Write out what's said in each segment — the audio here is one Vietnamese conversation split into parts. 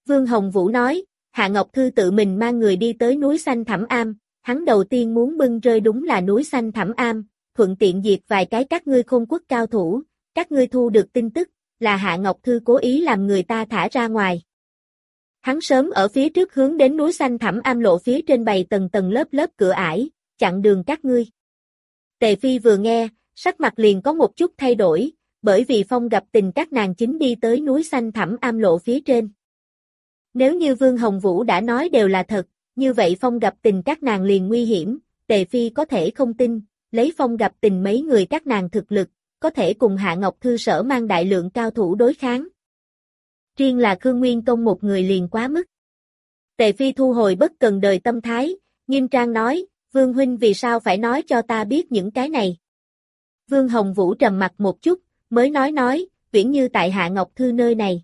Vương Hồng Vũ nói, Hạ Ngọc Thư tự mình mang người đi tới núi Xanh Thẳm Am, hắn đầu tiên muốn bưng rơi đúng là núi Xanh Thẳm Am, thuận tiện diệt vài cái các ngươi Khôn Quốc cao thủ, các ngươi thu được tin tức, là Hạ Ngọc Thư cố ý làm người ta thả ra ngoài. Hắn sớm ở phía trước hướng đến núi Xanh Thẳm Am lộ phía trên bày tầng tầng lớp lớp cửa ải, chặn đường các ngươi. Tề Phi vừa nghe, sắc mặt liền có một chút thay đổi, bởi vì Phong gặp tình các nàng chính đi tới núi Xanh Thẳm Am lộ phía trên. Nếu như Vương Hồng Vũ đã nói đều là thật, như vậy Phong gặp tình các nàng liền nguy hiểm, Tề Phi có thể không tin, lấy Phong gặp tình mấy người các nàng thực lực, có thể cùng Hạ Ngọc Thư sở mang đại lượng cao thủ đối kháng. Riêng là Khương Nguyên Công một người liền quá mức. Tề Phi thu hồi bất cần đời tâm thái, nghiêm trang nói, Vương Huynh vì sao phải nói cho ta biết những cái này. Vương Hồng Vũ trầm mặt một chút, mới nói, viễn như tại Hạ Ngọc Thư nơi này.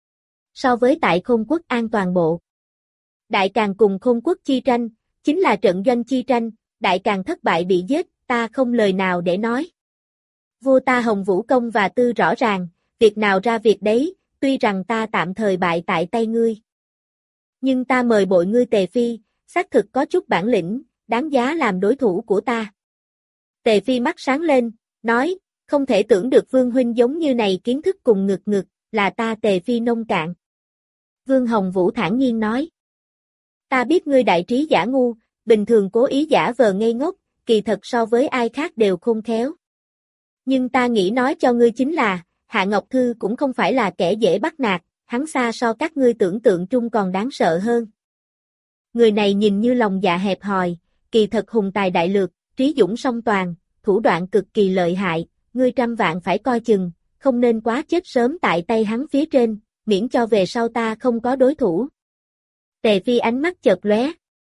So với tại Khôn Quốc an toàn bộ. Đại Càn cùng Khôn Quốc chi tranh, chính là trận doanh chi tranh, Đại Càn thất bại bị giết, ta không lời nào để nói. Vua ta Hồng Vũ công và tư rõ ràng, việc nào ra việc đấy, tuy rằng ta tạm thời bại tại tay ngươi. Nhưng ta mời bội ngươi Tề Phi, xác thực có chút bản lĩnh, đáng giá làm đối thủ của ta. Tề Phi mắt sáng lên, nói, không thể tưởng được Vương Huynh giống như này kiến thức cùng ngực, là ta Tề Phi nông cạn. Vương Hồng Vũ thản nhiên nói, ta biết ngươi đại trí giả ngu, bình thường cố ý giả vờ ngây ngốc, kỳ thật so với ai khác đều khôn khéo. Nhưng ta nghĩ nói cho ngươi chính là, Hạ Ngọc Thư cũng không phải là kẻ dễ bắt nạt, hắn xa so các ngươi tưởng tượng trung còn đáng sợ hơn. Người này nhìn như lòng dạ hẹp hòi, kỳ thật hùng tài đại lược, trí dũng song toàn, thủ đoạn cực kỳ lợi hại, ngươi trăm vạn phải coi chừng, không nên quá chết sớm tại tay hắn phía trên, miễn cho về sau ta không có đối thủ. Tề Phi ánh mắt chợt lóe.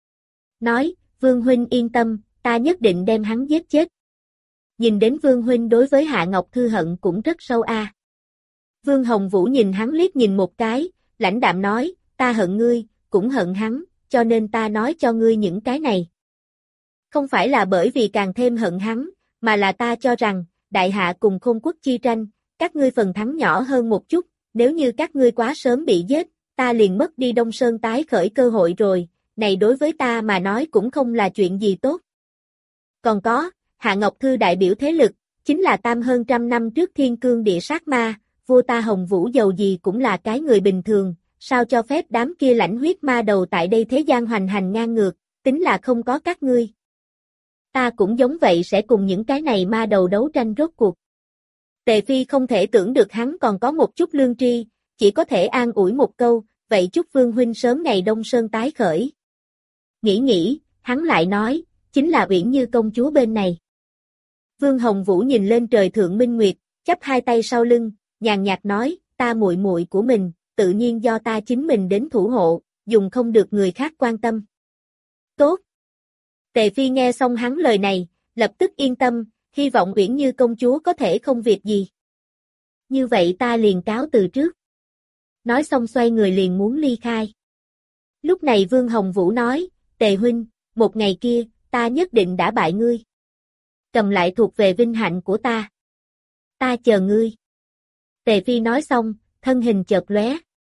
Nói, Vương Huynh yên tâm, ta nhất định đem hắn giết chết. Nhìn đến Vương Huynh đối với Hạ Ngọc Thư hận cũng rất sâu a. Vương Hồng Vũ nhìn hắn liếc nhìn một cái, lãnh đạm nói, ta hận ngươi, cũng hận hắn, cho nên ta nói cho ngươi những cái này. Không phải là bởi vì càng thêm hận hắn, mà là ta cho rằng, Đại Hạ cùng Khôn Quốc chi tranh, các ngươi phần thắng nhỏ hơn một chút, nếu như các ngươi quá sớm bị giết, ta liền mất đi Đông Sơn tái khởi cơ hội rồi, này đối với ta mà nói cũng không là chuyện gì tốt. Còn có, Hạ Ngọc Thư đại biểu thế lực, chính là tam hơn trăm năm trước thiên cương địa sát ma, vua ta Hồng Vũ dầu gì cũng là cái người bình thường, sao cho phép đám kia lãnh huyết ma đầu tại đây thế gian hoành hành ngang ngược, tính là không có các ngươi. Ta cũng giống vậy sẽ cùng những cái này ma đầu đấu tranh rốt cuộc. Tề Phi không thể tưởng được hắn còn có một chút lương tri, chỉ có thể an ủi một câu, vậy chúc Vương Huynh sớm ngày Đông Sơn tái khởi. Nghĩ, hắn lại nói, chính là Uyển Như công chúa bên này. Vương Hồng Vũ nhìn lên trời thượng minh nguyệt, chắp hai tay sau lưng, nhàn nhạt nói, ta muội muội của mình, tự nhiên do ta chính mình đến thủ hộ, dùng không được người khác quan tâm. Tốt. Tề Phi nghe xong hắn lời này, lập tức yên tâm, hy vọng Uyển Như công chúa có thể không việc gì. Như vậy ta liền cáo từ trước. Nói xong xoay người liền muốn ly khai. Lúc này Vương Hồng Vũ nói, Tề Huynh, một ngày kia, ta nhất định đã bại ngươi. Cầm lại thuộc về vinh hạnh của ta. Ta chờ ngươi. Tề Phi nói xong, thân hình chợt lóe,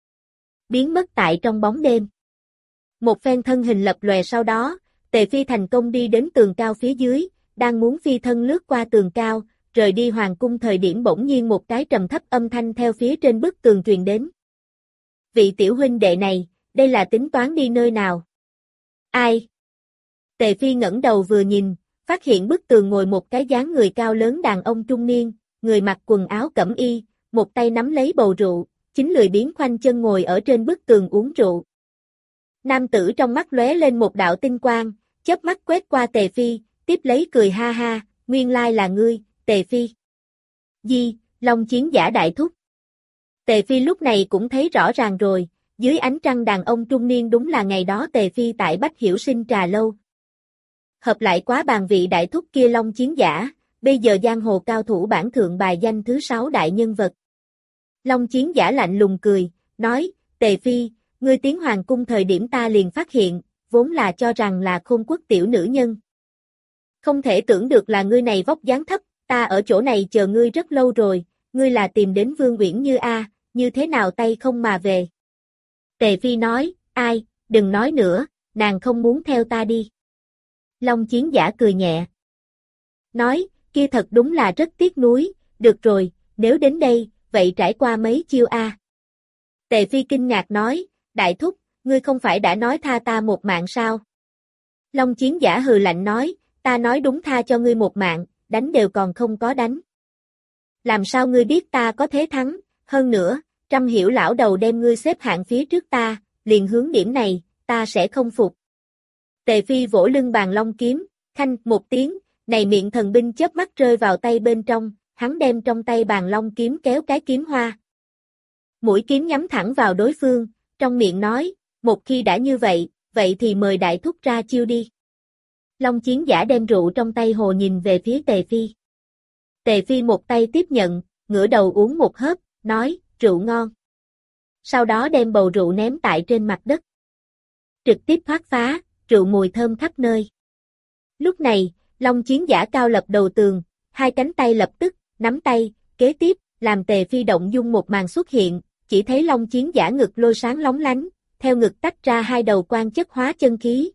biến mất tại trong bóng đêm. Một phen thân hình lập lòe sau đó, Tề Phi thành công đi đến tường cao phía dưới, đang muốn phi thân lướt qua tường cao, rời đi hoàng cung thời điểm bỗng nhiên một cái trầm thấp âm thanh theo phía trên bức tường truyền đến. Vị tiểu huynh đệ này, đây là tính toán đi nơi nào? Ai? Tề Phi ngẩng đầu vừa nhìn, phát hiện bức tường ngồi một cái dáng người cao lớn đàn ông trung niên, người mặc quần áo cẩm y, một tay nắm lấy bầu rượu, chính lười biếng khoanh chân ngồi ở trên bức tường uống rượu. Nam tử trong mắt lóe lên một đạo tinh quang, chớp mắt quét qua Tề Phi, tiếp lấy cười ha ha, nguyên lai là ngươi, Tề Phi. Di, Long Chiến giả đại thúc. Tề Phi lúc này cũng thấy rõ ràng rồi, dưới ánh trăng đàn ông trung niên đúng là ngày đó Tề Phi tại Bách Hiểu Sinh trà lâu. Hợp lại quá bàn vị đại thúc kia Long Chiến giả, bây giờ giang hồ cao thủ bảng thượng bài danh thứ 6 đại nhân vật. Long Chiến giả lạnh lùng cười, nói, Tề Phi, ngươi tiến hoàng cung thời điểm ta liền phát hiện, vốn là cho rằng là Khôn Quốc tiểu nữ nhân. Không thể tưởng được là ngươi này vóc dáng thấp, ta ở chỗ này chờ ngươi rất lâu rồi, ngươi là tìm đến Vương Uyển Như a, như thế nào tay không mà về. Tề Phi nói, ai, đừng nói nữa, nàng không muốn theo ta đi. Long Chiến Giả cười nhẹ. Nói, kia thật đúng là rất tiếc nuối, được rồi, nếu đến đây, vậy trải qua mấy chiêu a. Tề Phi kinh ngạc nói, đại thúc, ngươi không phải đã nói tha ta một mạng sao? Long Chiến Giả hừ lạnh nói, ta nói đúng tha cho ngươi một mạng, đánh đều còn không có đánh. Làm sao ngươi biết ta có thế thắng, hơn nữa, Trăm Hiểu lão đầu đem ngươi xếp hạng phía trước ta, liền hướng điểm này, ta sẽ không phục. Tề Phi vỗ lưng bàn long kiếm, khanh một tiếng, này miệng thần binh chớp mắt rơi vào tay bên trong, hắn đem trong tay bàn long kiếm kéo cái kiếm hoa. Mũi kiếm nhắm thẳng vào đối phương, trong miệng nói, một khi đã như vậy, vậy thì mời đại thúc ra chiêu đi. Long Chiến Giả đem rượu trong tay hồ nhìn về phía Tề Phi. Tề Phi một tay tiếp nhận, ngửa đầu uống một hớp, nói, rượu ngon. Sau đó đem bầu rượu ném tại trên mặt đất. Trực tiếp thoát phá, rượu mùi thơm khắp nơi. Lúc này, Long Chiến Giả cao lập đầu tường, hai cánh tay lập tức, nắm tay, kế tiếp, làm Tề Phi động dung một màn xuất hiện, chỉ thấy Long Chiến Giả ngực lôi sáng lóng lánh, theo ngực tách ra hai đầu quan chất hóa chân khí.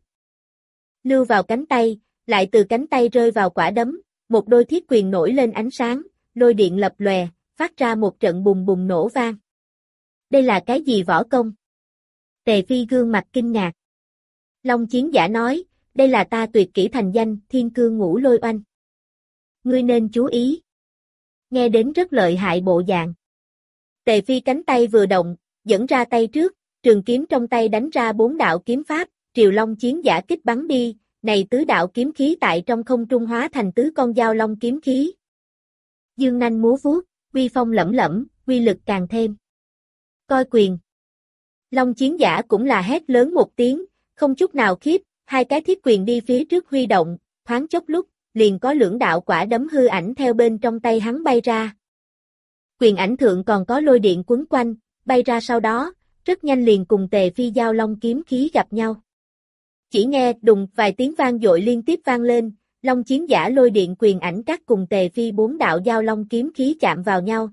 Lưu vào cánh tay, lại từ cánh tay rơi vào quả đấm, một đôi thiết quyền nổi lên ánh sáng, lôi điện lập lòe, phát ra một trận bùng bùng nổ vang. Đây là cái gì võ công? Tề Phi gương mặt kinh ngạc. Long Chiến Giả nói, đây là ta tuyệt kỹ thành danh, Thiên Cương Ngũ Lôi Oanh. Ngươi nên chú ý. Nghe đến rất lợi hại bộ dạng. Tề Phi cánh tay vừa động, dẫn ra tay trước, trường kiếm trong tay đánh ra 4 đạo kiếm pháp, triều Long Chiến Giả kích bắn đi, này tứ đạo kiếm khí tại trong không trung hóa thành tứ con dao long kiếm khí. Dương nanh múa vuốt, uy phong lẫm lẫm, uy lực càng thêm. Coi quyền. Long Chiến Giả cũng là hét lớn một tiếng, không chút nào khiếp, hai cái thiết quyền đi phía trước huy động, thoáng chốc lúc, liền có lưỡng đạo quả đấm hư ảnh theo bên trong tay hắn bay ra. Quyền ảnh thượng còn có lôi điện quấn quanh, bay ra sau đó, rất nhanh liền cùng Tề Phi giao long kiếm khí gặp nhau. Chỉ nghe đùng vài tiếng vang dội liên tiếp vang lên, Long Chiến Giả lôi điện quyền ảnh cắt cùng Tề Phi 4 đạo giao long kiếm khí chạm vào nhau.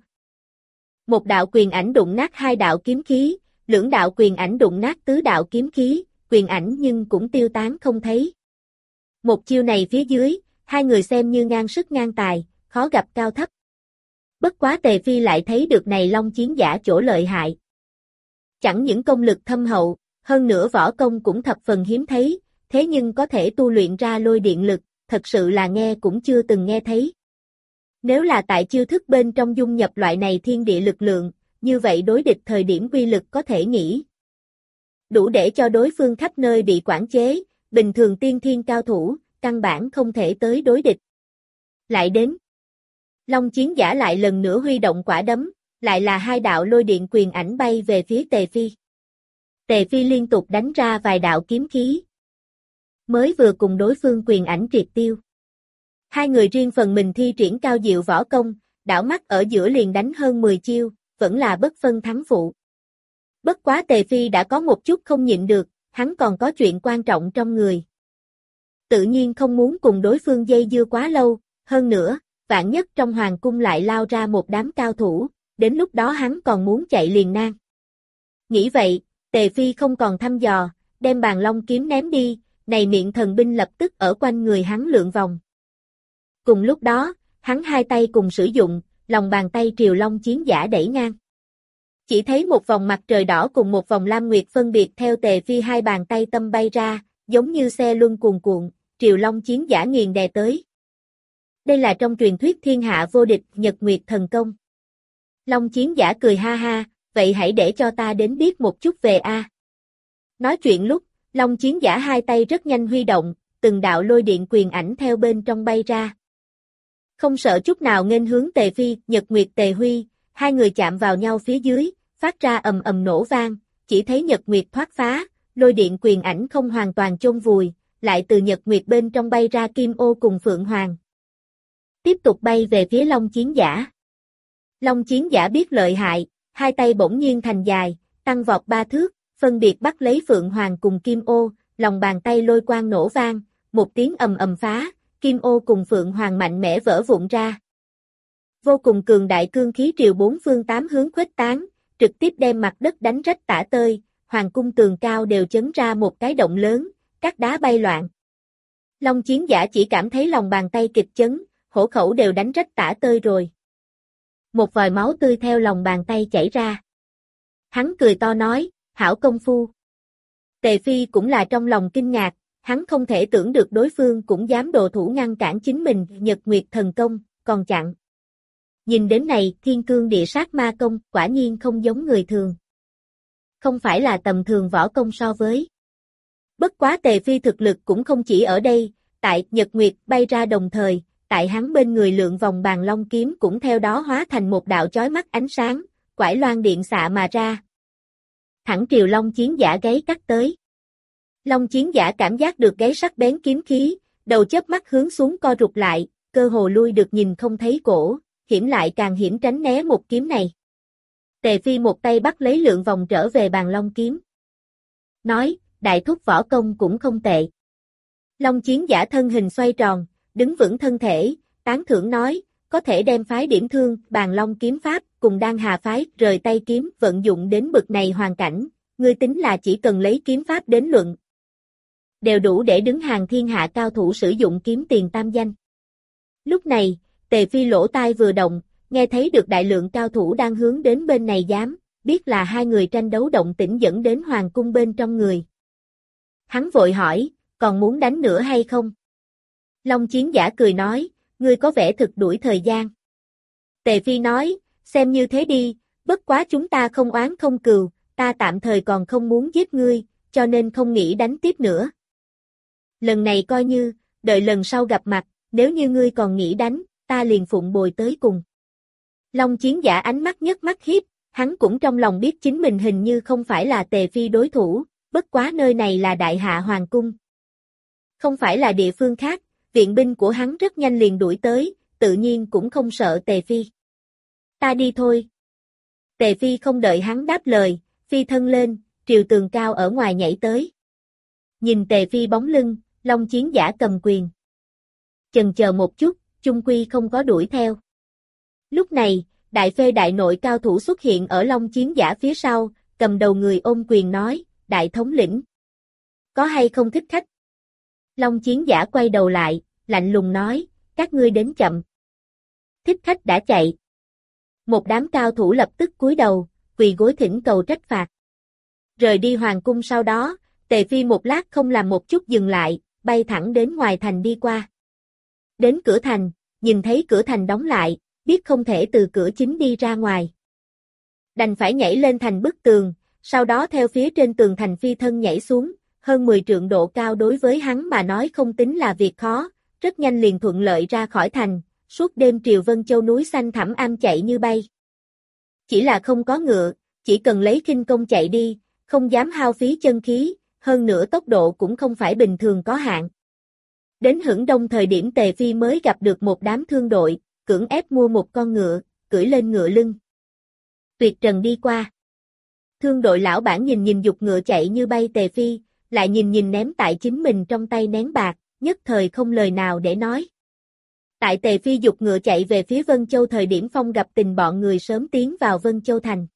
Một đạo quyền ảnh đụng nát 2 đạo kiếm khí, lưỡng đạo quyền ảnh đụng nát tứ đạo kiếm khí, quyền ảnh nhưng cũng tiêu tán không thấy. Một chiêu này phía dưới, hai người xem như ngang sức ngang tài, khó gặp cao thấp. Bất quá Tề Phi lại thấy được này Long Chiến Giả chỗ lợi hại. Chẳng những công lực thâm hậu, hơn nữa võ công cũng thập phần hiếm thấy, thế nhưng có thể tu luyện ra lôi điện lực, thật sự là nghe cũng chưa từng nghe thấy. Nếu là tại chiêu thức bên trong dung nhập loại này thiên địa lực lượng, như vậy đối địch thời điểm quy lực có thể nghĩ. Đủ để cho đối phương khắp nơi bị quản chế, bình thường tiên thiên cao thủ, căn bản không thể tới đối địch. Lại đến. Long Chiến Giả lại lần nữa huy động quả đấm, lại là 2 đạo lôi điện quyền ảnh bay về phía Tề Phi. Tề Phi liên tục đánh ra vài đạo kiếm khí. Mới vừa cùng đối phương quyền ảnh triệt tiêu. Hai người riêng phần mình thi triển cao diệu võ công, đảo mắt ở giữa liền đánh hơn 10 chiêu, vẫn là bất phân thắng phụ. Bất quá Tề Phi đã có một chút không nhịn được, hắn còn có chuyện quan trọng trong người. Tự nhiên không muốn cùng đối phương dây dưa quá lâu, hơn nữa, vạn nhất trong hoàng cung lại lao ra một đám cao thủ, đến lúc đó hắn còn muốn chạy liền nan. Nghĩ vậy, Tề Phi không còn thăm dò, đem bàn long kiếm ném đi, này miệng thần binh lập tức ở quanh người hắn lượn vòng. Cùng lúc đó, hắn hai tay cùng sử dụng, lòng bàn tay triều Long Chiến Giả đẩy ngang. Chỉ thấy một vòng mặt trời đỏ cùng một vòng lam nguyệt phân biệt theo Tề Phi hai bàn tay tâm bay ra, giống như xe luân cuồn cuộn, triều Long Chiến Giả nghiền đè tới. Đây là trong truyền thuyết thiên hạ vô địch Nhật Nguyệt thần công. Long Chiến Giả cười ha ha, vậy hãy để cho ta đến biết một chút về a. Nói chuyện lúc, Long Chiến Giả hai tay rất nhanh huy động, từng đạo lôi điện quyền ảnh theo bên trong bay ra. Không sợ chút nào nghênh hướng Tề Phi, Nhật Nguyệt Tề Huy, hai người chạm vào nhau phía dưới, phát ra ầm ầm nổ vang, chỉ thấy Nhật Nguyệt thoát phá, lôi điện quyền ảnh không hoàn toàn chôn vùi, lại từ Nhật Nguyệt bên trong bay ra Kim Ô cùng Phượng Hoàng. Tiếp tục bay về phía Long Chiến Giả. Long Chiến Giả biết lợi hại, hai tay bỗng nhiên thành dài, tăng vọt 3 thước, phân biệt bắt lấy Phượng Hoàng cùng Kim Ô, lòng bàn tay lôi quang nổ vang, một tiếng ầm ầm phá, Kim Ô cùng Phượng Hoàng mạnh mẽ vỡ vụn ra. Vô cùng cường đại cương khí triều 4 phương 8 hướng khuếch tán, trực tiếp đem mặt đất đánh rách tả tơi, hoàng cung tường cao đều chấn ra một cái động lớn, các đá bay loạn. Long Chiến Giả chỉ cảm thấy lòng bàn tay kịch chấn, hổ khẩu đều đánh rách tả tơi rồi. Một vòi máu tươi theo lòng bàn tay chảy ra. Hắn cười to nói, hảo công phu. Tề Phi cũng là trong lòng kinh ngạc, hắn không thể tưởng được đối phương cũng dám đồ thủ ngăn cản chính mình, Nhật Nguyệt thần công, còn chặn. Nhìn đến này, thiên cương địa sát ma công, quả nhiên không giống người thường. Không phải là tầm thường võ công so với. Bất quá Tề Phi thực lực cũng không chỉ ở đây, tại Nhật Nguyệt bay ra đồng thời, tại hắn bên người lượng vòng bàn long kiếm cũng theo đó hóa thành một đạo chói mắt ánh sáng, quải loan điện xạ mà ra. Thẳng triều Long Chiến Giả gáy cắt tới. Long Chiến Giả cảm giác được gáy sắc bén kiếm khí, đầu chớp mắt hướng xuống co rụt lại, cơ hồ lui được nhìn không thấy cổ, hiểm lại càng hiểm tránh né một kiếm này. Tề Phi một tay bắt lấy lượng vòng trở về bàn long kiếm. Nói, đại thúc võ công cũng không tệ. Long Chiến Giả thân hình xoay tròn, đứng vững thân thể, tán thưởng nói, có thể đem phái điểm thương, bàn long kiếm pháp, cùng Đan Hà phái, rời tay kiếm, vận dụng đến bực này hoàn cảnh, ngươi tính là chỉ cần lấy kiếm pháp đến luận. Đều đủ để đứng hàng thiên hạ cao thủ sử dụng kiếm tiền tam danh. Lúc này, Tề Phi lỗ tai vừa động, nghe thấy được đại lượng cao thủ đang hướng đến bên này dám, biết là hai người tranh đấu động tĩnh dẫn đến hoàng cung bên trong người. Hắn vội hỏi, còn muốn đánh nữa hay không? Long Chiến Giả cười nói, ngươi có vẻ thực đuổi thời gian. Tề Phi nói, xem như thế đi, bất quá chúng ta không oán không cừu, ta tạm thời còn không muốn giết ngươi, cho nên không nghĩ đánh tiếp nữa. Lần này coi như, đợi lần sau gặp mặt, nếu như ngươi còn nghĩ đánh, ta liền phụng bồi tới cùng. Long Chiến Giả ánh mắt nhấc mắt hiếp, hắn cũng trong lòng biết chính mình hình như không phải là Tề Phi đối thủ, bất quá nơi này là Đại Hạ Hoàng Cung. Không phải là địa phương khác, viện binh của hắn rất nhanh liền đuổi tới, tự nhiên cũng không sợ Tề Phi. Ta đi thôi. Tề Phi không đợi hắn đáp lời, phi thân lên, triều tường cao ở ngoài nhảy tới. Nhìn Tề Phi bóng lưng, Long Chiến Giả cầm quyền. Chần chờ một chút, chung quy không có đuổi theo. Lúc này, đại phê đại nội cao thủ xuất hiện ở Long Chiến Giả phía sau, cầm đầu người ôm quyền nói, đại thống lĩnh. Có hay không thích khách? Long Chiến Giả quay đầu lại, lạnh lùng nói, các ngươi đến chậm. Thích khách đã chạy. Một đám cao thủ lập tức cúi đầu, quỳ gối thỉnh cầu trách phạt. Rời đi hoàng cung sau đó, Tề Phi một lát không làm một chút dừng lại, bay thẳng đến ngoài thành đi qua. Đến cửa thành, nhìn thấy cửa thành đóng lại, biết không thể từ cửa chính đi ra ngoài. Đành phải nhảy lên thành bức tường, sau đó theo phía trên tường thành phi thân nhảy xuống, hơn 10 trượng độ cao đối với hắn mà nói không tính là việc khó, rất nhanh liền thuận lợi ra khỏi thành, suốt đêm triều Vân Châu núi xanh thẳm am chạy như bay. Chỉ là không có ngựa, chỉ cần lấy khinh công chạy đi, không dám hao phí chân khí, hơn nữa tốc độ cũng không phải bình thường có hạn. Đến hửng đông thời điểm Tề Phi mới gặp được một đám thương đội, cưỡng ép mua một con ngựa, cưỡi lên ngựa lưng. Tuyệt trần đi qua. Thương đội lão bản nhìn dục ngựa chạy như bay Tề Phi, lại nhìn ném tại chính mình trong tay nén bạc, nhất thời không lời nào để nói. Tại Tề Phi dục ngựa chạy về phía Vân Châu thời điểm Phong gặp tình bọn người sớm tiến vào Vân Châu thành.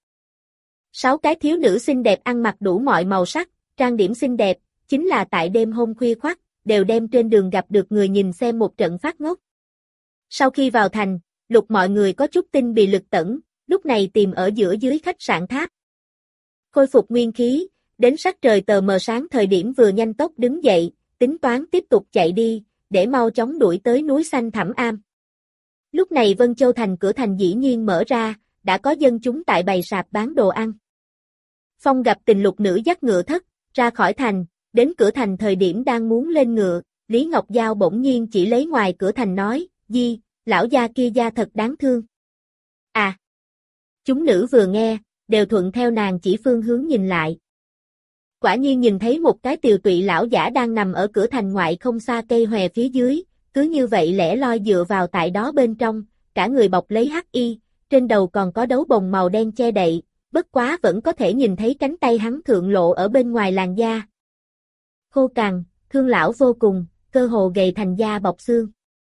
6 cái thiếu nữ xinh đẹp ăn mặc đủ mọi màu sắc, trang điểm xinh đẹp, chính là tại đêm hôm khuya khoắt, đều đem trên đường gặp được người nhìn xem một trận phát ngốc. Sau khi vào thành, lục mọi người có chút tinh bị lực tẩn, lúc này tìm ở giữa dưới khách sạn tháp. Khôi phục nguyên khí, đến sắc trời tờ mờ sáng thời điểm vừa nhanh tốc đứng dậy, tính toán tiếp tục chạy đi, để mau chóng đuổi tới núi xanh thẳm am. Lúc này Vân Châu thành cửa thành dĩ nhiên mở ra, đã có dân chúng tại bày sạp bán đồ ăn. Phong gặp tình lục nữ dắt ngựa thất, ra khỏi thành, đến cửa thành thời điểm đang muốn lên ngựa, Lý Ngọc Giao bỗng nhiên chỉ lấy ngoài cửa thành nói, Di, lão gia kia gia thật đáng thương. À! Chúng nữ vừa nghe, đều thuận theo nàng chỉ phương hướng nhìn lại. Quả nhiên nhìn thấy một cái tiều tụy lão giả đang nằm ở cửa thành ngoại không xa cây hòe phía dưới, cứ như vậy lẻ loi dựa vào tại đó bên trong, cả người bọc lấy hắc y, trên đầu còn có đấu bồng màu đen che đậy, bất quá vẫn có thể nhìn thấy cánh tay hắn thượng lộ ở bên ngoài làn da. Khô cằn, thương lão vô cùng, cơ hồ gầy thành da bọc xương.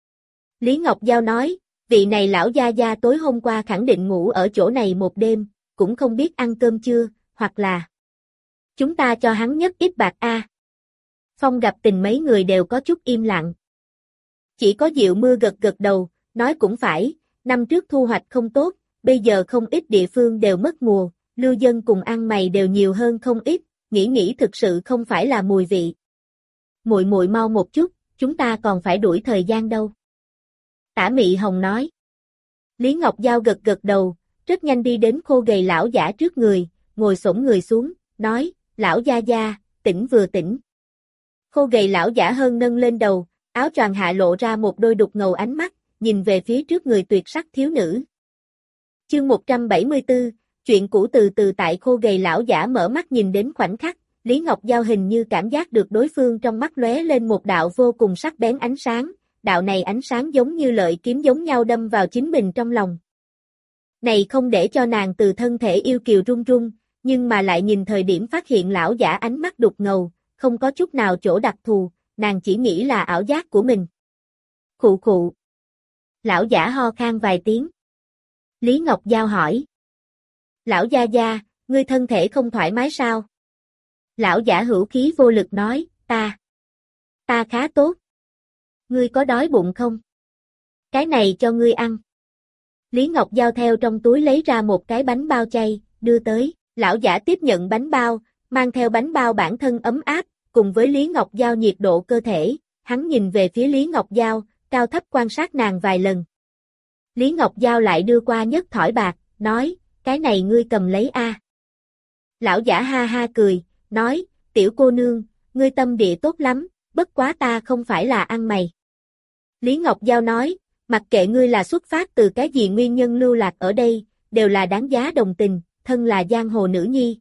Lý Ngọc Giao nói, vị này lão gia gia tối hôm qua khẳng định ngủ ở chỗ này một đêm, cũng không biết ăn cơm chưa, hoặc là Chúng ta cho hắn nhất ít bạc a. Phong Gặp Tình mấy người đều có chút im lặng. Chỉ có Diệu Mưa gật gật đầu, nói cũng phải, năm trước thu hoạch không tốt, bây giờ không ít địa phương đều mất mùa, lưu dân cùng ăn mày đều nhiều hơn không ít, nghĩ thực sự không phải là mùi vị. Muội muội mau một chút, chúng ta còn phải đuổi thời gian đâu. Tả Mị Hồng nói. Lý Ngọc Giao gật gật đầu, rất nhanh đi đến khô gầy lão giả trước người, ngồi xổm người xuống, nói, lão gia gia, tỉnh vừa tỉnh. Khô gầy lão giả hơn nâng lên đầu, áo choàng hạ lộ ra một đôi đục ngầu ánh mắt, nhìn về phía trước người tuyệt sắc thiếu nữ. Chương 174, chuyện cũ từ từ. Tại khô gầy lão giả mở mắt nhìn đến khoảnh khắc, Lý Ngọc Giao hình như cảm giác được đối phương trong mắt lóe lên một đạo vô cùng sắc bén ánh sáng, đạo này ánh sáng giống như lợi kiếm giống nhau đâm vào chính mình trong lòng. Này không để cho nàng từ thân thể yêu kiều run run, nhưng mà lại nhìn thời điểm phát hiện lão giả ánh mắt đục ngầu, không có chút nào chỗ đặc thù, nàng chỉ nghĩ là ảo giác của mình. Khụ khụ. Lão giả ho khan vài tiếng. Lý Ngọc Giao hỏi. Lão gia gia, ngươi thân thể không thoải mái sao? Lão giả hữu khí vô lực nói, ta khá tốt. Ngươi có đói bụng không? Cái này cho ngươi ăn. Lý Ngọc Giao theo trong túi lấy ra một cái bánh bao chay, đưa tới. Lão giả tiếp nhận bánh bao, mang theo bánh bao bản thân ấm áp, cùng với Lý Ngọc Giao nhiệt độ cơ thể, hắn nhìn về phía Lý Ngọc Giao, cao thấp quan sát nàng vài lần. Lý Ngọc Giao lại đưa qua nhất thỏi bạc, nói, cái này ngươi cầm lấy a. Lão giả ha ha cười, nói, tiểu cô nương, ngươi tâm địa tốt lắm, bất quá ta không phải là ăn mày. Lý Ngọc Giao nói, mặc kệ ngươi là xuất phát từ cái gì nguyên nhân lưu lạc ở đây, đều là đáng giá đồng tình, thân là giang hồ nữ nhi.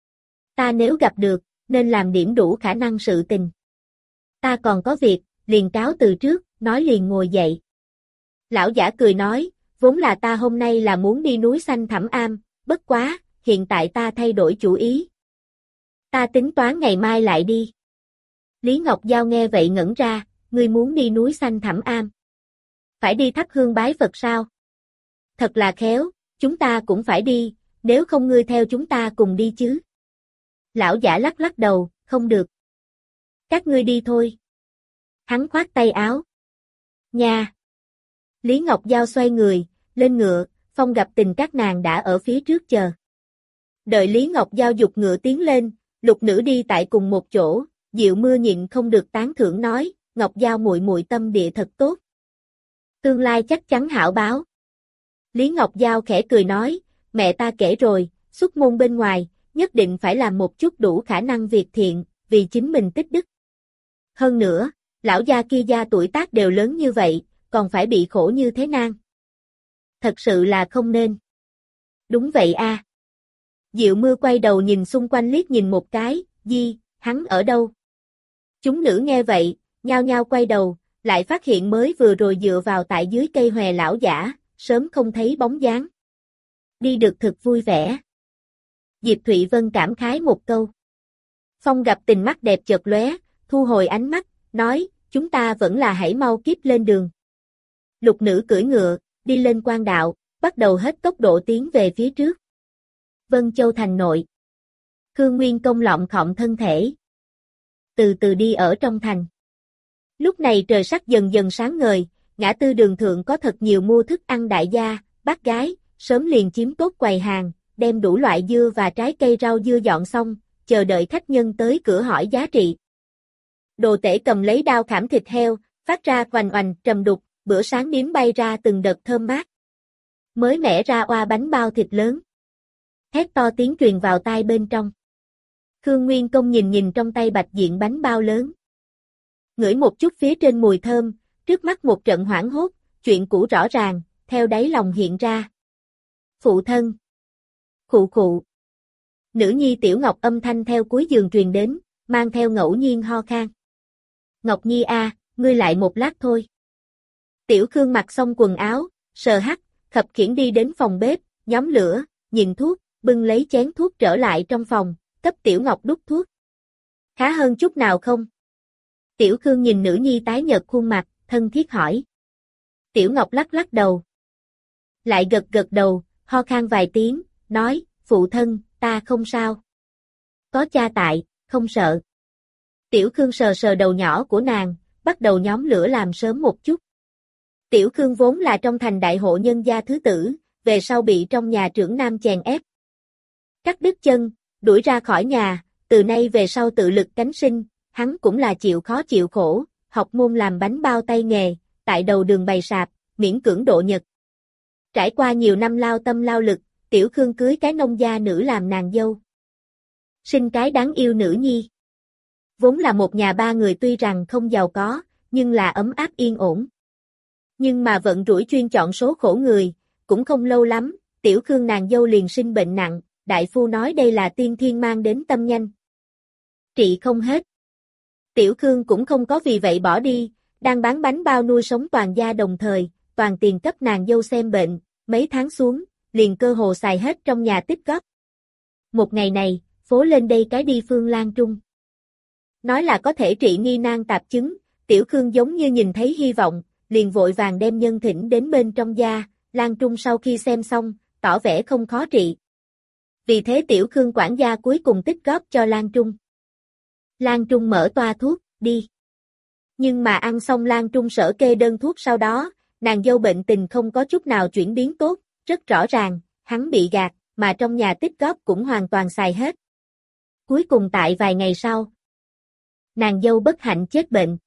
Ta nếu gặp được, nên làm điểm đủ khả năng sự tình. Ta còn có việc, liền cáo từ trước, nói liền ngồi dậy. Lão giả cười nói, vốn là ta hôm nay là muốn đi núi xanh Thẳm Am, bất quá, hiện tại ta thay đổi chủ ý. Ta tính toán ngày mai lại đi. Lý Ngọc Giao nghe vậy ngẩn ra, ngươi muốn đi núi xanh Thẳm Am. Phải đi thắp hương bái Phật sao? Thật là khéo, chúng ta cũng phải đi, nếu không ngươi theo chúng ta cùng đi chứ. Lão giả lắc lắc đầu, không được. Các ngươi đi thôi. Hắn khoát tay áo. Nha. Lý Ngọc Giao xoay người, lên ngựa, Phong Gặp Tình các nàng đã ở phía trước chờ. Đợi Lý Ngọc Giao giục ngựa tiến lên, lục nữ đi tại cùng một chỗ, Diệu Mưa nhịn không được tán thưởng nói, Ngọc Giao muội muội tâm địa thật tốt. Tương lai chắc chắn hảo báo. Lý Ngọc Giao khẽ cười nói, mẹ ta kể rồi, xuất môn bên ngoài, nhất định phải làm một chút đủ khả năng việc thiện, vì chính mình tích đức. Hơn nữa, lão gia kia gia tuổi tác đều lớn như vậy, còn phải bị khổ như thế nan. Thật sự là không nên. Đúng vậy a. Diệu Mưa quay đầu nhìn xung quanh liếc nhìn một cái, hắn ở đâu? Chúng nữ nghe vậy, nhao nhao quay đầu, lại phát hiện mới vừa rồi dựa vào tại dưới cây hòe lão giả, sớm không thấy bóng dáng. Đi được thực vui vẻ. Diệp Thụy Vân cảm khái một câu. Phong Gặp Tình mắt đẹp chợt lóe, thu hồi ánh mắt, nói, chúng ta vẫn là hãy mau kíp lên đường. Lục nữ cưỡi ngựa, đi lên quan đạo, bắt đầu hết tốc độ tiến về phía trước. Vân Châu thành nội. Khương Nguyên Công lọng khom thân thể. Từ từ đi ở trong thành. Lúc này trời sắc dần dần sáng ngời, ngã tư đường thượng có thật nhiều mua thức ăn đại gia, bác gái, sớm liền chiếm tốt quầy hàng, đem đủ loại dưa và trái cây rau dưa dọn xong, chờ đợi khách nhân tới cửa hỏi giá trị. Đồ tể cầm lấy đao khảm thịt heo, phát ra oành oành trầm đục, bữa sáng nếm bay ra từng đợt thơm mát. Mới mẻ ra oa bánh bao thịt lớn. Hét to tiếng truyền vào tai bên trong. Khương Nguyên Công nhìn nhìn trong tay bạch diện bánh bao lớn. Ngửi một chút phía trên mùi thơm, trước mắt một trận hoảng hốt, chuyện cũ rõ ràng, theo đáy lòng hiện ra. Phụ thân. Khụ khụ. Nữ nhi Tiểu Ngọc âm thanh theo cuối giường truyền đến, mang theo ngẫu nhiên ho khan. Ngọc Nhi a, ngươi lại một lát thôi. Tiểu Khương mặc xong quần áo, sờ hắt, khập khiễng đi đến phòng bếp, nhóm lửa, nhìn thuốc, bưng lấy chén thuốc trở lại trong phòng, cấp Tiểu Ngọc đút thuốc. Khá hơn chút nào không? Tiểu Khương nhìn nữ nhi tái nhợt khuôn mặt, thân thiết hỏi. Tiểu Ngọc lắc lắc đầu. Lại gật gật đầu, ho khan vài tiếng, nói, phụ thân, ta không sao. Có cha tại, không sợ. Tiểu Khương sờ sờ đầu nhỏ của nàng, bắt đầu nhóm lửa làm sớm một chút. Tiểu Khương vốn là trong thành đại hộ nhân gia thứ tử, về sau bị trong nhà trưởng nam chèn ép. Cắt đứt chân, đuổi ra khỏi nhà, từ nay về sau tự lực cánh sinh, hắn cũng là chịu khó chịu khổ, học môn làm bánh bao tay nghề, tại đầu đường bày sạp, miễn cưỡng độ nhật. Trải qua nhiều năm lao tâm lao lực, Tiểu Khương cưới cái nông gia nữ làm nàng dâu. Sinh cái đáng yêu nữ nhi. Vốn là một nhà ba người tuy rằng không giàu có, nhưng là ấm áp yên ổn. Nhưng mà vận rủi chuyên chọn số khổ người, cũng không lâu lắm, Tiểu Khương nàng dâu liền sinh bệnh nặng, đại phu nói đây là tiên thiên mang đến tâm nhanh. Trị không hết. Tiểu Khương cũng không có vì vậy bỏ đi, đang bán bánh bao nuôi sống toàn gia đồng thời, toàn tiền cấp nàng dâu xem bệnh, mấy tháng xuống, liền cơ hồ xài hết trong nhà tích góp. Một ngày này, phố lên đây cái đi Phương Lan Trung. Nói là có thể trị nghi nan tạp chứng, Tiểu Khương giống như nhìn thấy hy vọng, liền vội vàng đem nhân thỉnh đến bên trong gia, Lan Trung sau khi xem xong, tỏ vẻ không khó trị. Vì thế Tiểu Khương quản gia cuối cùng tích góp cho Lan Trung. Lan Trung mở toa thuốc, đi. Nhưng mà ăn xong Lan Trung sở kê đơn thuốc sau đó, nàng dâu bệnh tình không có chút nào chuyển biến tốt, rất rõ ràng, hắn bị gạt, mà trong nhà tích góp cũng hoàn toàn xài hết. Cuối cùng tại vài ngày sau, nàng dâu bất hạnh chết bệnh.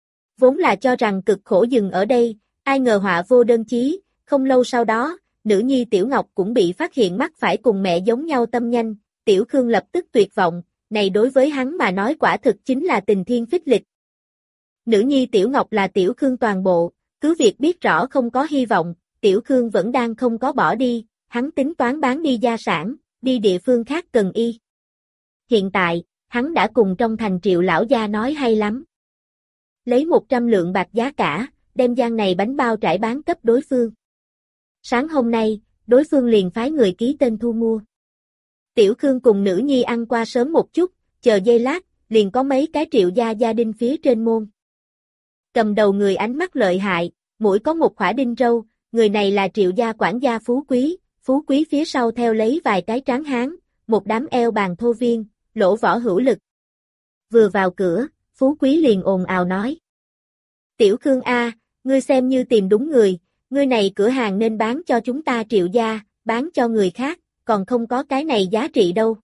Vốn là cho rằng cực khổ dừng ở đây, ai ngờ họa vô đơn chí, không lâu sau đó, nữ nhi Tiểu Ngọc cũng bị phát hiện mắc phải cùng mẹ giống nhau tâm nhanh, Tiểu Khương lập tức tuyệt vọng, này đối với hắn mà nói quả thực chính là tình thiên phích lịch. Nữ nhi Tiểu Ngọc là Tiểu Khương toàn bộ, cứ việc biết rõ không có hy vọng, Tiểu Khương vẫn đang không có bỏ đi, hắn tính toán bán đi gia sản, đi địa phương khác cần y. Hiện tại, hắn đã cùng trong thành Triệu lão gia nói hay lắm. Lấy 100 lượng bạc giá cả, đem gian này bánh bao trải bán cấp đối phương. Sáng hôm nay, đối phương liền phái người ký tên thu mua. Tiểu Khương cùng nữ nhi ăn qua sớm một chút, chờ giây lát, liền có mấy cái Triệu gia gia đình phía trên môn. Cầm đầu người ánh mắt lợi hại, mũi có một khỏa đinh râu, người này là Triệu gia quản gia Phú Quý phía sau theo lấy vài cái tráng hán, một đám eo bàn thô viên, lỗ võ hữu lực. Vừa vào cửa, Phú Quý liền ồn ào nói. Tiểu Khương A, ngươi xem như tìm đúng người, ngươi này cửa hàng nên bán cho chúng ta Triệu gia, bán cho người khác, còn không có cái này giá trị đâu.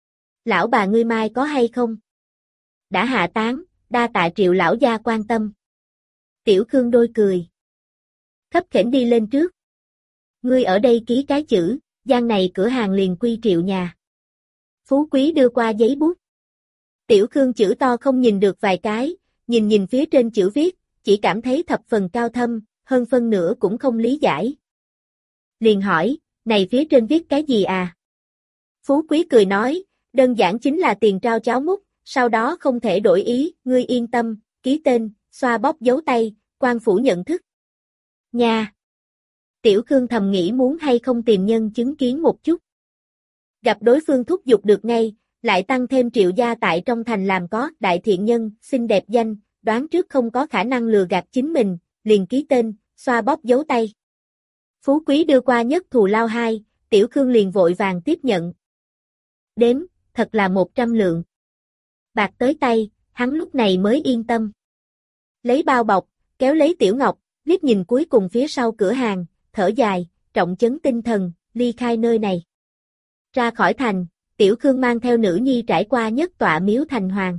Lão bà ngươi mai có hay không? Đã hạ tán, đa tạ Triệu lão gia quan tâm. Tiểu Khương đôi cười. Khấp khểnh đi lên trước. Ngươi ở đây ký cái chữ, gian này cửa hàng liền quy Triệu nhà. Phú Quý đưa qua giấy bút. Tiểu Khương chữ to không nhìn được vài cái, nhìn phía trên chữ viết, chỉ cảm thấy thập phần cao thâm, hơn phân nửa cũng không lý giải. Liền hỏi, này phía trên viết cái gì à? Phú Quý cười nói, đơn giản chính là tiền trao cháo múc, sau đó không thể đổi ý, ngươi yên tâm, ký tên, xoa bóp dấu tay, quan phủ nhận thức. Nha! Tiểu Khương thầm nghĩ muốn hay không tìm nhân chứng kiến một chút. Gặp đối phương thúc giục được ngay, lại tăng thêm Triệu gia tại trong thành làm có đại thiện nhân, xinh đẹp danh, đoán trước không có khả năng lừa gạt chính mình, liền ký tên, xoa bóp dấu tay. Phú Quý đưa qua nhất thù lao 2, Tiểu Khương liền vội vàng tiếp nhận. Đếm, thật là 100 lượng. Bạc tới tay, hắn lúc này mới yên tâm. Lấy bao bọc, kéo lấy Tiểu Ngọc, liếc nhìn cuối cùng phía sau cửa hàng, thở dài, trọng chấn tinh thần, ly khai nơi này. Ra khỏi thành, Tiểu Khương mang theo nữ nhi trải qua nhất tọa miếu thành hoàng.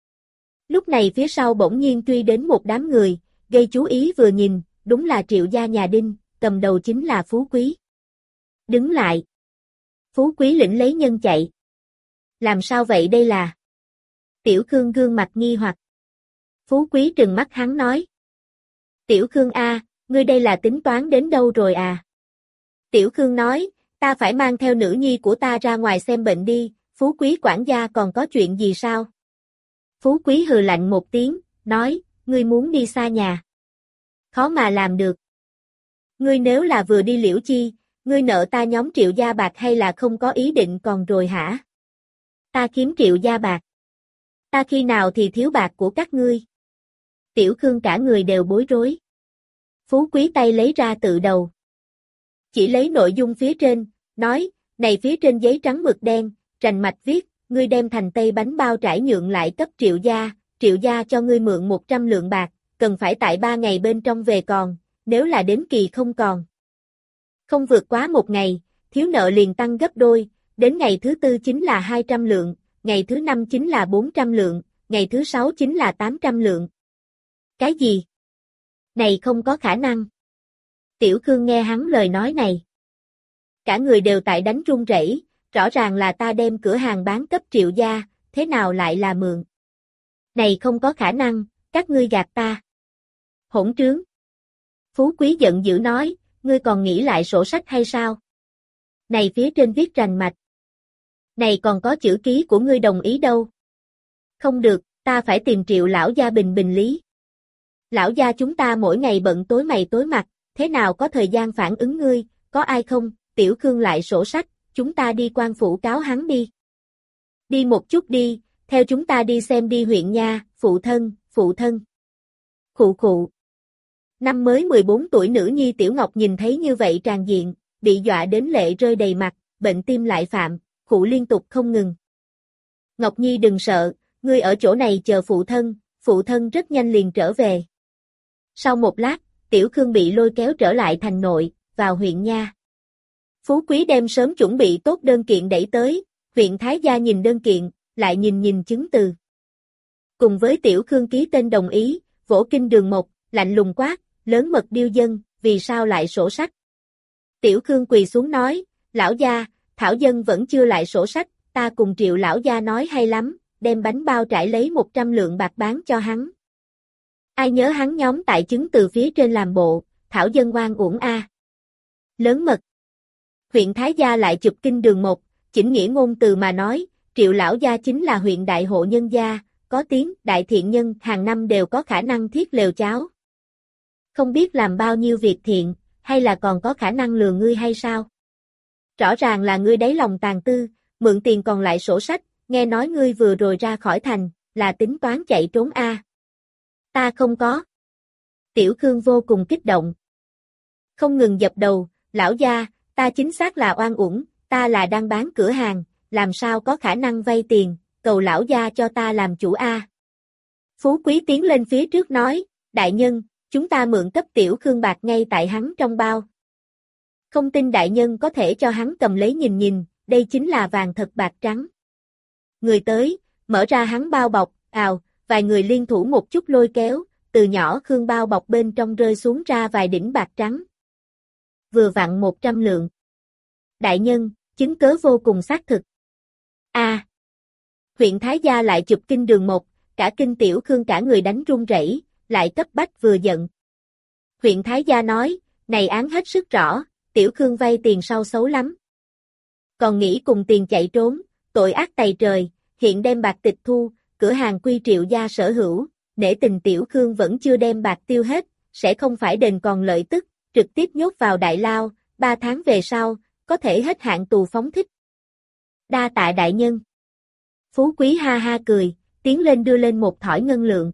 Lúc này phía sau bỗng nhiên truy đến một đám người, gây chú ý vừa nhìn, đúng là Triệu gia nhà Đinh, cầm đầu chính là Phú Quý. Đứng lại. Phú Quý lĩnh lấy nhân chạy. Làm sao vậy đây là? Tiểu Khương gương mặt nghi hoặc. Phú Quý trừng mắt hắn nói. Tiểu Khương A, ngươi đây là tính toán đến đâu rồi à? Tiểu Khương nói, ta phải mang theo nữ nhi của ta ra ngoài xem bệnh đi, Phú Quý quản gia còn có chuyện gì sao? Phú Quý hừ lạnh một tiếng, nói, ngươi muốn đi xa nhà. Khó mà làm được. Ngươi nếu là vừa đi Liễu Chi, ngươi nợ ta nhóm Triệu gia bạc hay là không có ý định còn rồi hả? Ta kiếm Triệu gia bạc. Ta khi nào thì thiếu bạc của các ngươi? Tiểu Khương cả người đều bối rối. Phú Quý tay lấy ra tự đầu. Chỉ lấy nội dung phía trên, nói, này phía trên giấy trắng mực đen, rành mạch viết, ngươi đem thành Tây bánh bao trải nhượng lại cấp Triệu gia cho ngươi mượn 100 lượng bạc, cần phải tại 3 ngày bên trong về còn, nếu là đến kỳ không còn. Không vượt quá 1 ngày, thiếu nợ liền tăng gấp đôi, đến ngày thứ 4 chính là 200 lượng, ngày thứ 5 chính là 400 lượng, ngày thứ 6 chính là 800 lượng. Cái gì? Này không có khả năng. Tiểu Khương nghe hắn lời nói này. Cả người đều tại đánh run rẩy, rõ ràng là ta đem cửa hàng bán cấp Triệu gia, thế nào lại là mượn? Này không có khả năng, các ngươi gạt ta. Hỗn trướng. Phú Quý giận dữ nói, ngươi còn nghĩ lại sổ sách hay sao? Này phía trên viết rành mạch. Này còn có chữ ký của ngươi đồng ý đâu. Không được, ta phải tìm Triệu lão gia bình lý. Lão gia chúng ta mỗi ngày bận tối mày tối mặt, thế nào có thời gian phản ứng ngươi, có ai không? Tiểu Khương lại sổ sách, chúng ta đi quan phủ cáo hắn đi. Đi một chút đi, theo chúng ta đi xem đi huyện nha, phụ thân. Khụ khụ. Năm mới 14 tuổi nữ nhi Tiểu Ngọc nhìn thấy như vậy tràn diện, bị dọa đến lệ rơi đầy mặt, bệnh tim lại phạm, khụ liên tục không ngừng. Ngọc Nhi đừng sợ, ngươi ở chỗ này chờ phụ thân rất nhanh liền trở về. Sau một lát, Tiểu Khương bị lôi kéo trở lại thành nội, vào huyện nha. Phú Quý đem sớm chuẩn bị tốt đơn kiện đẩy tới, huyện Thái gia nhìn đơn kiện, lại nhìn chứng từ. Cùng với Tiểu Khương ký tên đồng ý, vỗ kinh Đường Mộc, lạnh lùng quát, lớn mật điêu dân, vì sao lại sổ sách? Tiểu Khương quỳ xuống nói, lão gia, Thảo dân vẫn chưa lại sổ sách, ta cùng Triệu lão gia nói hay lắm, đem bánh bao trải lấy 100 lượng bạc bán cho hắn. Ai nhớ hắn nhóm tại chứng từ phía trên làm bộ, Thảo dân oan uổng a. Lớn mật. Huyện Thái gia lại chụp kinh Đường Mộc, chỉnh nghĩa ngôn từ mà nói, Triệu lão gia chính là huyện đại hộ nhân gia, có tiếng đại thiện nhân, hàng năm đều có khả năng thiết lều cháo. Không biết làm bao nhiêu việc thiện, hay là còn có khả năng lừa ngươi hay sao? Rõ ràng là ngươi đáy lòng tàn tư, mượn tiền còn lại sổ sách, nghe nói ngươi vừa rồi ra khỏi thành, là tính toán chạy trốn a. Ta không có. Tiểu Khương vô cùng kích động. Không ngừng dập đầu, lão gia, ta chính xác là oan uổng, ta là đang bán cửa hàng, làm sao có khả năng vay tiền, cầu lão gia cho ta làm chủ a. Phú Quý tiến lên phía trước nói, đại nhân, chúng ta mượn cấp Tiểu Khương bạc ngay tại hắn trong bao. Không tin đại nhân có thể cho hắn cầm lấy nhìn, đây chính là vàng thật bạc trắng. Người tới, mở ra hắn bao bọc, vài người liên thủ một chút lôi kéo, từ nhỏ Khương bao bọc bên trong rơi xuống ra vài đỉnh bạc trắng. Vừa vặn 100 lượng. Đại nhân, chứng cớ vô cùng xác thực. Huyện Thái gia lại chụp kinh Đường Mộc, cả kinh Tiểu Khương cả người đánh run rẩy, lại cấp bách vừa giận. Huyện Thái gia nói, này án hết sức rõ, Tiểu Khương vay tiền sau xấu lắm. Còn nghĩ cùng tiền chạy trốn, tội ác tày trời, hiện đem bạc tịch thu, cửa hàng quy Triệu gia sở hữu, nể tình Tiểu Khương vẫn chưa đem bạc tiêu hết, sẽ không phải đền còn lợi tức, trực tiếp nhốt vào đại lao, 3 tháng về sau, có thể hết hạn tù phóng thích. Đa tạ đại nhân. Phú Quý ha ha cười, tiến lên đưa lên một thỏi ngân lượng.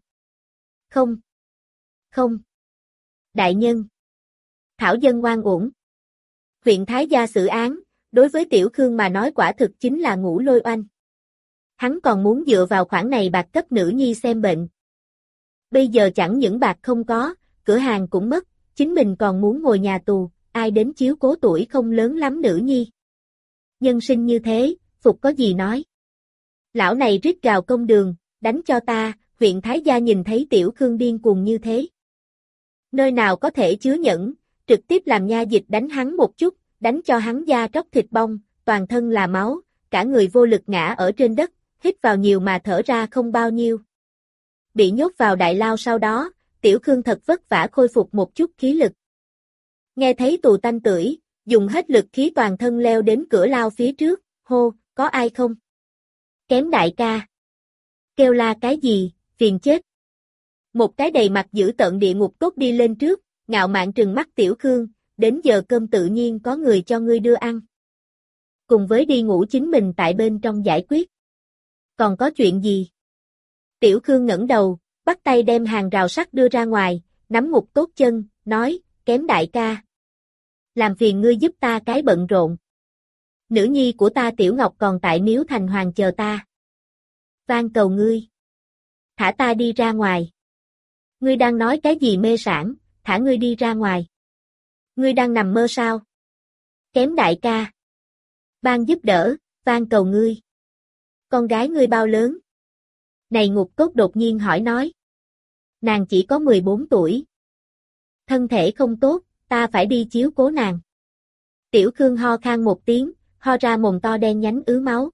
Không. Đại nhân. Thảo dân oan uổng. Huyện Thái gia xử án, đối với Tiểu Khương mà nói quả thực chính là ngũ lôi oanh. Hắn còn muốn dựa vào khoản này bạc cấp nữ nhi xem bệnh. Bây giờ chẳng những bạc không có, cửa hàng cũng mất, chính mình còn muốn ngồi nhà tù, ai đến chiếu cố tuổi không lớn lắm nữ nhi. Nhân sinh như thế, phục có gì nói. Lão này rít gào công đường, đánh cho ta, huyện Thái gia nhìn thấy Tiểu Khương điên cuồng như thế. Nơi nào có thể chứa nhẫn, trực tiếp làm nha dịch đánh hắn một chút, đánh cho hắn da tróc thịt bong, toàn thân là máu, cả người vô lực ngã ở trên đất, hít vào nhiều mà thở ra không bao nhiêu. Bị nhốt vào đại lao sau đó, Tiểu Khương thật vất vả khôi phục một chút khí lực. Nghe thấy tù tanh tưởi, dùng hết lực khí toàn thân leo đến cửa lao phía trước, hô, có ai không? Kém đại ca. Kêu la cái gì, phiền chết. Một cái đầy mặt dữ tợn địa ngục tốt đi lên trước, ngạo mạn trừng mắt Tiểu Khương, đến giờ cơm tự nhiên có người cho ngươi đưa ăn. Cùng với đi ngủ chính mình tại bên trong giải quyết. Còn có chuyện gì? Tiểu Khương ngẩng đầu, bắt tay đem hàng rào sắt đưa ra ngoài, nắm ngục tốt chân, nói, kém đại ca. Làm phiền ngươi giúp ta cái bận rộn. Nữ nhi của ta Tiểu Ngọc còn tại Miếu Thành Hoàng chờ ta. Van cầu ngươi. Thả ta đi ra ngoài. Ngươi đang nói cái gì mê sảng, thả ngươi đi ra ngoài. Ngươi đang nằm mơ sao? Kém đại ca. Ban giúp đỡ, van cầu ngươi. Con gái ngươi bao lớn? Này Ngục Tốt đột nhiên hỏi nói. Nàng chỉ có 14 tuổi. Thân thể không tốt, ta phải đi chiếu cố nàng. Tiểu Khương ho khan một tiếng, ho ra mồm to đen nhánh ứ máu.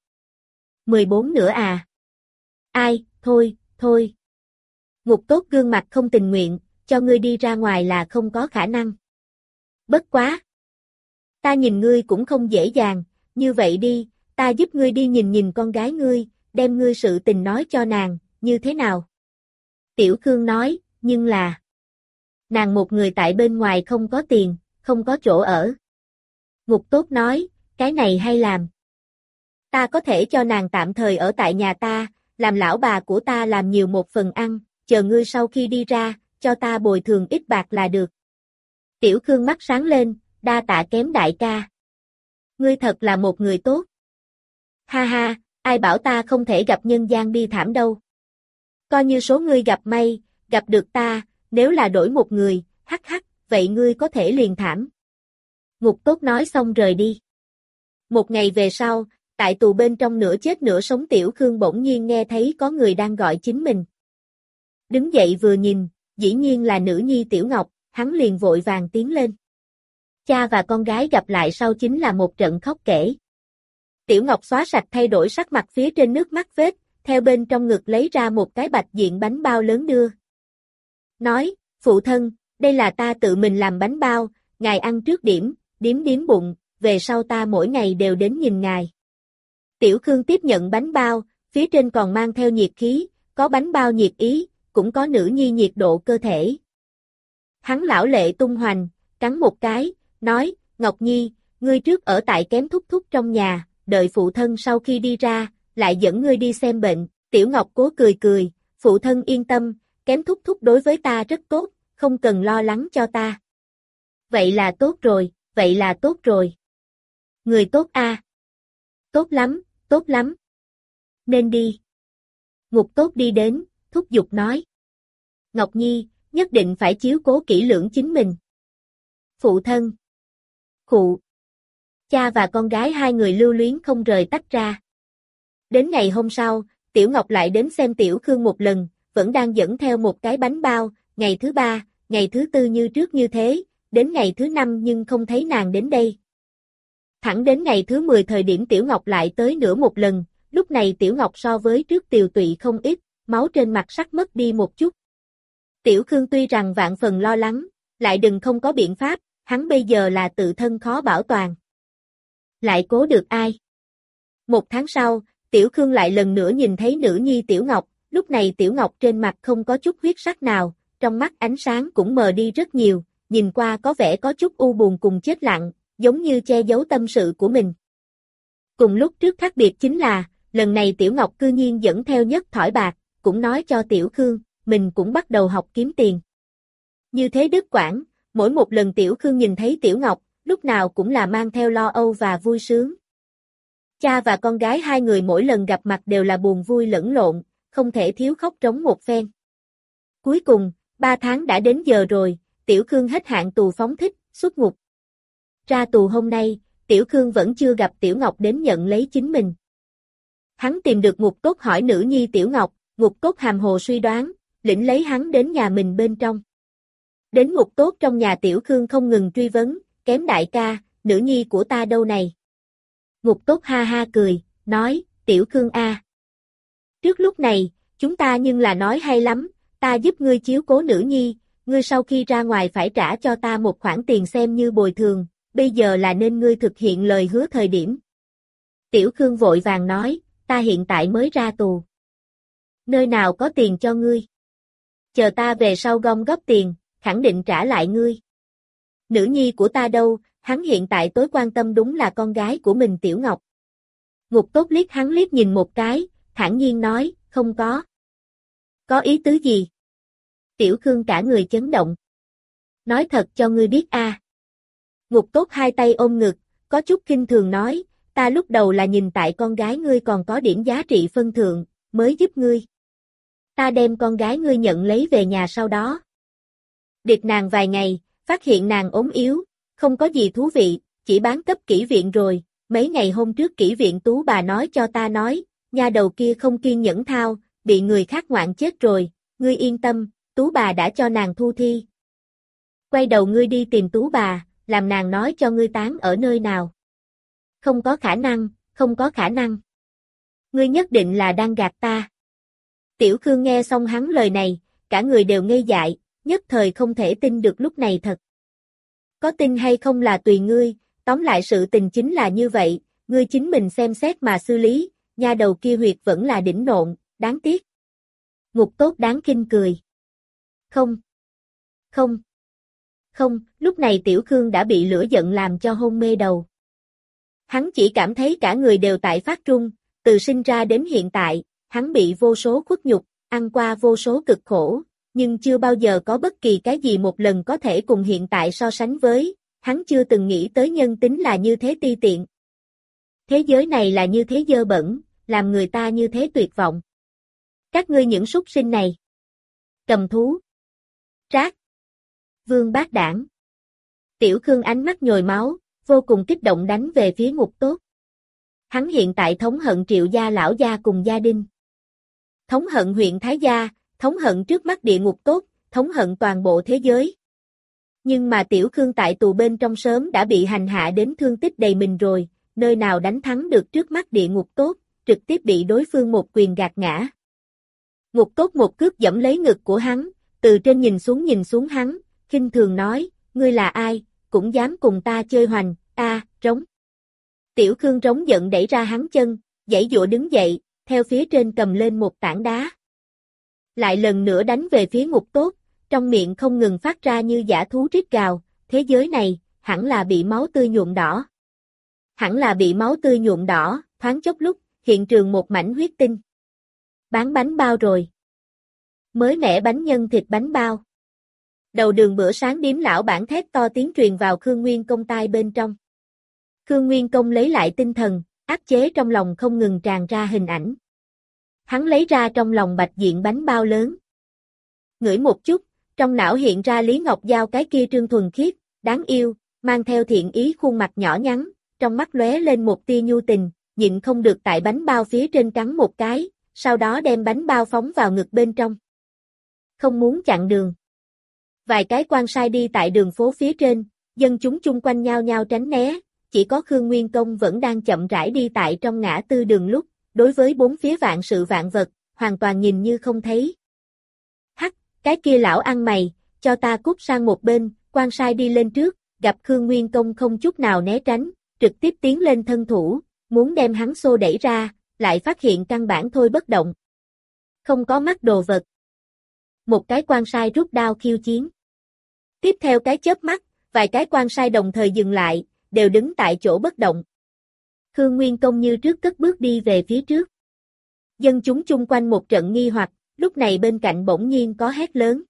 14 nữa à? Ai, thôi, thôi. Ngục Tốt gương mặt không tình nguyện, cho ngươi đi ra ngoài là không có khả năng. Bất quá. Ta nhìn ngươi cũng không dễ dàng, như vậy đi, ta giúp ngươi đi nhìn nhìn con gái ngươi, đem ngươi sự tình nói cho nàng, như thế nào? Tiểu Khương nói, nhưng là... Nàng một người tại bên ngoài không có tiền, không có chỗ ở. Ngục Tốt nói, cái này hay làm. Ta có thể cho nàng tạm thời ở tại nhà ta, làm lão bà của ta làm nhiều một phần ăn, chờ ngươi sau khi đi ra, cho ta bồi thường ít bạc là được. Tiểu Khương mắt sáng lên, đa tạ kém đại ca. Ngươi thật là một người tốt. Ha ha, ai bảo ta không thể gặp nhân gian bi thảm đâu. Coi như số ngươi gặp may, gặp được ta, nếu là đổi một người, hắc hắc, vậy ngươi có thể liền thảm. Ngục Tốt nói xong rời đi. Một ngày về sau, tại tù bên trong nửa chết nửa sống Tiểu Khương bỗng nhiên nghe thấy có người đang gọi chính mình. Đứng dậy vừa nhìn, dĩ nhiên là nữ nhi Tiểu Ngọc, hắn liền vội vàng tiến lên. Cha và con gái gặp lại sau chính là một trận khóc kể. Tiểu Ngọc xóa sạch thay đổi sắc mặt phía trên nước mắt vết, theo bên trong ngực lấy ra một cái bạch diện bánh bao lớn đưa. Nói, phụ thân, đây là ta tự mình làm bánh bao, ngài ăn trước điểm, điếm điếm bụng, về sau ta mỗi ngày đều đến nhìn ngài. Tiểu Khương tiếp nhận bánh bao, phía trên còn mang theo nhiệt khí, có bánh bao nhiệt ý, cũng có nữ nhi nhiệt độ cơ thể. Hắn lão lệ tung hoành, cắn một cái, nói, Ngọc Nhi, ngươi trước ở tại kém thúc thúc trong nhà, đợi phụ thân sau khi đi ra, lại dẫn ngươi đi xem bệnh. Tiểu Ngọc cố cười cười, phụ thân yên tâm, kém thúc thúc đối với ta rất tốt, không cần lo lắng cho ta. Vậy là tốt rồi, vậy là tốt rồi. Người tốt a. Tốt lắm, tốt lắm. Nên đi. Ngục Tốt đi đến, thúc giục nói. Ngọc Nhi, nhất định phải chiếu cố kỹ lưỡng chính mình. Phụ thân. Khụ. Cha và con gái hai người lưu luyến không rời tách ra. Đến ngày hôm sau, Tiểu Ngọc lại đến xem Tiểu Khương một lần, vẫn đang dẫn theo một cái bánh bao, ngày thứ ba, ngày thứ tư như trước như thế, đến ngày thứ năm nhưng không thấy nàng đến đây. Thẳng đến ngày thứ 10 thời điểm Tiểu Ngọc lại tới nữa một lần, lúc này Tiểu Ngọc so với trước tiều tụy không ít, máu trên mặt sắc mất đi một chút. Tiểu Khương tuy rằng vạn phần lo lắng, lại đừng không có biện pháp, hắn bây giờ là tự thân khó bảo toàn. Lại cố được ai? Một tháng sau, Tiểu Khương lại lần nữa nhìn thấy nữ nhi Tiểu Ngọc, lúc này Tiểu Ngọc trên mặt không có chút huyết sắc nào, trong mắt ánh sáng cũng mờ đi rất nhiều, nhìn qua có vẻ có chút u buồn cùng chết lặng, giống như che giấu tâm sự của mình. Cùng lúc trước khác biệt chính là, lần này Tiểu Ngọc cư nhiên dẫn theo nhất thỏi bạc, cũng nói cho Tiểu Khương, mình cũng bắt đầu học kiếm tiền. Như thế đứt quãng, mỗi một lần Tiểu Khương nhìn thấy Tiểu Ngọc, lúc nào cũng là mang theo lo âu và vui sướng. Cha và con gái hai người mỗi lần gặp mặt đều là buồn vui lẫn lộn, không thể thiếu khóc trống một phen. Cuối cùng, 3 tháng đã đến giờ rồi, Tiểu Khương hết hạn tù phóng thích, xuất ngục. Ra tù hôm nay, Tiểu Khương vẫn chưa gặp Tiểu Ngọc đến nhận lấy chính mình. Hắn tìm được Ngục Tốt hỏi nữ nhi Tiểu Ngọc, Ngục Tốt hàm hồ suy đoán, lĩnh lấy hắn đến nhà mình bên trong. Đến Ngục Tốt trong nhà Tiểu Khương không ngừng truy vấn, kém đại ca, nữ nhi của ta đâu này? Ngục Tốt ha ha cười, nói, Tiểu Khương a. Trước lúc này, chúng ta nhưng là nói hay lắm, ta giúp ngươi chiếu cố nữ nhi, ngươi sau khi ra ngoài phải trả cho ta một khoản tiền xem như bồi thường, bây giờ là nên ngươi thực hiện lời hứa thời điểm. Tiểu Khương vội vàng nói, ta hiện tại mới ra tù. Nơi nào có tiền cho ngươi? Chờ ta về sau gom góp tiền, khẳng định trả lại ngươi. Nữ nhi của ta đâu, hắn hiện tại tối quan tâm đúng là con gái của mình Tiểu Ngọc. Ngục Tốt liếc hắn liếc nhìn một cái, thản nhiên nói, không có. Có ý tứ gì? Tiểu Khương cả người chấn động. Nói thật cho ngươi biết a. Ngục Tốt hai tay ôm ngực, có chút kinh thường nói, ta lúc đầu là nhìn tại con gái ngươi còn có điểm giá trị phân thượng, mới giúp ngươi. Ta đem con gái ngươi nhận lấy về nhà sau đó. Điệp nàng vài ngày, phát hiện nàng ốm yếu, không có gì thú vị, chỉ bán cấp kỹ viện rồi, mấy ngày hôm trước kỹ viện tú bà nói cho ta nói, nha đầu kia không kiên nhẫn thao, bị người khác ngoạn chết rồi, ngươi yên tâm, tú bà đã cho nàng thu thi. Quay đầu ngươi đi tìm tú bà, làm nàng nói cho ngươi tán ở nơi nào. Không có khả năng, không có khả năng. Ngươi nhất định là đang gạt ta. Tiểu Khương nghe xong hắn lời này, cả người đều ngây dại, nhất thời không thể tin được lúc này thật. Có tin hay không là tùy ngươi, tóm lại sự tình chính là như vậy, ngươi chính mình xem xét mà xử lý, nha đầu kia huyệt vẫn là đỉnh nộn, đáng tiếc. Ngục Tốt đáng khinh cười. Không. Không. Không, lúc này Tiểu Khương đã bị lửa giận làm cho hôn mê đầu. Hắn chỉ cảm thấy cả người đều tại phát run, từ sinh ra đến hiện tại, hắn bị vô số khuất nhục, ăn qua vô số cực khổ, nhưng chưa bao giờ có bất kỳ cái gì một lần có thể cùng hiện tại so sánh với, hắn chưa từng nghĩ tới nhân tính là như thế ti tiện. Thế giới này là như thế dơ bẩn, làm người ta như thế tuyệt vọng. Các ngươi những súc sinh này. Cầm thú. Rác. Vương bát đảng. Tiểu Khương ánh mắt nhồi máu, vô cùng kích động đánh về phía Ngục Tốt. Hắn hiện tại thống hận Triệu gia lão gia cùng gia đình. Thống hận huyện Thái gia, thống hận trước mắt địa ngục tốt, thống hận toàn bộ thế giới. Nhưng mà Tiểu Khương tại tù bên trong sớm đã bị hành hạ đến thương tích đầy mình rồi, nơi nào đánh thắng được trước mắt địa ngục tốt, trực tiếp bị đối phương một quyền gạt ngã. Ngục Tốt một cước giẫm lấy ngực của hắn, từ trên nhìn xuống hắn, khinh thường nói, ngươi là ai, cũng dám cùng ta chơi hoành, rống. Tiểu Khương rống giận đẩy ra hắn chân, giãy giụa đứng dậy, theo phía trên cầm lên một tảng đá. Lại lần nữa đánh về phía Ngục Tốt, trong miệng không ngừng phát ra như dã thú rít gào, thế giới này, hẳn là bị máu tươi nhuộm đỏ. Hẳn là bị máu tươi nhuộm đỏ, thoáng chốc lúc, hiện trường một mảnh huyết tinh. Bán bánh bao rồi. Mới mẻ bánh nhân thịt bánh bao. Đầu đường bữa sáng điếm lão bản thét to tiếng truyền vào Khương Nguyên Công tai bên trong. Khương Nguyên Công lấy lại tinh thần, áp chế trong lòng không ngừng tràn ra hình ảnh. Hắn lấy ra trong lòng bạch diện bánh bao lớn. Ngửi một chút, trong não hiện ra Lý Ngọc Giao cái kia trương thuần khiết, đáng yêu, mang theo thiện ý khuôn mặt nhỏ nhắn, trong mắt lóe lên một tia nhu tình, nhịn không được tại bánh bao phía trên cắn một cái, sau đó đem bánh bao phóng vào ngực bên trong. Không muốn chặn đường. Vài cái quan sai đi tại đường phố phía trên, dân chúng chung quanh nhao nhao tránh né, chỉ có Khương Nguyên Công vẫn đang chậm rãi đi tại trong ngã tư đường lúc, đối với bốn phía vạn sự vạn vật, hoàn toàn nhìn như không thấy. Hắc, cái kia lão ăn mày, cho ta cút sang một bên, quan sai đi lên trước, gặp Khương Nguyên Công không chút nào né tránh, trực tiếp tiến lên thân thủ, muốn đem hắn xô đẩy ra, lại phát hiện căn bản thôi bất động. Không có mắt đồ vật. Một cái quan sai rút đao khiêu chiến. Tiếp theo cái chớp mắt, vài cái quan sai đồng thời dừng lại, đều đứng tại chỗ bất động. Khương Nguyên Công như trước cất bước đi về phía trước. Dân chúng chung quanh một trận nghi hoặc, lúc này bên cạnh bỗng nhiên có hét lớn.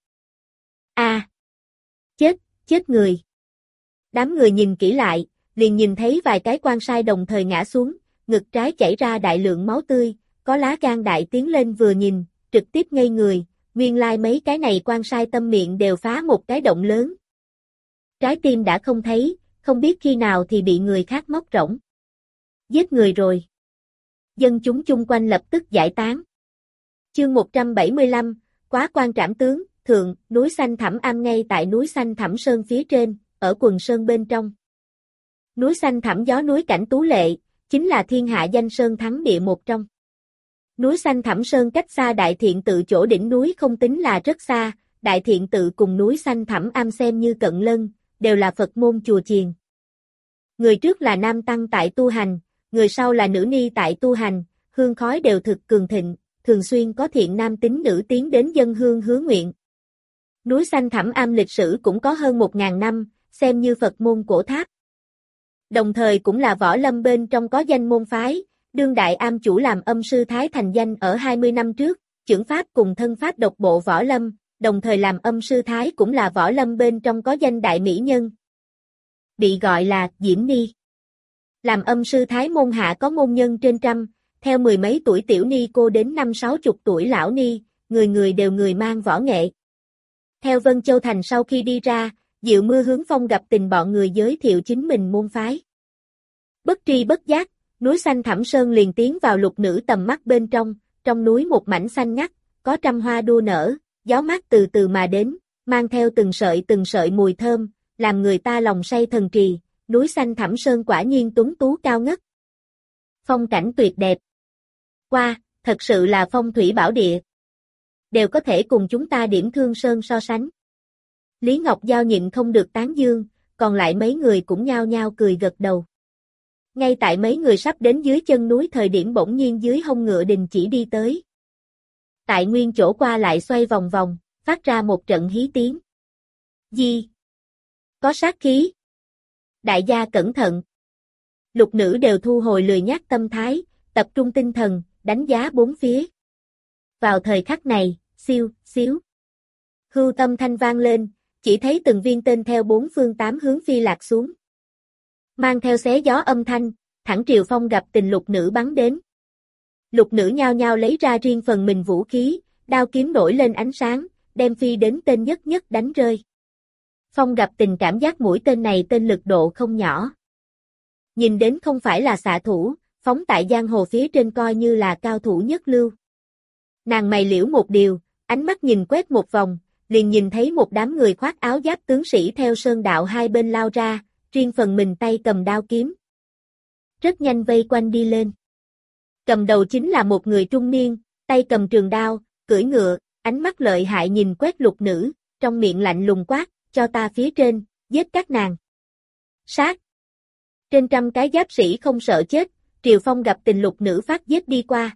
Chết người. Đám người nhìn kỹ lại, liền nhìn thấy vài cái quan sai đồng thời ngã xuống, ngực trái chảy ra đại lượng máu tươi, có lá gan đại tiến lên vừa nhìn, trực tiếp ngây người, nguyên lai mấy cái này quan sai tâm miệng đều phá một cái động lớn. Trái tim đã không thấy, không biết khi nào thì bị người khác móc rỗng. Giết người rồi. Dân chúng chung quanh lập tức giải tán. Chương 175, Quá quan trảm tướng, thượng, núi xanh Thẳm Am ngay tại núi xanh Thẳm Sơn phía trên, ở quần sơn bên trong. Núi xanh Thẳm gió núi cảnh tú lệ, chính là thiên hạ danh sơn thắng địa một trong. Núi xanh Thẳm Sơn cách xa Đại Thiện Tự chỗ đỉnh núi không tính là rất xa, Đại Thiện Tự cùng núi xanh Thẳm Am xem như cận lân, đều là Phật môn chùa chiền. Người trước là nam tăng tại tu hành, người sau là nữ ni tại tu hành, hương khói đều thực cường thịnh, thường xuyên có thiện nam tín nữ tiến đến dân hương hứa nguyện. Núi xanh Thẳm Am lịch sử cũng có hơn 1000 năm, xem như Phật môn cổ tháp. Đồng thời cũng là võ lâm bên trong có danh môn phái, đương đại am chủ làm âm sư Thái thành danh ở 20 năm trước, chưởng pháp cùng thân pháp độc bộ võ lâm, đồng thời làm âm sư Thái cũng là võ lâm bên trong có danh đại mỹ nhân. Bị gọi là Diễm Ni. Làm âm sư Thái môn hạ có môn nhân trên trăm, theo mười mấy tuổi tiểu ni cô đến 50-60 tuổi lão ni, người người đều người mang võ nghệ. Theo Vân Châu Thành sau khi đi ra, Diệu Mưa hướng Phong gặp tình bọn người giới thiệu chính mình môn phái. Bất tri bất giác, núi xanh Thẳm Sơn liền tiến vào Lục Nữ tầm mắt bên trong núi một mảnh xanh ngắt, có trăm hoa đua nở, gió mát từ từ mà đến, mang theo từng sợi mùi thơm, làm người ta lòng say thần trì, núi xanh Thẳm Sơn quả nhiên tuấn tú cao ngất. Phong cảnh tuyệt đẹp. Qua, thật sự là phong thủy bảo địa. Đều có thể cùng chúng ta Điểm Thương Sơn so sánh. Lý Ngọc Giao nhịn không được tán dương, còn lại mấy người cũng nhao nhao cười gật đầu. Ngay tại mấy người sắp đến dưới chân núi thời điểm bỗng nhiên dưới hông ngựa đình chỉ đi tới. Tại nguyên chỗ qua lại xoay vòng vòng, phát ra một trận hí tiếng. Gì? Có sát khí. Đại gia cẩn thận. Lục Nữ đều thu hồi lười nhác tâm thái, tập trung tinh thần, đánh giá bốn phía. Vào thời khắc này, xiêu, xíu. Hưu tâm thanh vang lên, chỉ thấy từng viên tên theo bốn phương tám hướng phi lạc xuống. Mang theo xé gió âm thanh, thẳng triều Phong gặp tình Lục Nữ bắn đến. Lục Nữ nhao nhao lấy ra riêng phần mình vũ khí, đao kiếm nổi lên ánh sáng, đem phi đến tên nhất nhất đánh rơi. Phong gặp tình cảm giác mũi tên này tên lực độ không nhỏ. Nhìn đến không phải là xạ thủ, phóng tại giang hồ phía trên coi như là cao thủ nhất lưu. Nàng mày liễu một điều, ánh mắt nhìn quét một vòng, liền nhìn thấy một đám người khoác áo giáp tướng sĩ theo sơn đạo hai bên lao ra, riêng phần mình tay cầm đao kiếm. Rất nhanh vây quanh đi lên. Cầm đầu chính là một người trung niên, tay cầm trường đao, cưỡi ngựa, ánh mắt lợi hại nhìn quét Lục Nữ, trong miệng lạnh lùng quát, cho ta phía trên, giết các nàng. Sát. Trên trăm cái giáp sĩ không sợ chết, triều Phong gặp tình Lục Nữ phát giết đi qua.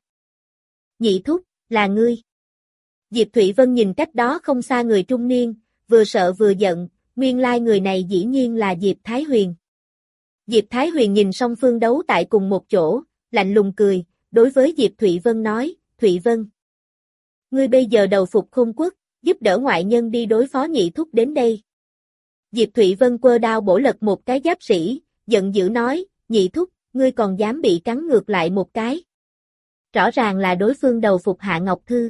Nhị thúc, là ngươi. Diệp Thụy Vân nhìn cách đó không xa người trung niên, vừa sợ vừa giận, nguyên lai người này dĩ nhiên là Diệp Thái Huyền. Diệp Thái Huyền nhìn song phương đấu tại cùng một chỗ, lạnh lùng cười, đối với Diệp Thụy Vân nói, Thụy Vân. Ngươi bây giờ đầu phục Khôn Quốc, giúp đỡ ngoại nhân đi đối phó nhị thúc đến đây. Diệp Thụy Vân quơ đao bổ lật một cái giáp sĩ, giận dữ nói, nhị thúc, ngươi còn dám bị cắn ngược lại một cái. Rõ ràng là đối phương đầu phục Hạ Ngọc Thư.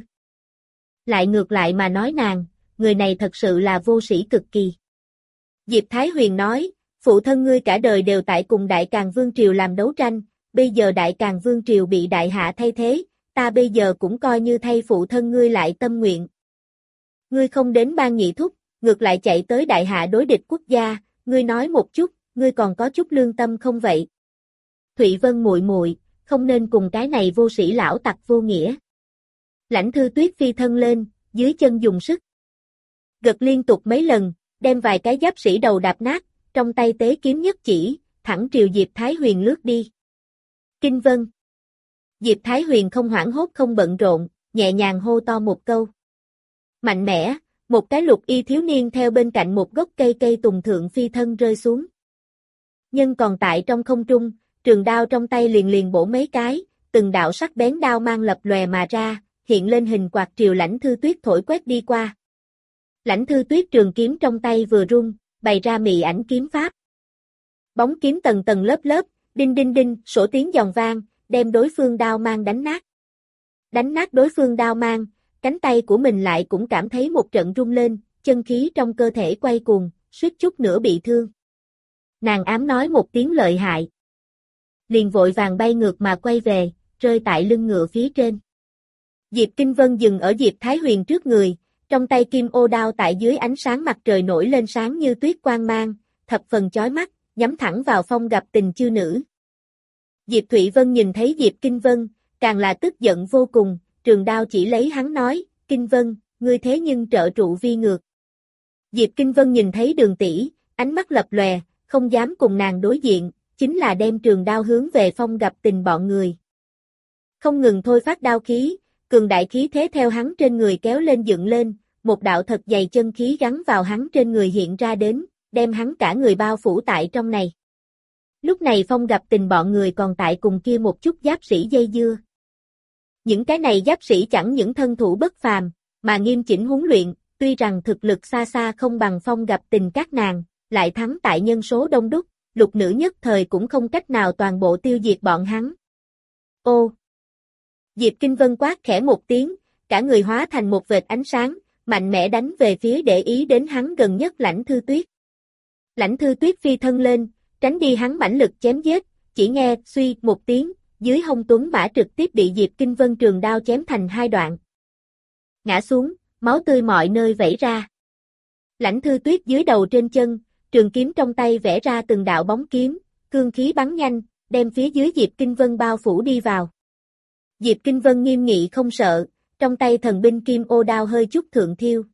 Lại ngược lại mà nói nàng, người này thật sự là vô sĩ cực kỳ. Diệp Thái Huyền nói, phụ thân ngươi cả đời đều tại cùng Đại Càn Vương Triều làm đấu tranh, bây giờ Đại Càn Vương Triều bị Đại Hạ thay thế, ta bây giờ cũng coi như thay phụ thân ngươi lại tâm nguyện. Ngươi không đến ban nhị thúc, ngược lại chạy tới Đại Hạ đối địch quốc gia, ngươi nói một chút, ngươi còn có chút lương tâm không vậy? Thụy Vân muội muội, không nên cùng cái này vô sĩ lão tặc vô nghĩa. Lãnh Thư Tuyết phi thân lên, dưới chân dùng sức. Gật liên tục mấy lần, đem vài cái giáp sĩ đầu đạp nát, trong tay tế kiếm nhất chỉ, thẳng triều Diệp Thái Huyền lướt đi. Kinh Vân. Diệp Thái Huyền không hoảng hốt không bận rộn, nhẹ nhàng hô to một câu. Mạnh mẽ, một cái lục y thiếu niên theo bên cạnh một gốc cây tùng thượng phi thân rơi xuống. Nhưng còn tại trong không trung, trường đao trong tay liền bổ mấy cái, từng đạo sắc bén đao mang lập lòe mà ra, hiện lên hình quạt triều Lãnh Thư Tuyết thổi quét đi qua. Lãnh Thư Tuyết trường kiếm trong tay vừa rung, bày ra mị ảnh kiếm pháp. Bóng kiếm tầng tầng lớp lớp, đinh đinh đinh, sổ tiếng giòn vang, đem đối phương đao mang đánh nát. Đánh nát đối phương đao mang, cánh tay của mình lại cũng cảm thấy một trận rung lên, chân khí trong cơ thể quay cuồng, suýt chút nữa bị thương. Nàng ám nói một tiếng lợi hại. Liền vội vàng bay ngược mà quay về, rơi tại lưng ngựa phía trên. Diệp Kinh Vân dừng ở Diệp Thái Huyền trước người, trong tay kim ô đao tại dưới ánh sáng mặt trời nổi lên sáng như tuyết quang mang, thập phần chói mắt, nhắm thẳng vào Phong gặp tình chư nữ. Diệp Thụy Vân nhìn thấy Diệp Kinh Vân, càng là tức giận vô cùng, trường đao chỉ lấy hắn nói, Kinh Vân, ngươi thế nhưng trợ trụ vi ngược. Diệp Kinh Vân nhìn thấy Đường tỷ, ánh mắt lập lòe, không dám cùng nàng đối diện, chính là đem trường đao hướng về Phong gặp tình bọn người. Không ngừng thôi phát đao khí, cường đại khí thế theo hắn trên người kéo lên dựng lên, một đạo thật dày chân khí gắn vào hắn trên người hiện ra đến, đem hắn cả người bao phủ tại trong này. Lúc này Phong gặp tình bọn người còn tại cùng kia một chút giáp sĩ dây dưa. Những cái này giáp sĩ chẳng những thân thủ bất phàm, mà nghiêm chỉnh huấn luyện, tuy rằng thực lực xa xa không bằng Phong gặp tình các nàng, lại thắng tại nhân số đông đúc, lục nữ nhất thời cũng không cách nào toàn bộ tiêu diệt bọn hắn. Ô! Diệp Kinh Vân quát khẽ một tiếng, cả người hóa thành một vệt ánh sáng, mạnh mẽ đánh về phía để ý đến hắn gần nhất Lãnh Thư Tuyết. Lãnh Thư Tuyết phi thân lên, tránh đi hắn mãnh lực chém giết, chỉ nghe suy một tiếng, dưới hông tuấn mã trực tiếp bị Diệp Kinh Vân trường đao chém thành hai đoạn. Ngã xuống, máu tươi mọi nơi vẩy ra. Lãnh Thư Tuyết dưới đầu trên chân, trường kiếm trong tay vẽ ra từng đạo bóng kiếm, cương khí bắn nhanh, đem phía dưới Diệp Kinh Vân bao phủ đi vào. Diệp Kinh Vân nghiêm nghị không sợ, trong tay thần binh kim ô đao hơi chút thượng thiêu.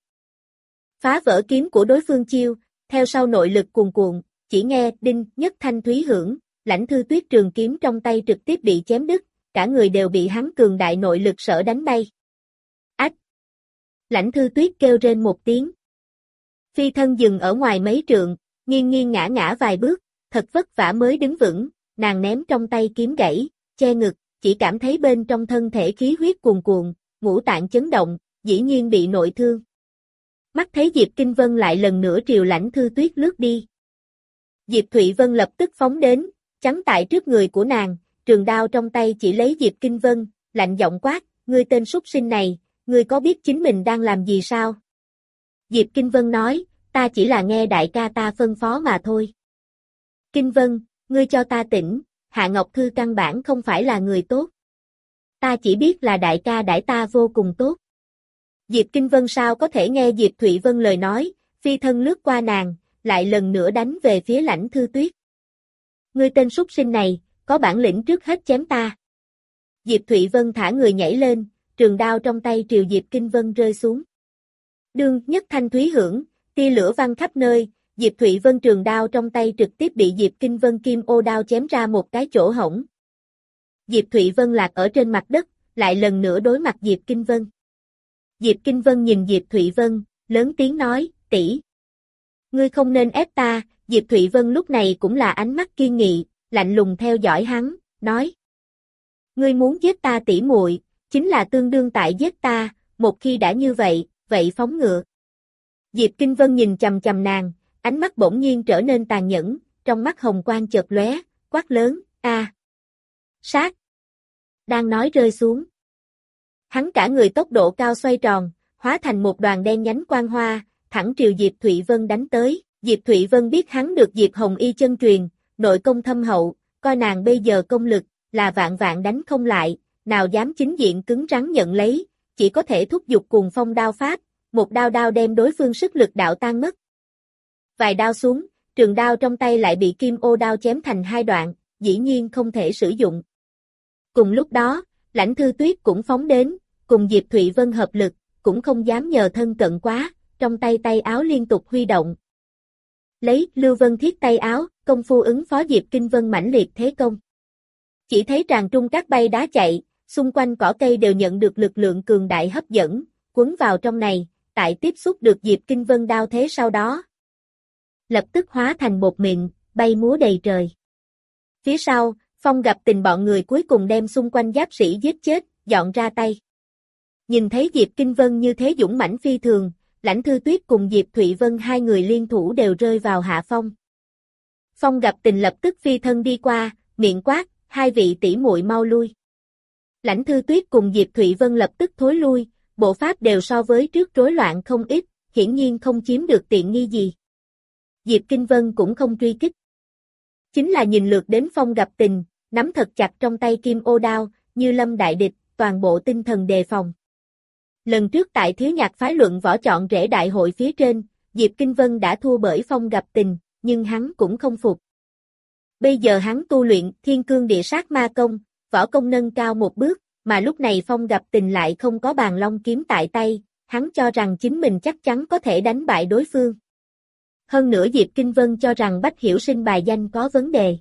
Phá vỡ kiếm của đối phương chiêu, theo sau nội lực cuồn cuộn, chỉ nghe đinh nhất thanh thúy hưởng, Lãnh Thư Tuyết trường kiếm trong tay trực tiếp bị chém đứt, cả người đều bị hắn cường đại nội lực sở đánh bay. Ách! Lãnh Thư Tuyết kêu rên một tiếng. Phi thân dừng ở ngoài mấy trượng, nghiêng nghiêng ngã ngã vài bước, thật vất vả mới đứng vững, nàng ném trong tay kiếm gãy, che ngực, chỉ cảm thấy bên trong thân thể khí huyết cuồn cuộn, ngũ tạng chấn động, dĩ nhiên bị nội thương. Mắt thấy Diệp Kinh Vân lại lần nữa triều Lãnh Thư Tuyết lướt đi. Diệp Thụy Vân lập tức phóng đến, chắn tại trước người của nàng, trường đao trong tay chỉ lấy Diệp Kinh Vân, lạnh giọng quát, ngươi tên súc sinh này, ngươi có biết chính mình đang làm gì sao? Diệp Kinh Vân nói, ta chỉ là nghe đại ca ta phân phó mà thôi. Kinh Vân, ngươi cho ta tỉnh, Hạ Ngọc Thư căn bản không phải là người tốt. Ta chỉ biết là đại ca đãi ta vô cùng tốt. Diệp Kinh Vân sao có thể nghe Diệp Thụy Vân lời nói, phi thân lướt qua nàng, lại lần nữa đánh về phía Lãnh Thư Tuyết. Ngươi tên súc sinh này, có bản lĩnh trước hết chém ta. Diệp Thụy Vân thả người nhảy lên, trường đao trong tay triều Diệp Kinh Vân rơi xuống. Đương nhất thanh thúy hưởng, tia lửa văng khắp nơi, Diệp Thụy Vân trường đao trong tay trực tiếp bị Diệp Kinh Vân kim ô đao chém ra một cái chỗ hổng. Diệp Thụy Vân lạc ở trên mặt đất, lại lần nữa đối mặt Diệp Kinh Vân. Diệp Kinh Vân nhìn Diệp Thụy Vân, lớn tiếng nói, tỷ, ngươi không nên ép ta. Diệp Thụy Vân lúc này cũng là ánh mắt kiên nghị, lạnh lùng theo dõi hắn, nói. Ngươi muốn giết ta tỷ muội, chính là tương đương tại giết ta, một khi đã như vậy, vậy phóng ngựa. Diệp Kinh Vân nhìn chằm chằm nàng, ánh mắt bỗng nhiên trở nên tàn nhẫn, trong mắt hồng quang chợt lóe, quát lớn, a, sát. Đang nói rơi xuống. Hắn cả người tốc độ cao xoay tròn, hóa thành một đoàn đen nhánh quang hoa, thẳng triều Diệp Thụy Vân đánh tới. Diệp Thụy Vân biết hắn được Diệp Hồng Y chân truyền, nội công thâm hậu, coi nàng bây giờ công lực, là vạn vạn đánh không lại, nào dám chính diện cứng rắn nhận lấy, chỉ có thể thúc giục Cuồng Phong đao pháp, một đao đao đem đối phương sức lực đạo tan mất. Vài đao xuống, trường đao trong tay lại bị kim ô đao chém thành hai đoạn, dĩ nhiên không thể sử dụng. Cùng lúc đó, Lãnh Thư Tuyết cũng phóng đến, cùng Diệp Thụy Vân hợp lực, cũng không dám nhờ thân cận quá, trong tay tay áo liên tục huy động. Lấy Lưu Vân Thiết tay áo, công phu ứng phó Diệp Kinh Vân mãnh liệt thế công. Chỉ thấy tràng trung các bay đá chạy, xung quanh cỏ cây đều nhận được lực lượng cường đại hấp dẫn, quấn vào trong này, tại tiếp xúc được Diệp Kinh Vân đao thế sau đó. Lập tức hóa thành bột mịn, bay múa đầy trời. Phía sau, Phong Gặp Tình bọn người cuối cùng đem xung quanh giáp sĩ giết chết, dọn ra tay. Nhìn thấy Diệp Kinh Vân như thế dũng mãnh phi thường, Lãnh Thư Tuyết cùng Diệp Thụy Vân hai người liên thủ đều rơi vào hạ phong. Phong Gặp Tình lập tức phi thân đi qua, miệng quát, hai vị tỷ muội mau lui. Lãnh Thư Tuyết cùng Diệp Thụy Vân lập tức thối lui, bộ pháp đều so với trước rối loạn không ít, hiển nhiên không chiếm được tiện nghi gì. Diệp Kinh Vân cũng không truy kích. Chính là nhìn lượt đến Phong Gặp Tình, nắm thật chặt trong tay kim ô đao, như lâm đại địch, toàn bộ tinh thần đề phòng. Lần trước tại Thiếu Nhạc phái luận võ chọn rễ đại hội phía trên, Diệp Kinh Vân đã thua bởi Phong Gặp Tình, nhưng hắn cũng không phục. Bây giờ hắn tu luyện Thiên Cương Địa Sát Ma Công, võ công nâng cao một bước, mà lúc này Phong Gặp Tình lại không có Bàn Long kiếm tại tay, hắn cho rằng chính mình chắc chắn có thể đánh bại đối phương. Hơn nữa Diệp Kinh Vân cho rằng Bách Hiểu Sinh bài danh có vấn đề.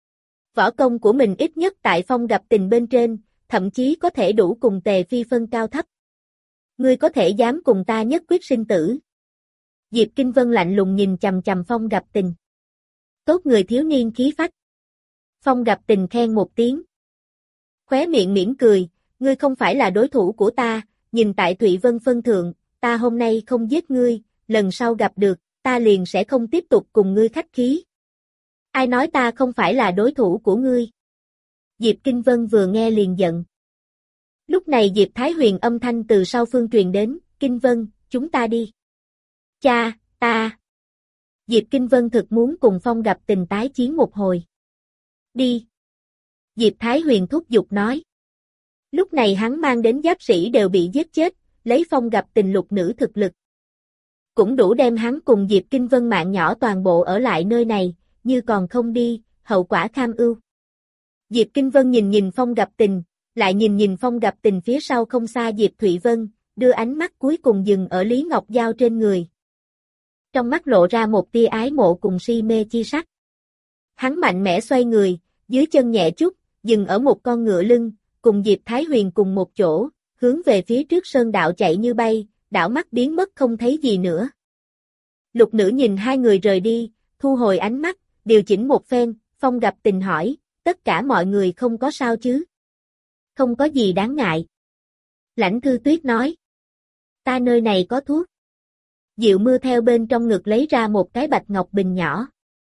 Võ công của mình ít nhất tại Phong Gặp Tình bên trên, thậm chí có thể đủ cùng Tề Phi phân cao thấp. Ngươi có thể dám cùng ta nhất quyết sinh tử. Diệp Kinh Vân lạnh lùng nhìn chằm chằm Phong Gặp Tình. Tốt người thiếu niên khí phách. Phong Gặp Tình khen một tiếng. Khóe miệng mỉm cười, ngươi không phải là đối thủ của ta, nhìn tại Thụy Vân phân thượng, ta hôm nay không giết ngươi, lần sau gặp được, ta liền sẽ không tiếp tục cùng ngươi khách khí. Ai nói ta không phải là đối thủ của ngươi? Diệp Kinh Vân vừa nghe liền giận. Lúc này Diệp Thái Huyền âm thanh từ sau phương truyền đến, Kinh Vân, chúng ta đi. Cha, ta. Diệp Kinh Vân thực muốn cùng Phong Gặp Tình tái chiến một hồi. Đi. Diệp Thái Huyền thúc giục nói. Lúc này hắn mang đến giáp sĩ đều bị giết chết, lấy Phong Gặp Tình lục nữ thực lực. Cũng đủ đem hắn cùng Diệp Kinh Vân mạng nhỏ toàn bộ ở lại nơi này, như còn không đi, hậu quả kham ưu. Diệp Kinh Vân nhìn nhìn Phong Gặp Tình, lại nhìn nhìn Phong Gặp Tình phía sau không xa Diệp Thụy Vân, đưa ánh mắt cuối cùng dừng ở Lý Ngọc Giao trên người. Trong mắt lộ ra một tia ái mộ cùng si mê chi sắc. Hắn mạnh mẽ xoay người, dưới chân nhẹ chút, dừng ở một con ngựa lưng, cùng Diệp Thái Huyền cùng một chỗ, hướng về phía trước sơn đạo chạy như bay, đảo mắt biến mất không thấy gì nữa. Lục nữ nhìn hai người rời đi, thu hồi ánh mắt, điều chỉnh một phen, Phong Gặp Tình hỏi, tất cả mọi người không có sao chứ? Không có gì đáng ngại. Lãnh Thư Tuyết nói, ta nơi này có thuốc. Diệu Mưa theo bên trong ngực lấy ra một cái bạch ngọc bình nhỏ.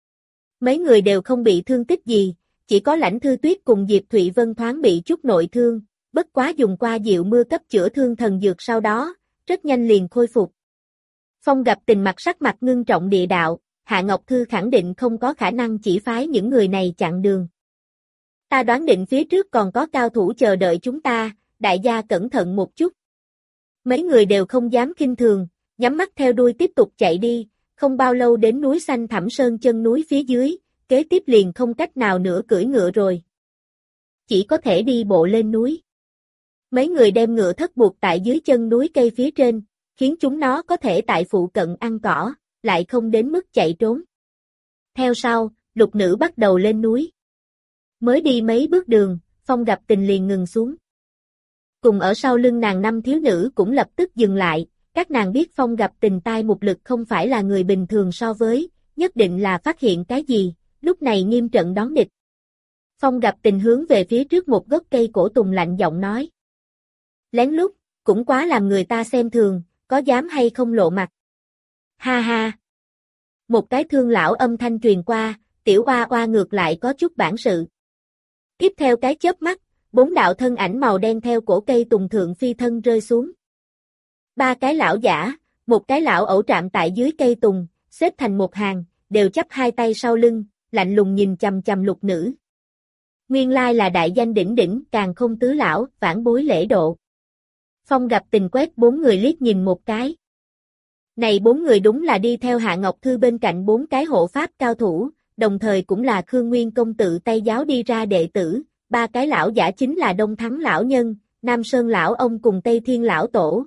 Mấy người đều không bị thương tích gì, chỉ có Lãnh Thư Tuyết cùng Diệp Thụy Vân thoáng bị chút nội thương, bất quá dùng qua Diệu Mưa cấp chữa thương thần dược sau đó, rất nhanh liền khôi phục. Phong Gặp Tình mặt sắc mặt ngưng trọng địa đạo, Hạ Ngọc Thư khẳng định không có khả năng chỉ phái những người này chặn đường. Ta đoán định phía trước còn có cao thủ chờ đợi chúng ta, đại gia cẩn thận một chút. Mấy người đều không dám khinh thường, nhắm mắt theo đuôi tiếp tục chạy đi, không bao lâu đến núi xanh thẳm sơn chân núi phía dưới, kế tiếp liền không cách nào nữa cưỡi ngựa rồi. Chỉ có thể đi bộ lên núi. Mấy người đem ngựa thất buộc tại dưới chân núi cây phía trên, khiến chúng nó có thể tại phụ cận ăn cỏ, lại không đến mức chạy trốn. Theo sau, lục nữ bắt đầu lên núi. Mới đi mấy bước đường, Phong Gặp Tình liền ngừng xuống. Cùng ở sau lưng nàng năm thiếu nữ cũng lập tức dừng lại, các nàng biết Phong Gặp Tình tai một lực không phải là người bình thường so với, nhất định là phát hiện cái gì, lúc này nghiêm trận đón địch. Phong Gặp Tình hướng về phía trước một gốc cây cổ tùng lạnh giọng nói. Lén lút, cũng quá làm người ta xem thường, có dám hay không lộ mặt. Ha ha. Một cái thương lão âm thanh truyền qua, tiểu oa oa ngược lại có chút bản sự. Tiếp theo cái chớp mắt, 4 đạo thân ảnh màu đen theo cổ cây tùng thượng phi thân rơi xuống. 3 cái lão giả, một cái lão ẩu trạm tại dưới cây tùng, xếp thành một hàng, đều chắp hai tay sau lưng, lạnh lùng nhìn chằm chằm lục nữ. Nguyên lai là đại danh đỉnh đỉnh, Càn Khôn tứ lão, vãn bối lễ độ. Phong Gặp Tình quét 4 người liếc nhìn một cái. Này 4 người đúng là đi theo Hạ Ngọc Thư bên cạnh 4 cái hộ pháp cao thủ, đồng thời cũng là Khương Nguyên công tự tay giáo đi ra đệ tử, 3 cái lão giả chính là Đông Thắng lão nhân, Nam Sơn lão ông cùng Tây Thiên lão tổ.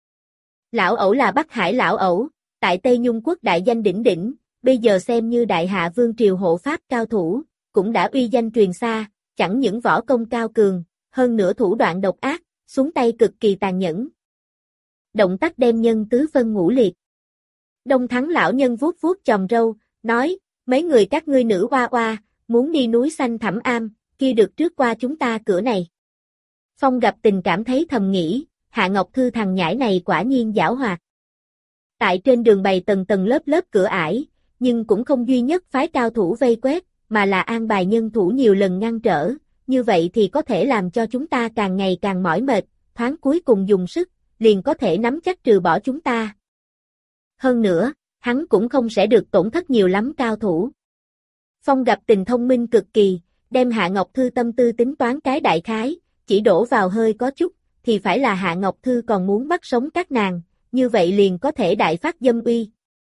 Lão ẩu là Bắc Hải lão ẩu, tại Tây Nhung quốc đại danh đỉnh đỉnh, bây giờ xem như đại hạ vương triều hộ pháp cao thủ, cũng đã uy danh truyền xa, chẳng những võ công cao cường, hơn nữa thủ đoạn độc ác, xuống tay cực kỳ tàn nhẫn. Động tác đem nhân tứ phân ngũ liệt. Đông Thắng lão nhân vuốt vuốt chòm râu, nói, mấy người các ngươi nữ oa oa, muốn đi núi xanh Thẳm Am, kia được trước qua chúng ta cửa này. Phong Gặp Tình cảm thấy thầm nghĩ, Hạ Ngọc Thư thằng nhãi này quả nhiên giảo hoạt. Tại trên đường bày tầng tầng lớp lớp cửa ải, nhưng cũng không duy nhất phái cao thủ vây quét, mà là an bài nhân thủ nhiều lần ngăn trở, như vậy thì có thể làm cho chúng ta càng ngày càng mỏi mệt, thoáng cuối cùng dùng sức, liền có thể nắm chắc trừ bỏ chúng ta. Hơn nữa, hắn cũng không sẽ được tổn thất nhiều lắm cao thủ. Phong Gặp Tình thông minh cực kỳ, đem Hạ Ngọc Thư tâm tư tính toán cái đại khái, chỉ đổ vào hơi có chút, thì phải là Hạ Ngọc Thư còn muốn bắt sống các nàng, như vậy liền có thể đại phát dâm uy.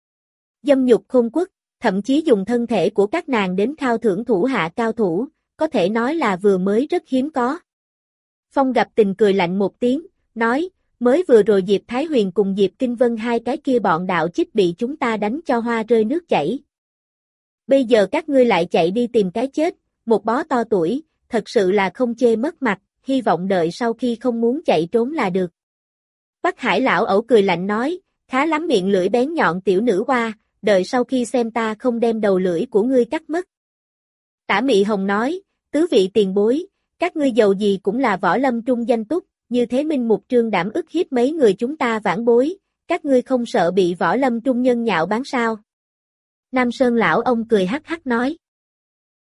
Dâm nhục khôn quốc, thậm chí dùng thân thể của các nàng đến khao thưởng thủ hạ cao thủ, có thể nói là vừa mới rất hiếm có. Phong Gặp Tình cười lạnh một tiếng, nói, mới vừa rồi Diệp Thái Huyền cùng Diệp Kinh Vân hai cái kia bọn đạo chích bị chúng ta đánh cho hoa rơi nước chảy. Bây giờ các ngươi lại chạy đi tìm cái chết, một bó to tuổi, thật sự là không chê mất mặt, hy vọng đợi sau khi không muốn chạy trốn là được. Bắc Hải lão ẩu cười lạnh nói, khá lắm miệng lưỡi bén nhọn tiểu nữ hoa, đợi sau khi xem ta không đem đầu lưỡi của ngươi cắt mất. Tả Mị Hồng nói, tứ vị tiền bối, các ngươi giàu gì cũng là võ lâm trung danh túc, như thế minh mục trương đảm ức hiếp mấy người chúng ta vãn bối, các ngươi không sợ bị võ lâm trung nhân nhạo báng sao? Nam Sơn lão ông cười hắc hắc nói.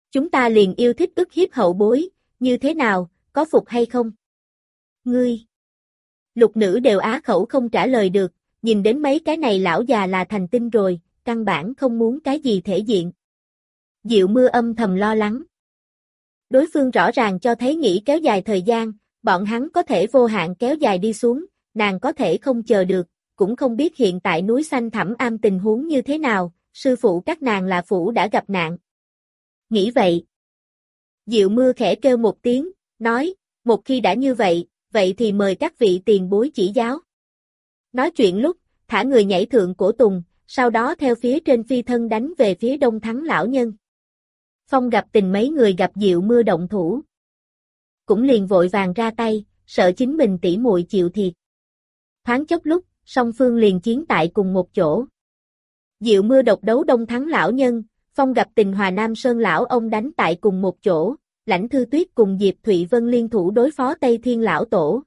Chúng ta liền yêu thích ức hiếp hậu bối, như thế nào, có phục hay không? Ngươi! Lục nữ đều á khẩu không trả lời được, nhìn đến mấy cái này lão già là thành tinh rồi, căn bản không muốn cái gì thể diện. Diệu Mưa âm thầm lo lắng. Đối phương rõ ràng cho thấy nghĩ kéo dài thời gian, bọn hắn có thể vô hạn kéo dài đi xuống, nàng có thể không chờ được, cũng không biết hiện tại núi xanh Thẳm Am tình huống như thế nào, sư phụ các nàng là phủ đã gặp nạn. Nghĩ vậy. Diệu Mưa khẽ kêu một tiếng, nói, một khi đã như vậy, vậy thì mời các vị tiền bối chỉ giáo. Nói chuyện lúc, thả người nhảy thượng cổ tùng, sau đó theo phía trên phi thân đánh về phía Đông Thắng lão nhân. Phong gặp tình mấy người gặp Diệu Mưa động thủ. Cũng liền vội vàng ra tay, sợ chính mình tỉ muội chịu thiệt. Thoáng chốc lúc, song phương liền chiến tại cùng một chỗ. Diệu Mưa độc đấu Đông Thắng lão nhân, Phong gặp tình Hòa Nam Sơn lão ông đánh tại cùng một chỗ, Lãnh Thư Tuyết cùng Diệp Thụy Vân liên thủ đối phó Tây Thiên lão tổ.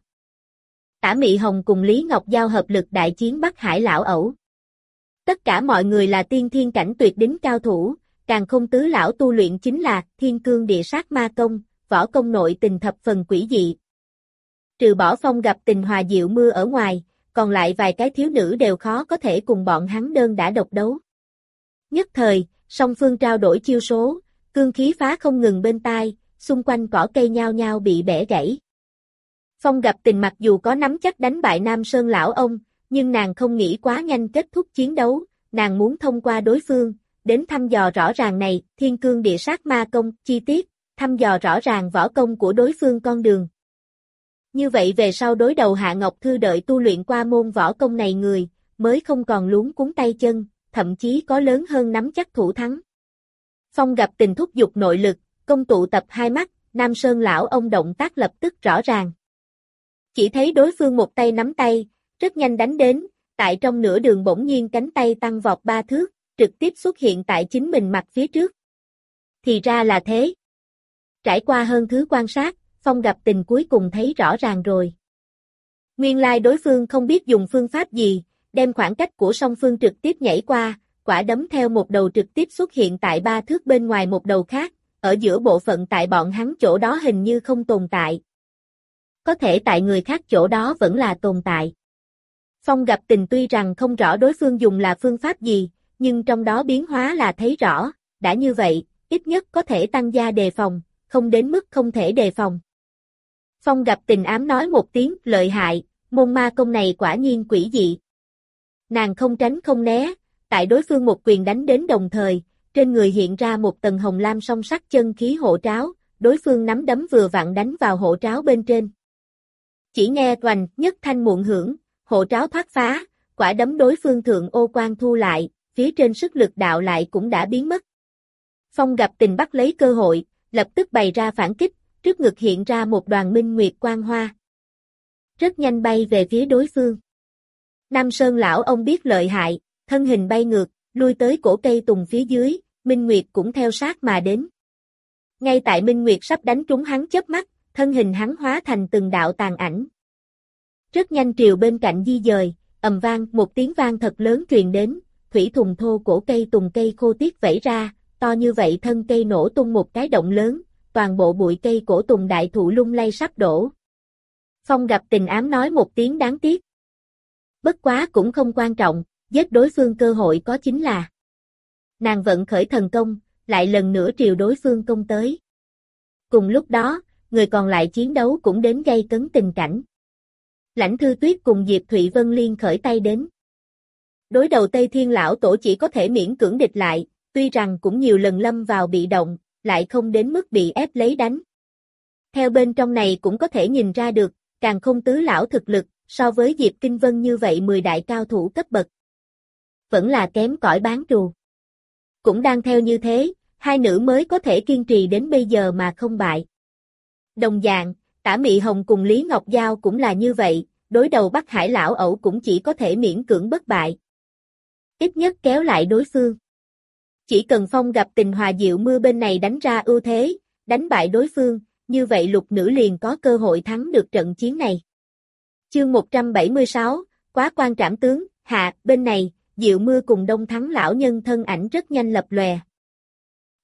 Tả Mị Hồng cùng Lý Ngọc Giao hợp lực đại chiến Bắc Hải lão ẩu. Tất cả mọi người là tiên thiên cảnh tuyệt đỉnh cao thủ, càng không tứ lão tu luyện chính là Thiên Cương Địa Sát Ma Công, võ công nội tình thập phần quỷ dị. Trừ bỏ Phong gặp tình Hòa Diệu Mưa ở ngoài, còn lại vài cái thiếu nữ đều khó có thể cùng bọn hắn đơn đã độc đấu. Nhất thời, song phương trao đổi chiêu số, cương khí phá không ngừng bên tai, xung quanh cỏ cây nhao nhao bị bẻ gãy. Phong gặp tình mặc dù có nắm chắc đánh bại Nam Sơn lão ông, nhưng nàng không nghĩ quá nhanh kết thúc chiến đấu, nàng muốn thông qua đối phương, đến thăm dò rõ ràng này, Thiên Cương Địa Sát Ma Công, chi tiết, thăm dò rõ ràng võ công của đối phương con đường. Như vậy về sau đối đầu Hạ Ngọc Thư đợi tu luyện qua môn võ công này người, mới không còn luống cuống tay chân, thậm chí có lớn hơn nắm chắc thủ thắng. Phong gặp tình thúc giục nội lực, công tụ tập hai mắt, Nam Sơn lão ông động tác lập tức rõ ràng. Chỉ thấy đối phương một tay nắm tay, rất nhanh đánh đến, tại trong nửa đường bỗng nhiên cánh tay tăng vọt 3 thước, trực tiếp xuất hiện tại chính mình mặt phía trước. Thì ra là thế. Trải qua hơn thứ quan sát, Phong gặp tình cuối cùng thấy rõ ràng rồi. Nguyên lai đối phương không biết dùng phương pháp gì, đem khoảng cách của song phương trực tiếp nhảy qua, quả đấm theo một đầu trực tiếp xuất hiện tại 3 thước bên ngoài một đầu khác, ở giữa bộ phận tại bọn hắn chỗ đó hình như không tồn tại. Có thể tại người khác chỗ đó vẫn là tồn tại. Phong gặp tình tuy rằng không rõ đối phương dùng là phương pháp gì, nhưng trong đó biến hóa là thấy rõ, đã như vậy, ít nhất có thể tăng gia đề phòng, không đến mức không thể đề phòng. Phong gặp tình ám nói một tiếng, lợi hại, môn ma công này quả nhiên quỷ dị. Nàng không tránh không né, tại đối phương một quyền đánh đến đồng thời, trên người hiện ra một tầng hồng lam song sắc chân khí hộ tráo, đối phương nắm đấm vừa vặn đánh vào hộ tráo bên trên. Chỉ nghe oành, nhất thanh muộn hưởng, hộ tráo thoát phá, quả đấm đối phương thượng ô quan thu lại, phía trên sức lực đạo lại cũng đã biến mất. Phong gặp tình bắt lấy cơ hội, lập tức bày ra phản kích, trước ngực hiện ra một đoàn minh nguyệt quang hoa. Rất nhanh bay về phía đối phương. Nam Sơn lão ông biết lợi hại, thân hình bay ngược, lui tới cổ cây tùng phía dưới, minh nguyệt cũng theo sát mà đến. Ngay tại minh nguyệt sắp đánh trúng hắn chớp mắt, thân hình hắn hóa thành từng đạo tàn ảnh. Rất nhanh triều bên cạnh di dời, ầm vang, một tiếng vang thật lớn truyền đến, thủy thùng thô cổ cây tùng cây khô tiết vẩy ra, to như vậy thân cây nổ tung một cái động lớn, toàn bộ bụi cây cổ tùng đại thụ lung lay sắp đổ. Phong gặp tình ám nói một tiếng đáng tiếc. Bất quá cũng không quan trọng, giết đối phương cơ hội có chính là. Nàng vận khởi thần công, lại lần nữa triều đối phương công tới. Cùng lúc đó, người còn lại chiến đấu cũng đến gây cấn tình cảnh. Lãnh Thư Tuyết cùng Diệp Thụy Vân liên khởi tay đến. Đối đầu Tây Thiên lão tổ chỉ có thể miễn cưỡng địch lại, tuy rằng cũng nhiều lần lâm vào bị động, lại không đến mức bị ép lấy đánh. Theo bên trong này cũng có thể nhìn ra được, càng không tứ lão thực lực, so với Diệp Kinh Vân như vậy 10 đại cao thủ cấp bậc. Vẫn là kém cỏi bán trù. Cũng đang theo như thế, hai nữ mới có thể kiên trì đến bây giờ mà không bại. Đồng dạng, Tả Mị Hồng cùng Lý Ngọc Giao cũng là như vậy, đối đầu Bắc Hải lão ẩu cũng chỉ có thể miễn cưỡng bất bại. Ít nhất kéo lại đối phương. Chỉ cần Phong gặp tình Hòa Diệu Mưa bên này đánh ra ưu thế, đánh bại đối phương, như vậy lục nữ liền có cơ hội thắng được trận chiến này. Chương 176, Quá Quan Trảm Tướng, hạ, bên này, Diệu Mưa cùng Đông Thắng lão nhân thân ảnh rất nhanh lập lòe.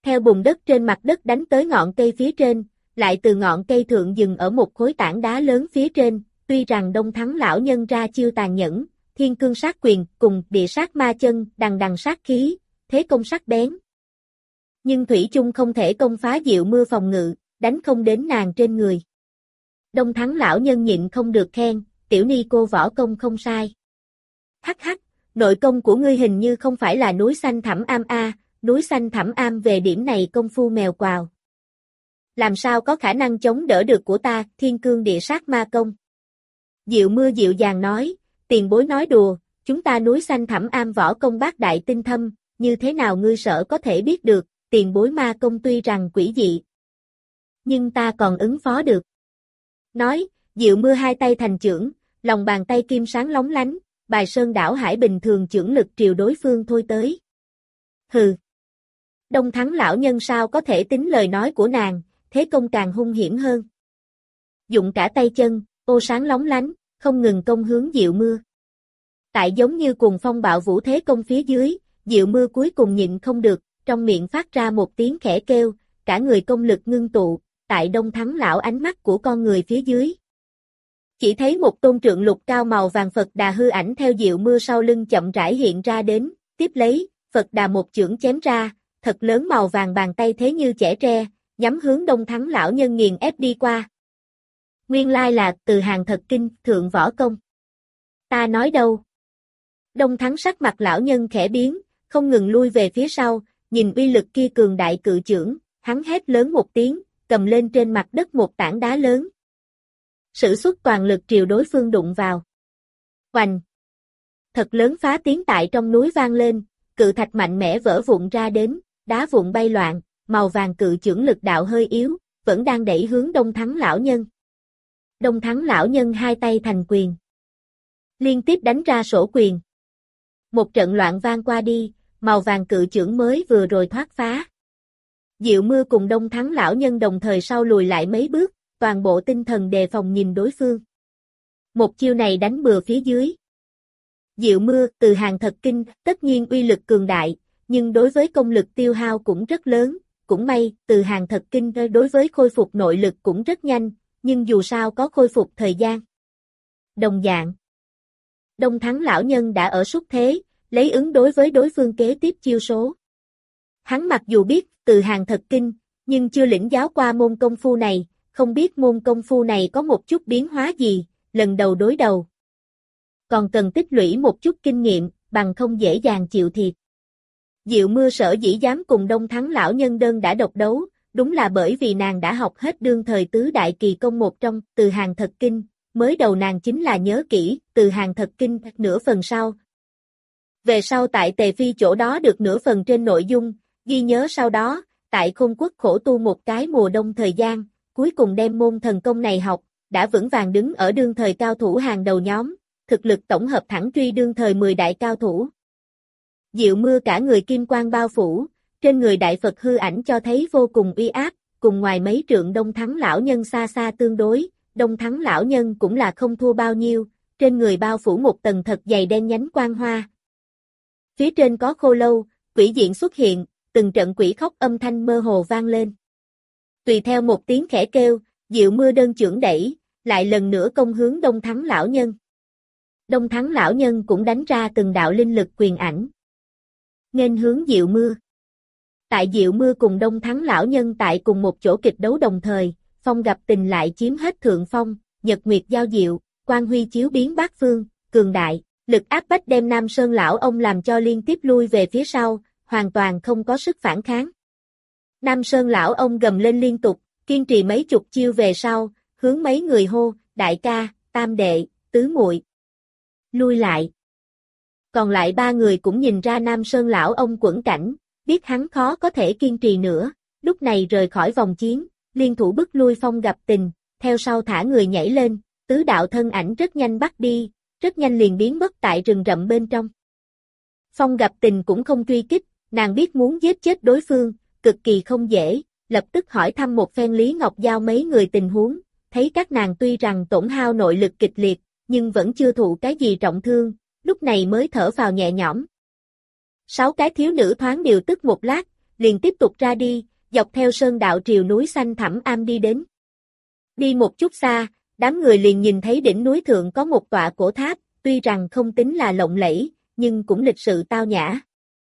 theo bùn đất trên mặt đất đánh tới ngọn cây phía trên, lại từ ngọn cây thượng dừng ở một khối tảng đá lớn phía trên, tuy rằng Đông Thắng lão nhân ra chiêu tàn nhẫn, thiên cương sát quyền cùng địa sát ma chân đằng đằng sát khí, thế công sắc bén. Nhưng thủy chung không thể công phá Diệu Mưa phòng ngự, đánh không đến nàng trên người. Đông Thắng lão nhân nhịn không được khen, tiểu ni cô võ công không sai. Hắc hắc, nội công của ngươi hình như không phải là núi xanh thẳm am a, núi xanh thẳm am về điểm này công phu mèo quào. Làm sao có khả năng chống đỡ được của ta, thiên cương địa sát ma công. Diệu Mưa dịu dàng nói, tiền bối nói đùa, chúng ta núi xanh thẳm am võ công bát đại tinh thâm, như thế nào ngươi sợ có thể biết được, tiền bối ma công tuy rằng quỷ dị. Nhưng ta còn ứng phó được. Nói, Diệu Mưa hai tay thành chưởng, lòng bàn tay kim sáng lóng lánh, bài sơn đảo hải bình thường chưởng lực triều đối phương thôi tới. Hừ. Đông Thắng lão nhân sao có thể tính lời nói của nàng, thế công càng hung hiểm hơn. Dụng cả tay chân, ô sáng lóng lánh, không ngừng công hướng Diệu Mưa. Tại giống như cuồng phong bạo vũ thế công phía dưới, Diệu Mưa cuối cùng nhịn không được, trong miệng phát ra một tiếng khẽ kêu, cả người công lực ngưng tụ, tại Đông Thắng lão ánh mắt của con người phía dưới. Chỉ thấy một tôn trượng lục cao màu vàng Phật Đà hư ảnh theo Diệu Mưa sau lưng chậm rãi hiện ra đến, tiếp lấy, Phật Đà một chưởng chém ra, thật lớn màu vàng bàn tay thế như chẻ tre, nhắm hướng Đông Thắng lão nhân nghiền ép đi qua. Nguyên lai là Từ Hàng Thật Kinh, thượng võ công. Ta nói đâu? Đông Thắng sắc mặt lão nhân khẽ biến, không ngừng lui về phía sau, nhìn uy lực kia cường đại cự chưởng, hắn hét lớn một tiếng, cầm lên trên mặt đất một tảng đá lớn. Sử xuất toàn lực triều đối phương đụng vào. Oành! Thật lớn phá tiếng tại trong núi vang lên, cự thạch mạnh mẽ vỡ vụn ra đến, đá vụn bay loạn, màu vàng cự chưởng lực đạo hơi yếu, vẫn đang đẩy hướng Đông Thắng lão nhân. Đông Thắng lão nhân hai tay thành quyền. Liên tiếp đánh ra sổ quyền. Một trận loạn vang qua đi, màu vàng cự chưởng mới vừa rồi thoát phá. Diệu Mưa cùng Đông Thắng lão nhân đồng thời sau lùi lại mấy bước, toàn bộ tinh thần đề phòng nhìn đối phương. Một chiêu này đánh bừa phía dưới. Diệu Mưa, Từ Hàng Thật Kinh, tất nhiên uy lực cường đại, nhưng đối với công lực tiêu hao cũng rất lớn, cũng may, Từ Hàng Thật Kinh đối với khôi phục nội lực cũng rất nhanh, nhưng dù sao có khôi phục thời gian. Đồng dạng. Đông Thắng lão nhân đã ở xuất thế, lấy ứng đối với đối phương kế tiếp chiêu số. Hắn mặc dù biết Từ Hàng Thật Kinh, nhưng chưa lĩnh giáo qua môn công phu này, không biết môn công phu này có một chút biến hóa gì, lần đầu đối đầu. Còn cần tích lũy một chút kinh nghiệm, bằng không dễ dàng chịu thiệt. Diệu Mưa sở dĩ dám cùng Đông Thắng lão nhân đơn đã độc đấu, đúng là bởi vì nàng đã học hết đương thời tứ đại kỳ công một trong Từ Hàng Thật Kinh, mới đầu nàng chính là nhớ kỹ Từ Hàng Thật Kinh nửa phần sau. Về sau tại Tề Phi chỗ đó được nửa phần trên nội dung, ghi nhớ sau đó, tại Khôn Quốc khổ tu một cái mùa đông thời gian, cuối cùng đem môn thần công này học, đã vững vàng đứng ở đương thời cao thủ hàng đầu nhóm, thực lực tổng hợp thẳng truy đương thời 10 đại cao thủ. Diệu Mưa cả người kim quang bao phủ, trên người đại Phật hư ảnh cho thấy vô cùng uy áp, cùng ngoài mấy trượng Đông Thắng lão nhân xa xa tương đối, Đông Thắng lão nhân cũng là không thua bao nhiêu, trên người bao phủ một tầng thật dày đen nhánh quang hoa. Phía trên có khô lâu, quỷ diện xuất hiện, từng trận quỷ khóc âm thanh mơ hồ vang lên. Tùy theo một tiếng khẽ kêu, Diệu Mưa đơn chưởng đẩy, lại lần nữa công hướng Đông Thắng lão nhân. Đông Thắng lão nhân cũng đánh ra từng đạo linh lực quyền ảnh. Nghênh hướng Diệu Mưa. Tại Diệu Mưa cùng Đông Thắng lão nhân tại cùng một chỗ kịch đấu đồng thời, phong gặp tình lại chiếm hết thượng phong, nhật nguyệt giao diệu, quang huy chiếu biến bát phương, cường đại, lực áp bách đem Nam Sơn lão ông làm cho liên tiếp lui về phía sau, hoàn toàn không có sức phản kháng. Nam Sơn lão ông gầm lên liên tục, kiên trì mấy chục chiêu về sau, hướng mấy người hô, đại ca, tam đệ, tứ muội, lui lại. Còn lại ba người cũng nhìn ra Nam Sơn lão ông quẫn cảnh, biết hắn khó có thể kiên trì nữa, lúc này rời khỏi vòng chiến, liên thủ bức lui phong gặp tình, theo sau thả người nhảy lên, tứ đạo thân ảnh rất nhanh bắt đi, rất nhanh liền biến mất tại rừng rậm bên trong. Phong gặp tình cũng không truy kích, nàng biết muốn giết chết đối phương, cực kỳ không dễ, lập tức hỏi thăm một phen Lý Ngọc Giao mấy người tình huống, thấy các nàng tuy rằng tổn hao nội lực kịch liệt, nhưng vẫn chưa thụ cái gì trọng thương, lúc này mới thở vào nhẹ nhõm. 6 cái thiếu nữ thoáng điều tức một lát, liền tiếp tục ra đi, dọc theo sơn đạo triều núi xanh thẳm am đi đến. Đi một chút xa, đám người liền nhìn thấy đỉnh núi thượng có một tọa cổ tháp, tuy rằng không tính là lộng lẫy, nhưng cũng lịch sự tao nhã.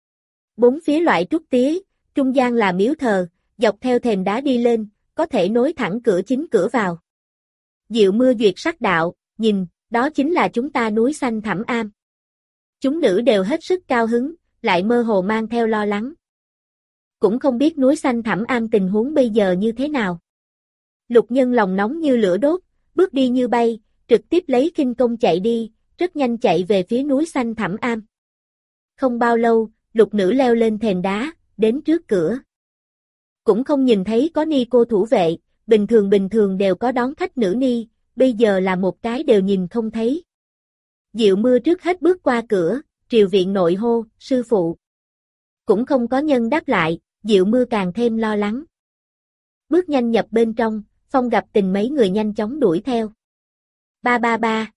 Bốn phía loại trúc tía, trung gian là miếu thờ, dọc theo thềm đá đi lên, có thể nối thẳng cửa chính cửa vào. Diệu Mưa duyệt sắc đạo, nhìn, đó chính là chúng ta núi xanh thẳm am. Chúng nữ đều hết sức cao hứng, lại mơ hồ mang theo lo lắng. Cũng không biết núi xanh thẳm am tình huống bây giờ như thế nào. Lục Nhân lòng nóng như lửa đốt, bước đi như bay, trực tiếp lấy khinh công chạy đi, rất nhanh chạy về phía núi xanh thẳm am. Không bao lâu, lục nữ leo lên thềm đá, đến trước cửa. Cũng không nhìn thấy có ni cô thủ vệ, bình thường đều có đón khách nữ ni, bây giờ là một cái đều nhìn không thấy. Diệu Mưa trước hết bước qua cửa, triều viện nội hô, sư phụ. Cũng không có nhân đáp lại, Diệu Mưa càng thêm lo lắng. Bước nhanh nhập bên trong, Phong Gặp Tình mấy người nhanh chóng đuổi theo. Ba ba ba.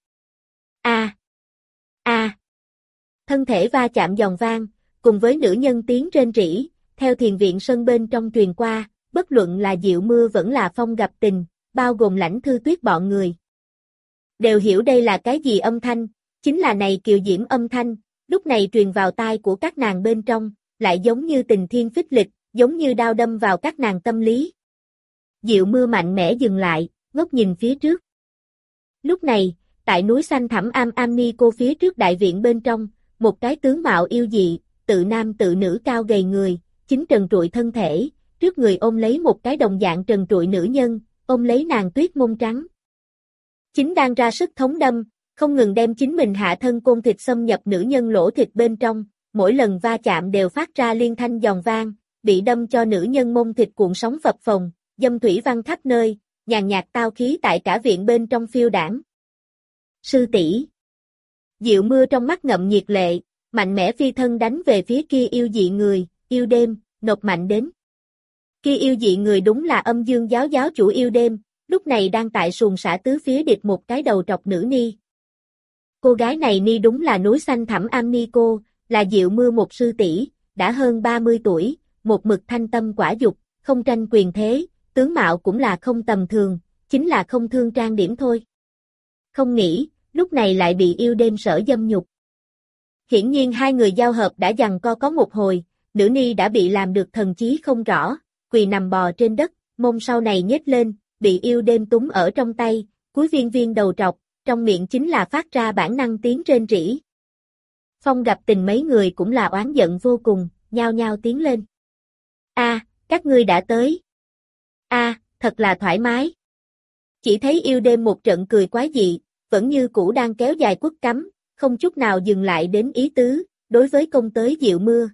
A. A. Thân thể va chạm giòn vang, cùng với nữ nhân tiếng rên rỉ, theo thiền viện sân bên trong truyền qua, bất luận là Diệu Mưa vẫn là Phong Gặp Tình, bao gồm Lãnh Thư Tuyết bọn người. Đều hiểu đây là cái gì âm thanh, chính là này kiều diễm âm thanh, lúc này truyền vào tai của các nàng bên trong, lại giống như tình thiên phích lịch, giống như đao đâm vào các nàng tâm lý. Diệu Mưa mạnh mẽ dừng lại, ngốc nhìn phía trước. Lúc này, tại núi xanh thẳm am ni cô phía trước đại viện bên trong, một cái tướng mạo yêu dị, tự nam tự nữ cao gầy người, chính trần trụi thân thể, trước người ôm lấy một cái đồng dạng trần trụi nữ nhân, ôm lấy nàng tuyết mông trắng. Chính đang ra sức thống đâm, không ngừng đem chính mình hạ thân côn thịt xâm nhập nữ nhân lỗ thịt bên trong, mỗi lần va chạm đều phát ra liên thanh giòn vang, bị đâm cho nữ nhân mông thịt cuộn sóng phập phồng, dâm thủy văng khắp nơi, nhàn nhạt tao khí tại cả viện bên trong phiêu đảng. Sư tỷ. Diệu Mưa trong mắt ngậm nhiệt lệ, mạnh mẽ phi thân đánh về phía kia yêu dị người, yêu đêm, nộp mạnh đến. Kia yêu dị người đúng là Âm Dương giáo giáo chủ yêu đêm, lúc này đang tại xuồng xả tứ phía địch một cái đầu trọc nữ ni. Cô gái này ni đúng là núi xanh thẳm am ni cô, là Diệu Mưa một sư tỷ, đã hơn 30 tuổi, một mực thanh tâm quả dục, không tranh quyền thế, tướng mạo cũng là không tầm thường, chính là không thương trang điểm thôi. Không nghĩ, lúc này lại bị yêu đêm sở dâm nhục. Hiển nhiên hai người giao hợp đã giằng co có một hồi, nữ ni đã bị làm được thần trí không rõ, quỳ nằm bò trên đất, mông sau này nhếch lên, bị yêu đêm túm ở trong tay, cuối viên viên đầu trọc, trong miệng chính là phát ra bản năng tiếng rên rỉ. Phong Gặp Tình mấy người cũng là oán giận vô cùng, nhao nhao tiến lên. A, các ngươi đã tới. A, thật là thoải mái. Chỉ thấy yêu đêm một trận cười quái dị, vẫn như cũ đang kéo dài quất cắm, không chút nào dừng lại đến ý tứ, đối với công tới Diệu Mưa.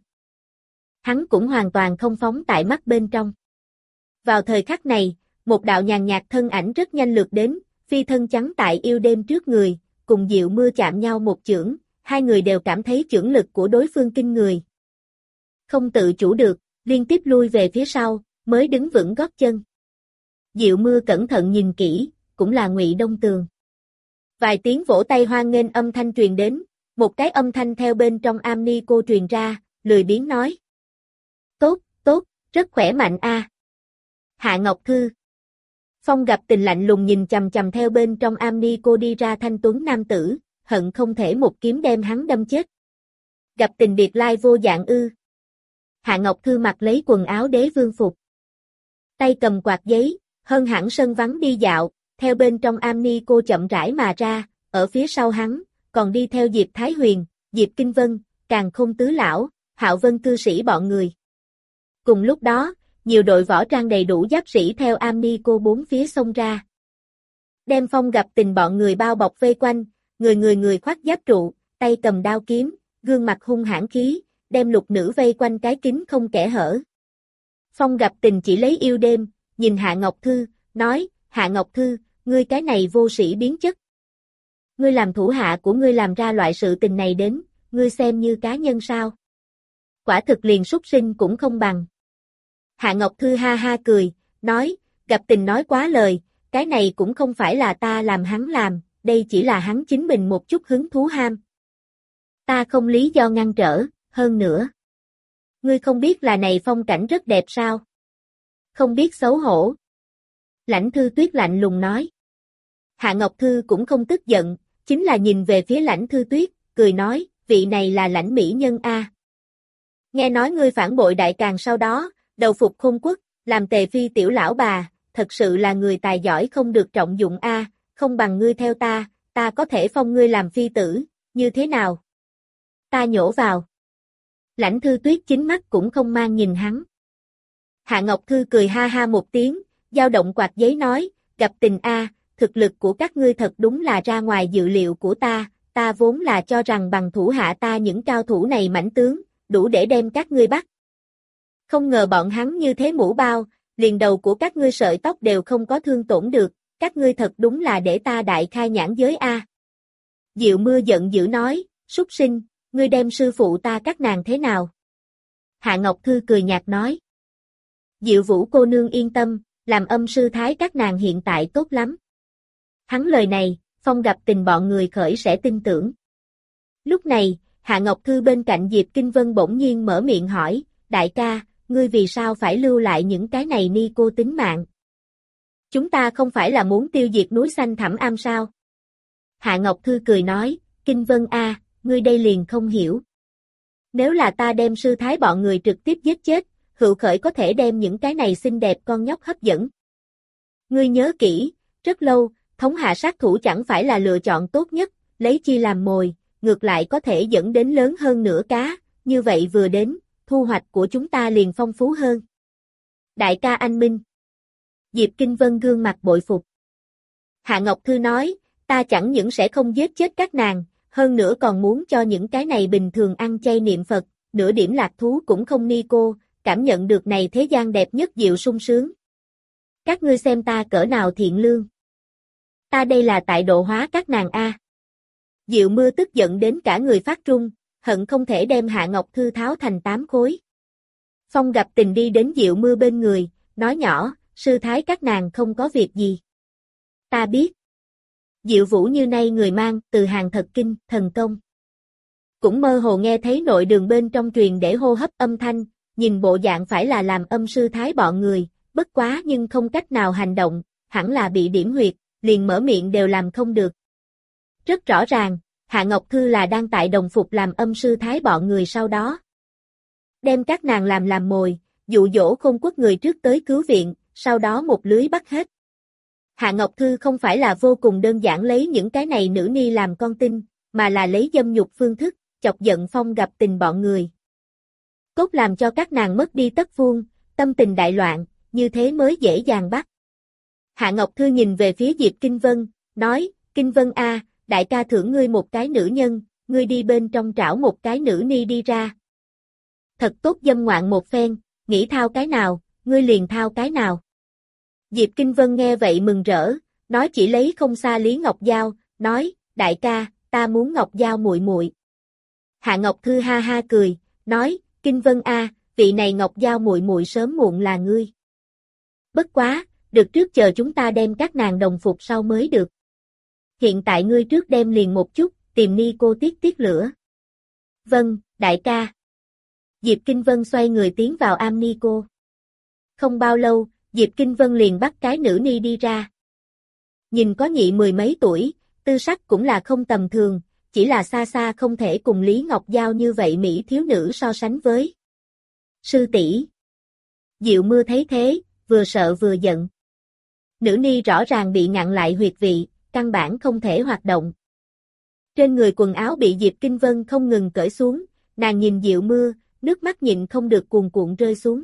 Hắn cũng hoàn toàn không phóng tại mắt bên trong. Vào thời khắc này, một đạo nhàn nhạt thân ảnh rất nhanh lướt đến, phi thân chắn tại yêu đêm trước người, cùng Diệu Mưa chạm nhau một chưởng, hai người đều cảm thấy chưởng lực của đối phương kinh người. Không tự chủ được, liên tiếp lui về phía sau, mới đứng vững gót chân. Diệu Mưa cẩn thận nhìn kỹ, cũng là Ngụy Đông Tường. Vài tiếng vỗ tay hoan nghênh âm thanh truyền đến, một cái âm thanh theo bên trong am ni cô truyền ra, lười biếng nói. Tốt, tốt, rất khỏe mạnh a. Hạ Ngọc Thư. Phong Gặp Tình lạnh lùng nhìn chằm chằm theo bên trong am ni cô đi ra thanh tuấn nam tử, hận không thể một kiếm đem hắn đâm chết. Gặp Tình biệt lai vô dạng ư. Hạ Ngọc Thư mặc lấy quần áo đế vương phục. Tay cầm quạt giấy, hơn hẳn sân vắng đi dạo, theo bên trong am ni cô chậm rãi mà ra, ở phía sau hắn, còn đi theo Diệp Thái Huyền, Diệp Kinh Vân, Càn Khôn Tứ Lão, Hạo Vân cư sĩ bọn người. Cùng lúc đó, nhiều đội võ trang đầy đủ giáp sĩ theo am ni cô bốn phía xông ra. Đem Phong Gặp Tình bọn người bao bọc vây quanh, người khoác giáp trụ, tay cầm đao kiếm, gương mặt hung hãn khí, đem lục nữ vây quanh cái kính không kẽ hở. Phong Gặp Tình chỉ lấy yêu đêm, nhìn Hạ Ngọc Thư, nói, Hạ Ngọc Thư, ngươi cái này vô sĩ biến chất. Ngươi làm thủ hạ của ngươi làm ra loại sự tình này đến, ngươi xem như cá nhân sao? Quả thực liền súc sinh cũng không bằng. Hạ Ngọc Thư ha ha cười, nói, Gặp Tình nói quá lời, cái này cũng không phải là ta làm hắn làm, đây chỉ là hắn chính mình một chút hứng thú ham. Ta không lý do ngăn trở, hơn nữa. Ngươi không biết là này phong cảnh rất đẹp sao? Không biết xấu hổ. Lãnh Thư Tuyết lạnh lùng nói. Hạ Ngọc Thư cũng không tức giận, chính là nhìn về phía Lãnh Thư Tuyết, cười nói, vị này là Lãnh mỹ nhân a. Nghe nói ngươi phản bội đại càn sau đó, đầu phục Khôn Quốc, làm Tề phi tiểu lão bà, thật sự là người tài giỏi không được trọng dụng a, không bằng ngươi theo ta có thể phong ngươi làm phi tử, như thế nào? Ta nhổ vào. Lãnh Thư Tuyết chính mắt cũng không mang nhìn hắn. Hạ Ngọc Thư cười ha ha một tiếng, dao động quạt giấy nói, gặp tình a, thực lực của các ngươi thật đúng là ra ngoài dự liệu của ta vốn là cho rằng bằng thủ hạ ta những cao thủ này mãnh tướng, đủ để đem các ngươi bắt. Không ngờ bọn hắn như thế mũ bao, liền đầu của các ngươi sợi tóc đều không có thương tổn được, các ngươi thật đúng là để ta đại khai nhãn giới a. Diệu Mưa giận dữ nói, súc sinh, ngươi đem sư phụ ta các nàng thế nào? Hạ Ngọc Thư cười nhạt nói. Diệu Vũ cô nương yên tâm, làm âm sư thái các nàng hiện tại tốt lắm. Hắn lời này, Phong gặp tình bọn người khởi sẽ tin tưởng. Lúc này, Hạ Ngọc Thư bên cạnh Diệp Kinh Vân bỗng nhiên mở miệng hỏi, đại ca, ngươi vì sao phải lưu lại những cái này ni cô tính mạng? Chúng ta không phải là muốn tiêu diệt núi xanh Thẳm Am sao? Hạ Ngọc Thư cười nói, Kinh Vân a, ngươi đây liền không hiểu. Nếu là ta đem sư thái bọn người trực tiếp giết chết, Hữu Khởi có thể đem những cái này xinh đẹp con nhóc hấp dẫn. Ngươi nhớ kỹ, rất lâu, thống hạ sát thủ chẳng phải là lựa chọn tốt nhất, lấy chi làm mồi, ngược lại có thể dẫn đến lớn hơn nửa cá, như vậy vừa đến, thu hoạch của chúng ta liền phong phú hơn. Đại ca anh minh. Diệp Kinh Vân gương mặt bội phục. Hạ Ngọc Thư nói, ta chẳng những sẽ không giết chết các nàng, hơn nữa còn muốn cho những cái này bình thường ăn chay niệm Phật, nửa điểm lạc thú cũng không ni cô, cảm nhận được này thế gian đẹp nhất diệu sung sướng. Các ngươi xem ta cỡ nào thiện lương. Ta đây là tại độ hóa các nàng a. Diệu Mưa tức giận đến cả người phát run, hận không thể đem Hạ Ngọc Thư tháo thành 8 khối. Phong gặp tình đi đến Diệu Mưa bên người, nói nhỏ, sư thái các nàng không có việc gì. Ta biết. Diệu Vũ như nay người mang từ hàng thật kinh, thần công. Cũng mơ hồ nghe thấy nội đường bên trong truyền để hô hấp âm thanh, nhìn bộ dạng phải là làm âm sư thái bọn người, bất quá nhưng không cách nào hành động, hẳn là bị điểm huyệt, liền mở miệng đều làm không được. Rất rõ ràng, Hạ Ngọc Thư là đang tại đồng phục làm âm sư thái bọn người sau đó. Đem các nàng làm mồi, dụ dỗ Khôn Quốc người trước tới cứu viện, sau đó một lưới bắt hết. Hạ Ngọc Thư không phải là vô cùng đơn giản lấy những cái này nữ ni làm con tin, mà là lấy dâm nhục phương thức, chọc giận Phong gặp tình bọn người. Cốt làm cho các nàng mất đi tất vuông, tâm tình đại loạn, như thế mới dễ dàng bắt. Hạ Ngọc Thư nhìn về phía Diệp Kinh Vân, nói, Kinh Vân a, đại ca thưởng ngươi một cái nữ nhân, ngươi đi bên trong trảo một cái nữ ni đi ra. Thật tốt dâm ngoạn một phen, nghĩ thao cái nào, ngươi liền thao cái nào. Diệp Kinh Vân nghe vậy mừng rỡ, nói chỉ lấy không xa Lý Ngọc Giao, nói, đại ca, ta muốn Ngọc Giao muội muội. Hạ Ngọc Thư ha ha cười, nói, Kinh Vân a, vị này Ngọc Giao muội muội sớm muộn là ngươi. Bất quá, được trước chờ chúng ta đem các nàng đồng phục sau mới được. Hiện tại ngươi trước đem liền một chút, tìm ni cô tiết lửa. Vâng, đại ca. Diệp Kinh Vân xoay người tiến vào am ni cô. Không bao lâu, Diệp Kinh Vân liền bắt cái nữ ni đi ra. Nhìn có nhị mười mấy tuổi, tư sắc cũng là không tầm thường, chỉ là xa xa không thể cùng Lý Ngọc Giao như vậy mỹ thiếu nữ so sánh với. Sư tỷ. Diệu Mưa thấy thế, vừa sợ vừa giận. Nữ ni rõ ràng bị ngặn lại huyệt vị, căn bản không thể hoạt động. Trên người quần áo bị Diệp Kinh Vân không ngừng cởi xuống, nàng nhìn Diệu Mưa, nước mắt nhịn không được cuồn cuộn rơi xuống.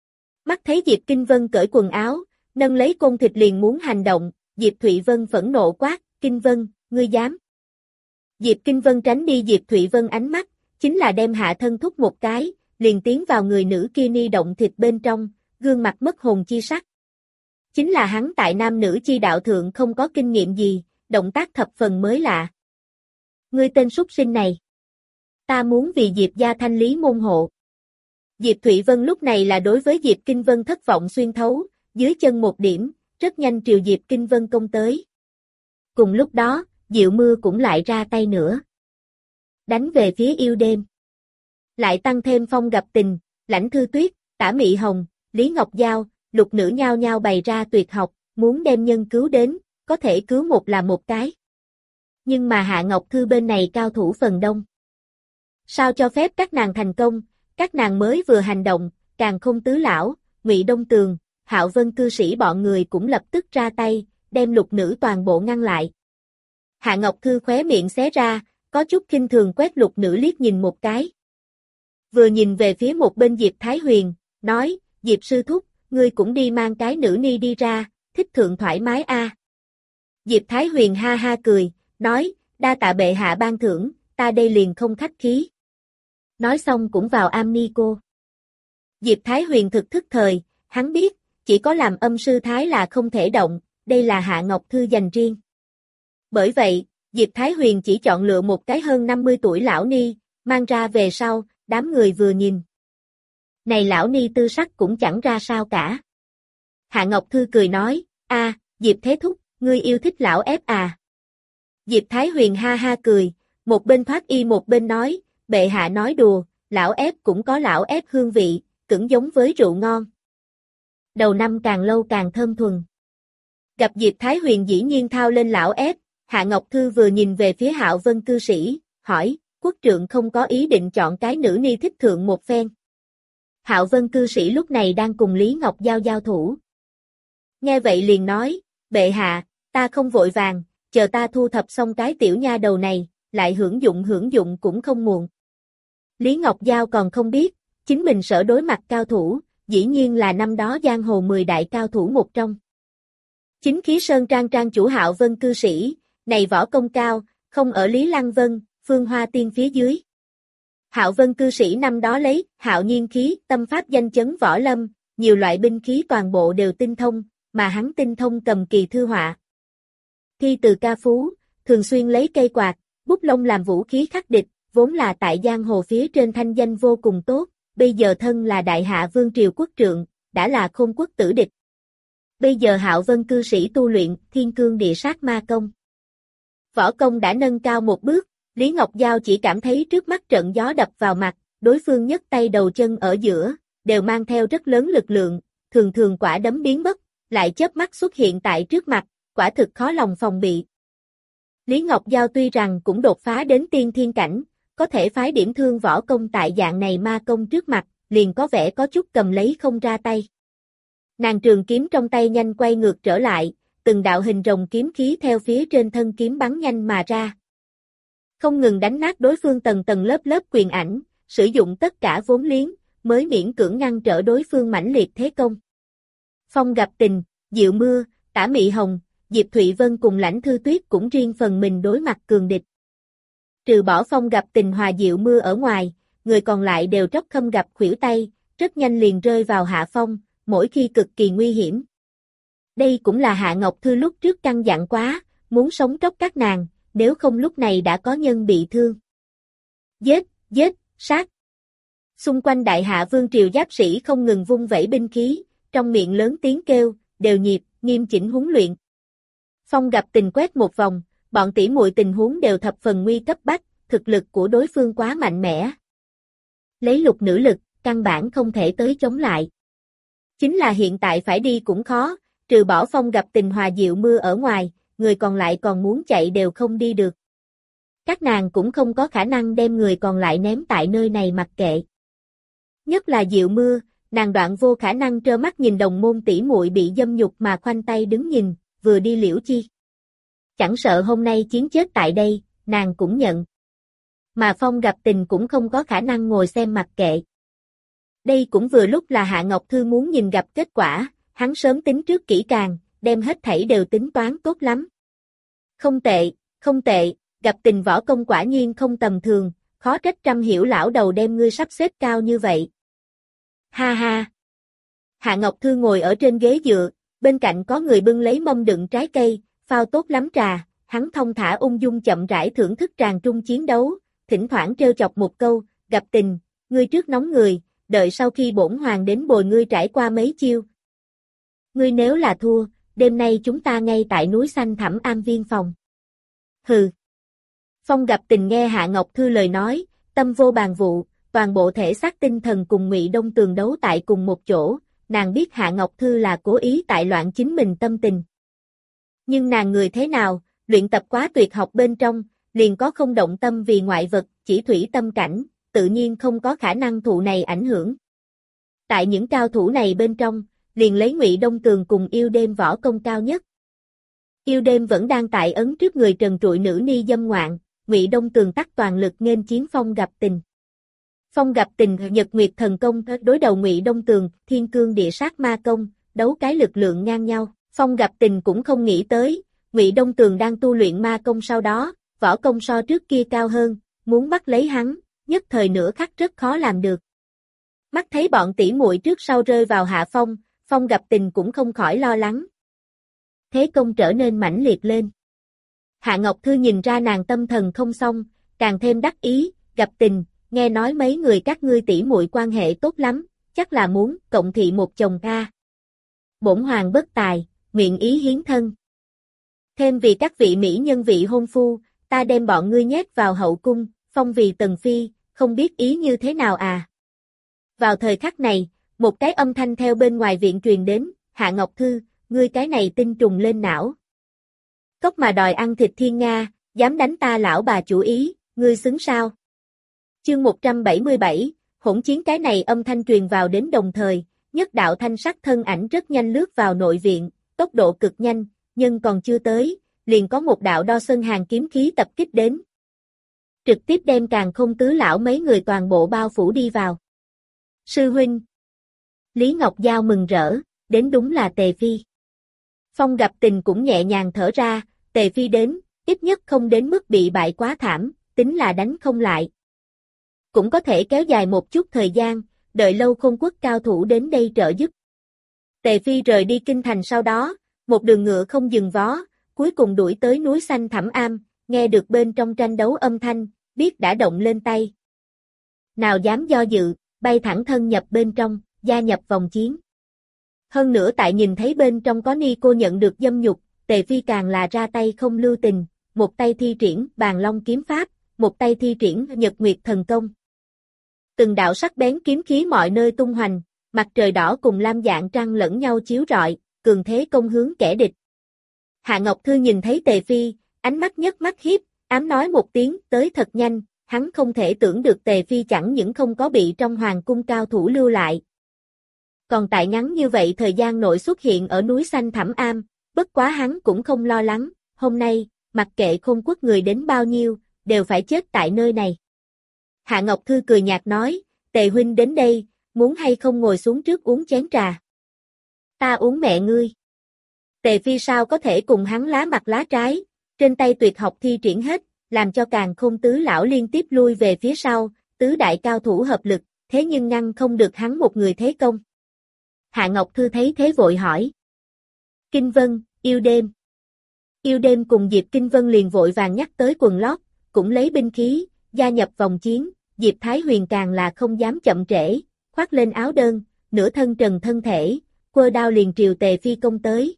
Mắt thấy Diệp Kinh Vân cởi quần áo, nâng lấy côn thịt liền muốn hành động, Diệp Thụy Vân phẫn nộ quát, Kinh Vân, ngươi dám. Diệp Kinh Vân tránh đi Diệp Thụy Vân ánh mắt, chính là đem hạ thân thúc một cái, liền tiến vào người nữ kia ni động thịt bên trong, gương mặt mất hồn chi sắc. Chính là hắn tại nam nữ chi đạo thượng không có kinh nghiệm gì, động tác thập phần mới lạ. Ngươi tên súc sinh này. Ta muốn vì Diệp gia thanh lý môn hộ. Diệp Thụy Vân lúc này là đối với Diệp Kinh Vân thất vọng xuyên thấu, dưới chân một điểm, rất nhanh triều Diệp Kinh Vân công tới. Cùng lúc đó, Diệu Mưa cũng lại ra tay nữa. Đánh về phía yêu đêm. Lại tăng thêm Phong gặp tình, Lãnh Thư Tuyết, Tả Mị Hồng, Lý Ngọc Giao, Lục Nữ nhao nhao bày ra tuyệt học, muốn đem nhân cứu đến, có thể cứu một là một cái. Nhưng mà Hạ Ngọc Thư bên này cao thủ phần đông. Sao cho phép các nàng thành công, các nàng mới vừa hành động, Càng Không Tứ Lão, Ngụy Đông Tường, Hạo Vân cư sĩ bọn người cũng lập tức ra tay, đem Lục Nữ toàn bộ ngăn lại. Hạ Ngọc Thư khóe miệng xé ra, có chút khinh thường quét Lục Nữ liếc nhìn một cái. Vừa nhìn về phía một bên Diệp Thái Huyền, nói, Diệp sư thúc, ngươi cũng đi mang cái nữ ni đi ra, thích thượng thoải mái a. Diệp Thái Huyền ha ha cười, nói, đa tạ bệ hạ ban thưởng, ta đây liền không khách khí. Nói xong cũng vào am ni cô. Diệp Thái Huyền thực thức thời, hắn biết, chỉ có làm âm sư thái là không thể động, đây là Hạ Ngọc Thư dành riêng. Bởi vậy, Diệp Thái Huyền chỉ chọn lựa một cái hơn 50 tuổi lão ni, mang ra về sau, đám người vừa nhìn. Này lão ni tư sắc cũng chẳng ra sao cả. Hạ Ngọc Thư cười nói, Diệp Thế Thúc, ngươi yêu thích lão ép à. Diệp Thái Huyền ha ha cười, một bên thoát y một bên nói, bệ hạ nói đùa, lão ép cũng có lão ép hương vị, cũng giống với rượu ngon. Đầu năm càng lâu càng thơm thuần. Gặp Diệp Thái Huyền dĩ nhiên thao lên lão ép, Hạ Ngọc Thư vừa nhìn về phía Hạo Vân cư sĩ, hỏi, quốc trượng không có ý định chọn cái nữ ni thích thượng một phen. Hạo Vân cư sĩ lúc này đang cùng Lý Ngọc Giao giao thủ. Nghe vậy liền nói, bệ hạ, ta không vội vàng, chờ ta thu thập xong cái tiểu nha đầu này, lại hưởng dụng cũng không muộn. Lý Ngọc Giao còn không biết, chính mình sở đối mặt cao thủ, dĩ nhiên là năm đó giang hồ 10 đại cao thủ một trong. Chính khí sơn trang trang chủ Hạo Vân cư sĩ, này võ công cao, không ở Lý Lăng Vân, Phương Hoa Tiên phía dưới. Hạo Vân cư sĩ năm đó lấy Hạo Nhiên khí, tâm pháp danh chấn võ lâm, nhiều loại binh khí toàn bộ đều tinh thông, mà hắn tinh thông cầm kỳ thư họa. Thi từ ca phú, thường xuyên lấy cây quạt, bút lông làm vũ khí khắc địch, vốn là tại giang hồ phía trên thanh danh vô cùng tốt, bây giờ thân là đại hạ vương triều quốc trượng, đã là khôn quốc tử địch. Bây giờ Hạo Vân cư sĩ tu luyện Thiên Cương Địa Sát Ma Công. Võ công đã nâng cao một bước, Lý Ngọc Giao chỉ cảm thấy trước mắt trận gió đập vào mặt, đối phương nhấc tay đầu chân ở giữa, đều mang theo rất lớn lực lượng, thường thường quả đấm biến mất, lại chớp mắt xuất hiện tại trước mặt, quả thực khó lòng phòng bị. Lý Ngọc Giao tuy rằng cũng đột phá đến tiên thiên cảnh, có thể phái điểm thương võ công tại dạng này ma công trước mặt, liền có vẻ có chút cầm lấy không ra tay. Nàng trường kiếm trong tay nhanh quay ngược trở lại, từng đạo hình rồng kiếm khí theo phía trên thân kiếm bắn nhanh mà ra. Không ngừng đánh nát đối phương tầng tầng lớp lớp quyền ảnh, sử dụng tất cả vốn liếng, mới miễn cưỡng ngăn trở đối phương mãnh liệt thế công. Phong Gặp Tình, Diệu Mưa, Tả Mị Hồng, Diệp Thụy Vân cùng Lãnh Thư Tuyết cũng riêng phần mình đối mặt cường địch. Trừ bỏ Phong Gặp Tình hòa Diệu Mưa ở ngoài, người còn lại đều tróc khâm gặp khuỷu tay, rất nhanh liền rơi vào hạ phong, mỗi khi cực kỳ nguy hiểm. Đây cũng là Hạ Ngọc Thư lúc trước căn dặn quá, muốn sống tróc các nàng, nếu không lúc này đã có nhân bị thương. Giết, sát. Xung quanh đại hạ vương triều giáp sĩ không ngừng vung vẩy binh khí, trong miệng lớn tiếng kêu, đều nhịp, nghiêm chỉnh huấn luyện. Phong Gặp Tình quét một vòng, bọn tỷ muội tình huống đều thập phần nguy cấp bách, thực lực của đối phương quá mạnh mẽ. Lấy Lục Nữ lực, căn bản không thể tới chống lại. Chính là hiện tại phải đi cũng khó, trừ bỏ Phong Gặp Tình hòa Diệu Mưa ở ngoài, người còn lại còn muốn chạy đều không đi được. Các nàng cũng không có khả năng đem người còn lại ném tại nơi này mặc kệ. Nhất là Diệu Mưa, nàng đoạn vô khả năng trơ mắt nhìn đồng môn tỷ muội bị dâm nhục mà khoanh tay đứng nhìn, vừa đi liễu chi. Chẳng sợ hôm nay chiến chết tại đây, nàng cũng nhận. Mà Phong Gặp Tình cũng không có khả năng ngồi xem mặc kệ. Đây cũng vừa lúc là Hạ Ngọc Thư muốn nhìn gặp kết quả, hắn sớm tính trước kỹ càng, đem hết thảy đều tính toán tốt lắm. Không tệ, Gặp Tình võ công quả nhiên không tầm thường, khó trách Trăm Hiểu lão đầu đem ngươi sắp xếp cao như vậy. Ha ha. Hạ Ngọc Thư ngồi ở trên ghế dựa, bên cạnh có người bưng lấy mâm đựng trái cây, phao tốt lắm trà, hắn thông thả ung dung chậm rãi thưởng thức tràng trung chiến đấu, thỉnh thoảng trêu chọc một câu, Gặp Tình, ngươi trước nóng người, đợi sau khi bổn hoàng đến bồi ngươi trải qua mấy chiêu. Ngươi nếu là thua, đêm nay chúng ta ngay tại núi xanh Thẳm Am viên phòng. Hừ. Phong Gặp Tình nghe Hạ Ngọc Thư lời nói, tâm vô bàn vụ, toàn bộ thể xác tinh thần cùng Ngụy Đông Tường đấu tại cùng một chỗ, nàng biết Hạ Ngọc Thư là cố ý tại loạn chính mình tâm tình. Nhưng nàng người thế nào, luyện tập quá tuyệt học bên trong, liền có không động tâm vì ngoại vật, chỉ thủy tâm cảnh, tự nhiên không có khả năng thụ này ảnh hưởng. Tại những cao thủ này bên trong, liền lấy Ngụy Đông Tường cùng Yêu Đêm võ công cao nhất. Yêu Đêm vẫn đang tại ấn trước người trần trụi nữ ni dâm ngoạn, Ngụy Đông Tường tắc toàn lực nghênh chiến Phong Gặp Tình. Phong Gặp Tình Nhật Nguyệt thần công đối đầu Ngụy Đông Tường, Thiên Cương Địa Sát Ma công, đấu cái lực lượng ngang nhau. Phong Gặp Tình cũng không nghĩ tới, Ngụy Đông Tường đang tu luyện ma công sau đó, võ công so trước kia cao hơn, muốn bắt lấy hắn, nhất thời nửa khắc rất khó làm được. Mắt thấy bọn tỷ muội trước sau rơi vào hạ phong, Phong Gặp Tình cũng không khỏi lo lắng. Thế công trở nên mãnh liệt lên. Hạ Ngọc Thư nhìn ra nàng tâm thần không xong, càng thêm đắc ý, Gặp Tình, nghe nói mấy người các ngươi tỷ muội quan hệ tốt lắm, chắc là muốn cộng thị một chồng a. Bổn hoàng bất tài, nguyện ý hiến thân. Thêm vì các vị mỹ nhân vị hôn phu, ta đem bọn ngươi nhét vào hậu cung, phong vì tần phi, không biết ý như thế nào à. Vào thời khắc này, một cái âm thanh theo bên ngoài viện truyền đến, Hạ Ngọc Thư, ngươi cái này tinh trùng lên não. Cốc mà đòi ăn thịt thiên nga, dám đánh ta lão bà chủ ý, ngươi xứng sao? Chương 177, hỗn chiến cái này âm thanh truyền vào đến đồng thời, nhất đạo thanh sắc thân ảnh rất nhanh lướt vào nội viện, tốc độ cực nhanh, nhưng còn chưa tới, liền có một đạo đo sơn hàng kiếm khí tập kích đến. Trực tiếp đem Càn Khôn tứ lão mấy người toàn bộ bao phủ đi vào. Sư huynh. Lý Ngọc Giao mừng rỡ, đến đúng là Tề Phi. Phong Gặp Tình cũng nhẹ nhàng thở ra, Tề Phi đến, ít nhất không đến mức bị bại quá thảm, tính là đánh không lại. Cũng có thể kéo dài một chút thời gian, đợi lâu Khôn Quốc cao thủ đến đây trợ giúp. Tề Phi rời đi kinh thành sau đó, một đường ngựa không dừng vó, cuối cùng đuổi tới núi xanh Thẳm Am, nghe được bên trong tranh đấu âm thanh, biết đã động lên tay. Nào dám do dự, bay thẳng thân nhập bên trong, gia nhập vòng chiến. Hơn nữa tại nhìn thấy bên trong có ni cô nhận được dâm nhục, Tề Phi càng là ra tay không lưu tình, một tay thi triển Bàn Long kiếm pháp, một tay thi triển Nhật Nguyệt thần công. Từng đạo sắc bén kiếm khí mọi nơi tung hoành, mặt trời đỏ cùng lam dạng trăng lẫn nhau chiếu rọi, cường thế công hướng kẻ địch. Hạ Ngọc Thư nhìn thấy Tề Phi, ánh mắt nhất mắt hiếp, ám nói một tiếng tới thật nhanh, hắn không thể tưởng được Tề Phi chẳng những không có bị trong hoàng cung cao thủ lưu lại. Còn tại ngắn như vậy thời gian nội xuất hiện ở núi xanh Thẳm Am, bất quá hắn cũng không lo lắng, hôm nay, mặc kệ Khôn Quốc người đến bao nhiêu, đều phải chết tại nơi này. Hạ Ngọc Thư cười nhạt nói, Tề huynh đến đây, muốn hay không ngồi xuống trước uống chén trà. Ta uống mẹ ngươi. Tề Phi sao có thể cùng hắn lá mặt lá trái, trên tay tuyệt học thi triển hết, làm cho Càn Khôn tứ lão liên tiếp lui về phía sau, tứ đại cao thủ hợp lực, thế nhưng ngăn không được hắn một người thế công. Hạ Ngọc Thư thấy thế vội hỏi. Kinh Vân, Yêu Đêm. Yêu Đêm cùng Diệp Kinh Vân liền vội vàng nhắc tới quần lót, cũng lấy binh khí, gia nhập vòng chiến, Diệp Thái Huyền càng là không dám chậm trễ, khoác lên áo đơn, nửa thân trần thân thể, quơ đao liền triều Tề Phi công tới.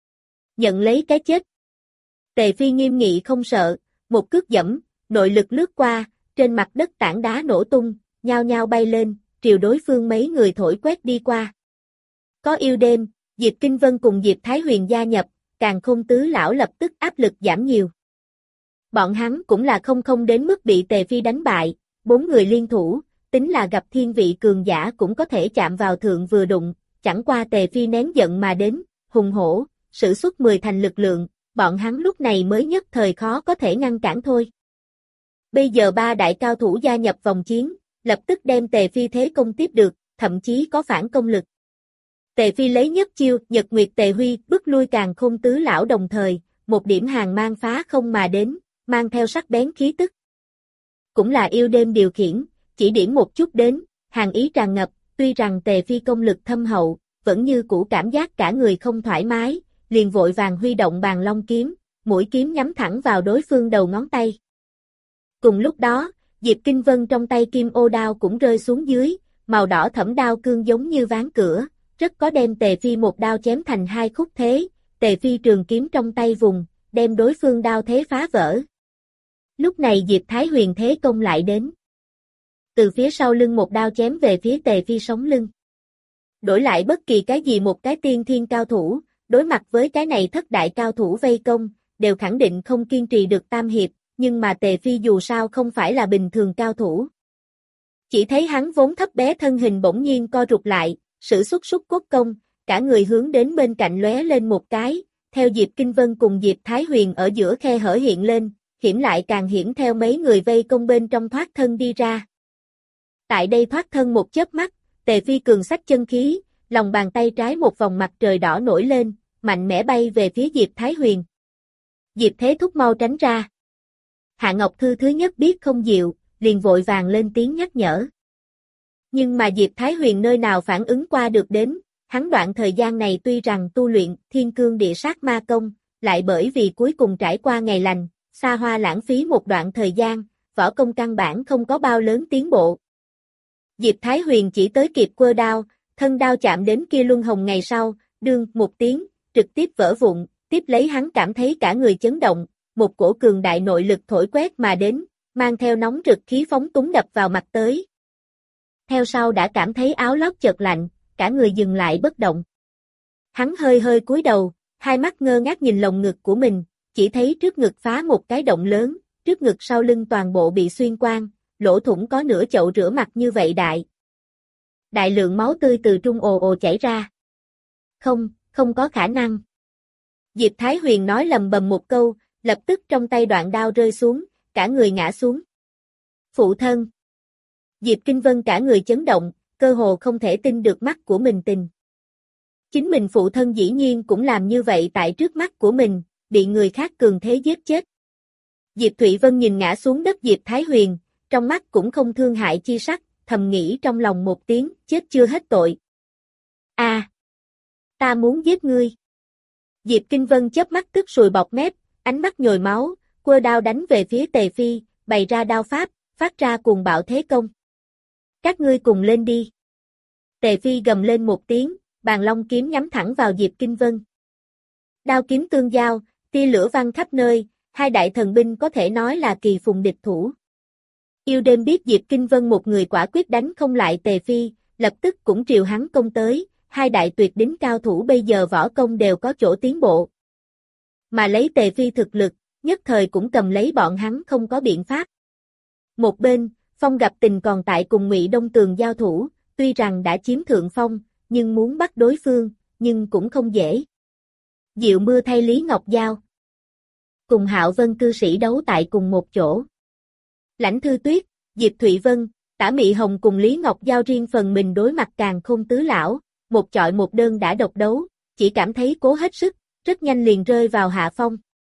Nhận lấy cái chết. Tề Phi nghiêm nghị không sợ, một cước dẫm, nội lực lướt qua, trên mặt đất tảng đá nổ tung, nhao nhao bay lên, triều đối phương mấy người thổi quét đi qua. Có Yêu Đêm, Diệp Kinh Vân cùng Diệp Thái Huyền gia nhập, Càn Khôn tứ lão lập tức áp lực giảm nhiều. Bọn hắn cũng là không đến mức bị Tề Phi đánh bại, 4 người liên thủ, tính là gặp thiên vị cường giả cũng có thể chạm vào thượng vừa đụng, chẳng qua Tề Phi nén giận mà đến, hùng hổ, sử xuất 10 thành lực lượng, bọn hắn lúc này mới nhất thời khó có thể ngăn cản thôi. Bây giờ 3 đại cao thủ gia nhập vòng chiến, lập tức đem Tề Phi thế công tiếp được, thậm chí có phản công lực. Tề Phi lấy nhất chiêu, Nhật Nguyệt Tề Huy, bức lui Càn Khôn tứ lão đồng thời, một điểm hàng mang phá không mà đến, mang theo sắc bén khí tức. Cũng là Yêu Đêm điều khiển, chỉ điểm một chút đến, hàng ý tràn ngập, tuy rằng Tề Phi công lực thâm hậu, vẫn như cũ cảm giác cả người không thoải mái, liền vội vàng huy động Bàn Long kiếm, mũi kiếm nhắm thẳng vào đối phương đầu ngón tay. Cùng lúc đó, Diệp Kinh Vân trong tay kim ô đao cũng rơi xuống dưới, màu đỏ thẫm đao cương giống như ván cửa, rất có đem Tề Phi một đao chém thành 2 khúc thế, Tề Phi trường kiếm trong tay vùng, đem đối phương đao thế phá vỡ. Lúc này Diệp Thái Huyền thế công lại đến. từ phía sau lưng một đao chém về phía Tề Phi sống lưng. Đổi lại bất kỳ cái gì một cái tiên thiên cao thủ, đối mặt với cái này thất đại cao thủ vây công, đều khẳng định không kiên trì được tam hiệp, nhưng mà Tề Phi dù sao không phải là bình thường cao thủ. Chỉ thấy hắn vốn thấp bé thân hình bỗng nhiên co rụt lại, sử xuất sút cốt công, cả người hướng đến bên cạnh lóe lên một cái, theo Diệp Kinh Vân cùng Diệp Thái Huyền ở giữa khe hở hiện lên, hiểm lại càng hiểm theo mấy người vây công bên trong thoát thân đi ra. Tại đây thoát thân một chớp mắt, Tề Phi cường xách chân khí, lòng bàn tay trái một vòng mặt trời đỏ nổi lên, mạnh mẽ bay về phía Diệp Thái Huyền. Diệp Thế Thúc mau tránh ra. Hạ Ngọc Thư thứ nhất biết không diệu, liền vội vàng lên tiếng nhắc nhở. Nhưng mà Diệp Thái Huyền nơi nào phản ứng qua được đến, hắn đoạn thời gian này tuy rằng tu luyện Thiên Cương Địa Sát Ma Công, lại bởi vì cuối cùng trải qua ngày lành, xa hoa lãng phí một đoạn thời gian, võ công căn bản không có bao lớn tiến bộ. Diệp Thái Huyền chỉ tới kịp quơ đao, thân đao chạm đến kia luân hồng ngày sau, đương một tiếng, trực tiếp vỡ vụn, tiếp lấy hắn cảm thấy cả người chấn động, một cổ cường đại nội lực thổi quét mà đến, mang theo nóng rực khí phóng túng đập vào mặt tới. Theo sau đã cảm thấy áo lót chợt lạnh, cả người dừng lại bất động. Hắn hơi hơi cúi đầu, hai mắt ngơ ngác nhìn lồng ngực của mình, chỉ thấy trước ngực phá một cái động lớn, trước ngực sau lưng toàn bộ bị xuyên qua, lỗ thủng có nửa chậu rửa mặt như vậy đại. Đại lượng máu tươi từ trung ồ ồ chảy ra. Không có khả năng. Diệp Thái Huyền nói lầm bầm một câu, lập tức trong tay đoạn đao rơi xuống, cả người ngã xuống. Phụ thân. Diệp Kinh Vân cả người chấn động, cơ hồ không thể tin được mắt của mình tình. Chính mình phụ thân dĩ nhiên cũng làm như vậy tại trước mắt của mình, bị người khác cường thế giết chết. Diệp Thụy Vân nhìn ngã xuống đất Diệp Thái Huyền, trong mắt cũng không thương hại chi sắc, thầm nghĩ trong lòng một tiếng, chết chưa hết tội. Ta muốn giết ngươi. Diệp Kinh Vân chớp mắt tức sùi bọt mép, ánh mắt nhồi máu, quơ đao đánh về phía Tề Phi, bày ra đao pháp, phát ra cuồng bạo thế công. Các ngươi cùng lên đi. Tề Phi gầm lên một tiếng, bàn long kiếm nhắm thẳng vào Diệp Kinh Vân. Đao kiếm tương giao, tia lửa văng khắp nơi, hai đại thần binh có thể nói là kỳ phùng địch thủ. Yêu đêm biết Diệp Kinh Vân một người quả quyết đánh không lại Tề Phi, lập tức cũng triều hắn công tới, hai đại tuyệt đỉnh cao thủ bây giờ võ công đều có chỗ tiến bộ. Mà lấy Tề Phi thực lực, nhất thời cũng cầm lấy bọn hắn không có biện pháp. Một bên, Phong gặp tình còn tại cùng Ngụy Đông Tường giao thủ, tuy rằng đã chiếm thượng phong, nhưng muốn bắt đối phương, nhưng cũng không dễ. Diệu Mưa thay Lý Ngọc Giao. Cùng Hạo Vân cư sĩ đấu tại cùng một chỗ. Lãnh Thư Tuyết, Diệp Thụy Vân, Tả Mị Hồng cùng Lý Ngọc Giao riêng phần mình đối mặt Càn Khôn Tứ Lão, một chọi một đơn đã độc đấu, chỉ cảm thấy cố hết sức, rất nhanh liền rơi vào hạ phong.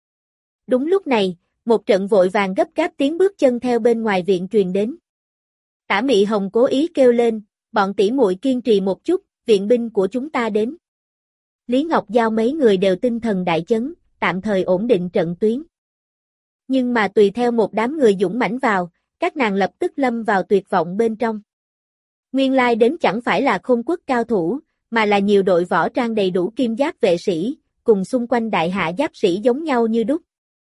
Đúng lúc này, một trận vội vàng gấp gáp tiếng bước chân theo bên ngoài viện truyền đến. Tả Mị Hồng cố ý kêu lên, bọn tỷ muội kiên trì một chút, viện binh của chúng ta đến. Lý Ngọc Giao mấy người đều tinh thần đại chấn, tạm thời ổn định trận tuyến. Nhưng mà tùy theo một đám người dũng mãnh vào, các nàng lập tức lâm vào tuyệt vọng bên trong. Nguyên lai đến chẳng phải là Khôn Quốc cao thủ, mà là nhiều đội võ trang đầy đủ kim giáp vệ sĩ, cùng xung quanh đại hạ giáp sĩ giống nhau như đúc.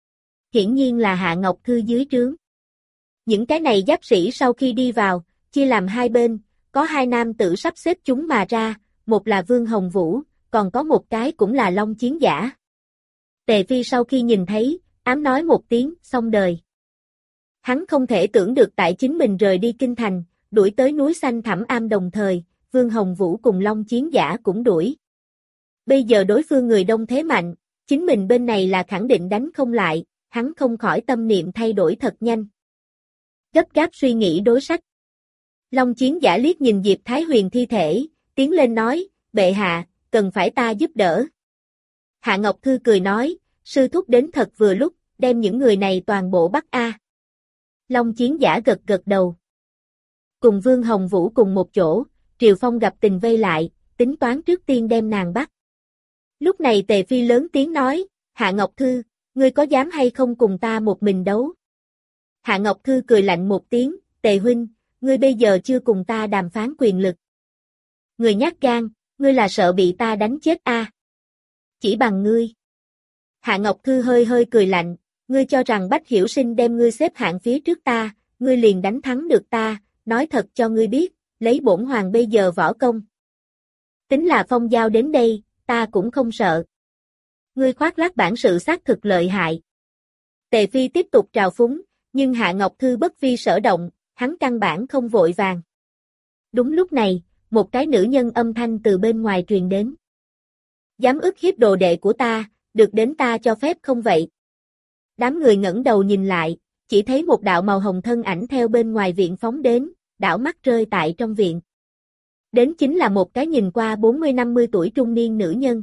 Hiển nhiên là Hạ Ngọc Thư dưới trướng. Những cái này giáp sĩ sau khi đi vào, chia làm hai bên, có hai nam tử sắp xếp chúng mà ra, một là Vương Hồng Vũ, còn có một cái cũng là Long Chiến Giả. Tề Phi sau khi nhìn thấy, ám nói một tiếng, xong đời. Hắn không thể tưởng được tại chính mình rời đi kinh thành, đuổi tới núi xanh Thẳm Am đồng thời, Vương Hồng Vũ cùng Long Chiến Giả cũng đuổi. Bây giờ đối phương người đông thế mạnh, chính mình bên này là khẳng định đánh không lại, hắn không khỏi tâm niệm thay đổi thật nhanh. Gấp gáp suy nghĩ đối sách. Long Chiến Giả liếc nhìn Diệp Thái Huyền thi thể, tiến lên nói, bệ hạ, cần phải ta giúp đỡ. Hạ Ngọc Thư cười nói, sư thúc đến thật vừa lúc, đem những người này toàn bộ bắt a. Long Chiến Giả gật gật đầu. Cùng Vương Hồng Vũ cùng một chỗ, Triều Phong gặp tình vây lại, tính toán trước tiên đem nàng bắt. Lúc này Tề Phi lớn tiếng nói, Hạ Ngọc Thư, ngươi có dám hay không cùng ta một mình đấu? Hạ Ngọc Thư cười lạnh một tiếng, Tề huynh, ngươi bây giờ chưa cùng ta đàm phán quyền lực. Người nhát gan, ngươi là sợ bị ta đánh chết a? Chỉ bằng ngươi. Hạ Ngọc Thư hơi hơi cười lạnh, ngươi cho rằng Bách Hiểu Sinh đem ngươi xếp hạng phía trước ta, ngươi liền đánh thắng được ta, nói thật cho ngươi biết, lấy bổn hoàng bây giờ võ công. Tính là Phong giao đến đây, ta cũng không sợ. Ngươi khoác lác bản sự xác thực lợi hại. Tề Phi tiếp tục trào phúng, nhưng Hạ Ngọc Thư bất vi sở động, hắn căn bản không vội vàng. Đúng lúc này, một cái nữ nhân âm thanh từ bên ngoài truyền đến. Dám ức hiếp đồ đệ của ta, được đến ta cho phép không vậy? Đám người ngẩng đầu nhìn lại, chỉ thấy một đạo màu hồng thân ảnh theo bên ngoài viện phóng đến, đảo mắt rơi tại trong viện. Đến chính là một cái nhìn qua 40-50 tuổi trung niên nữ nhân.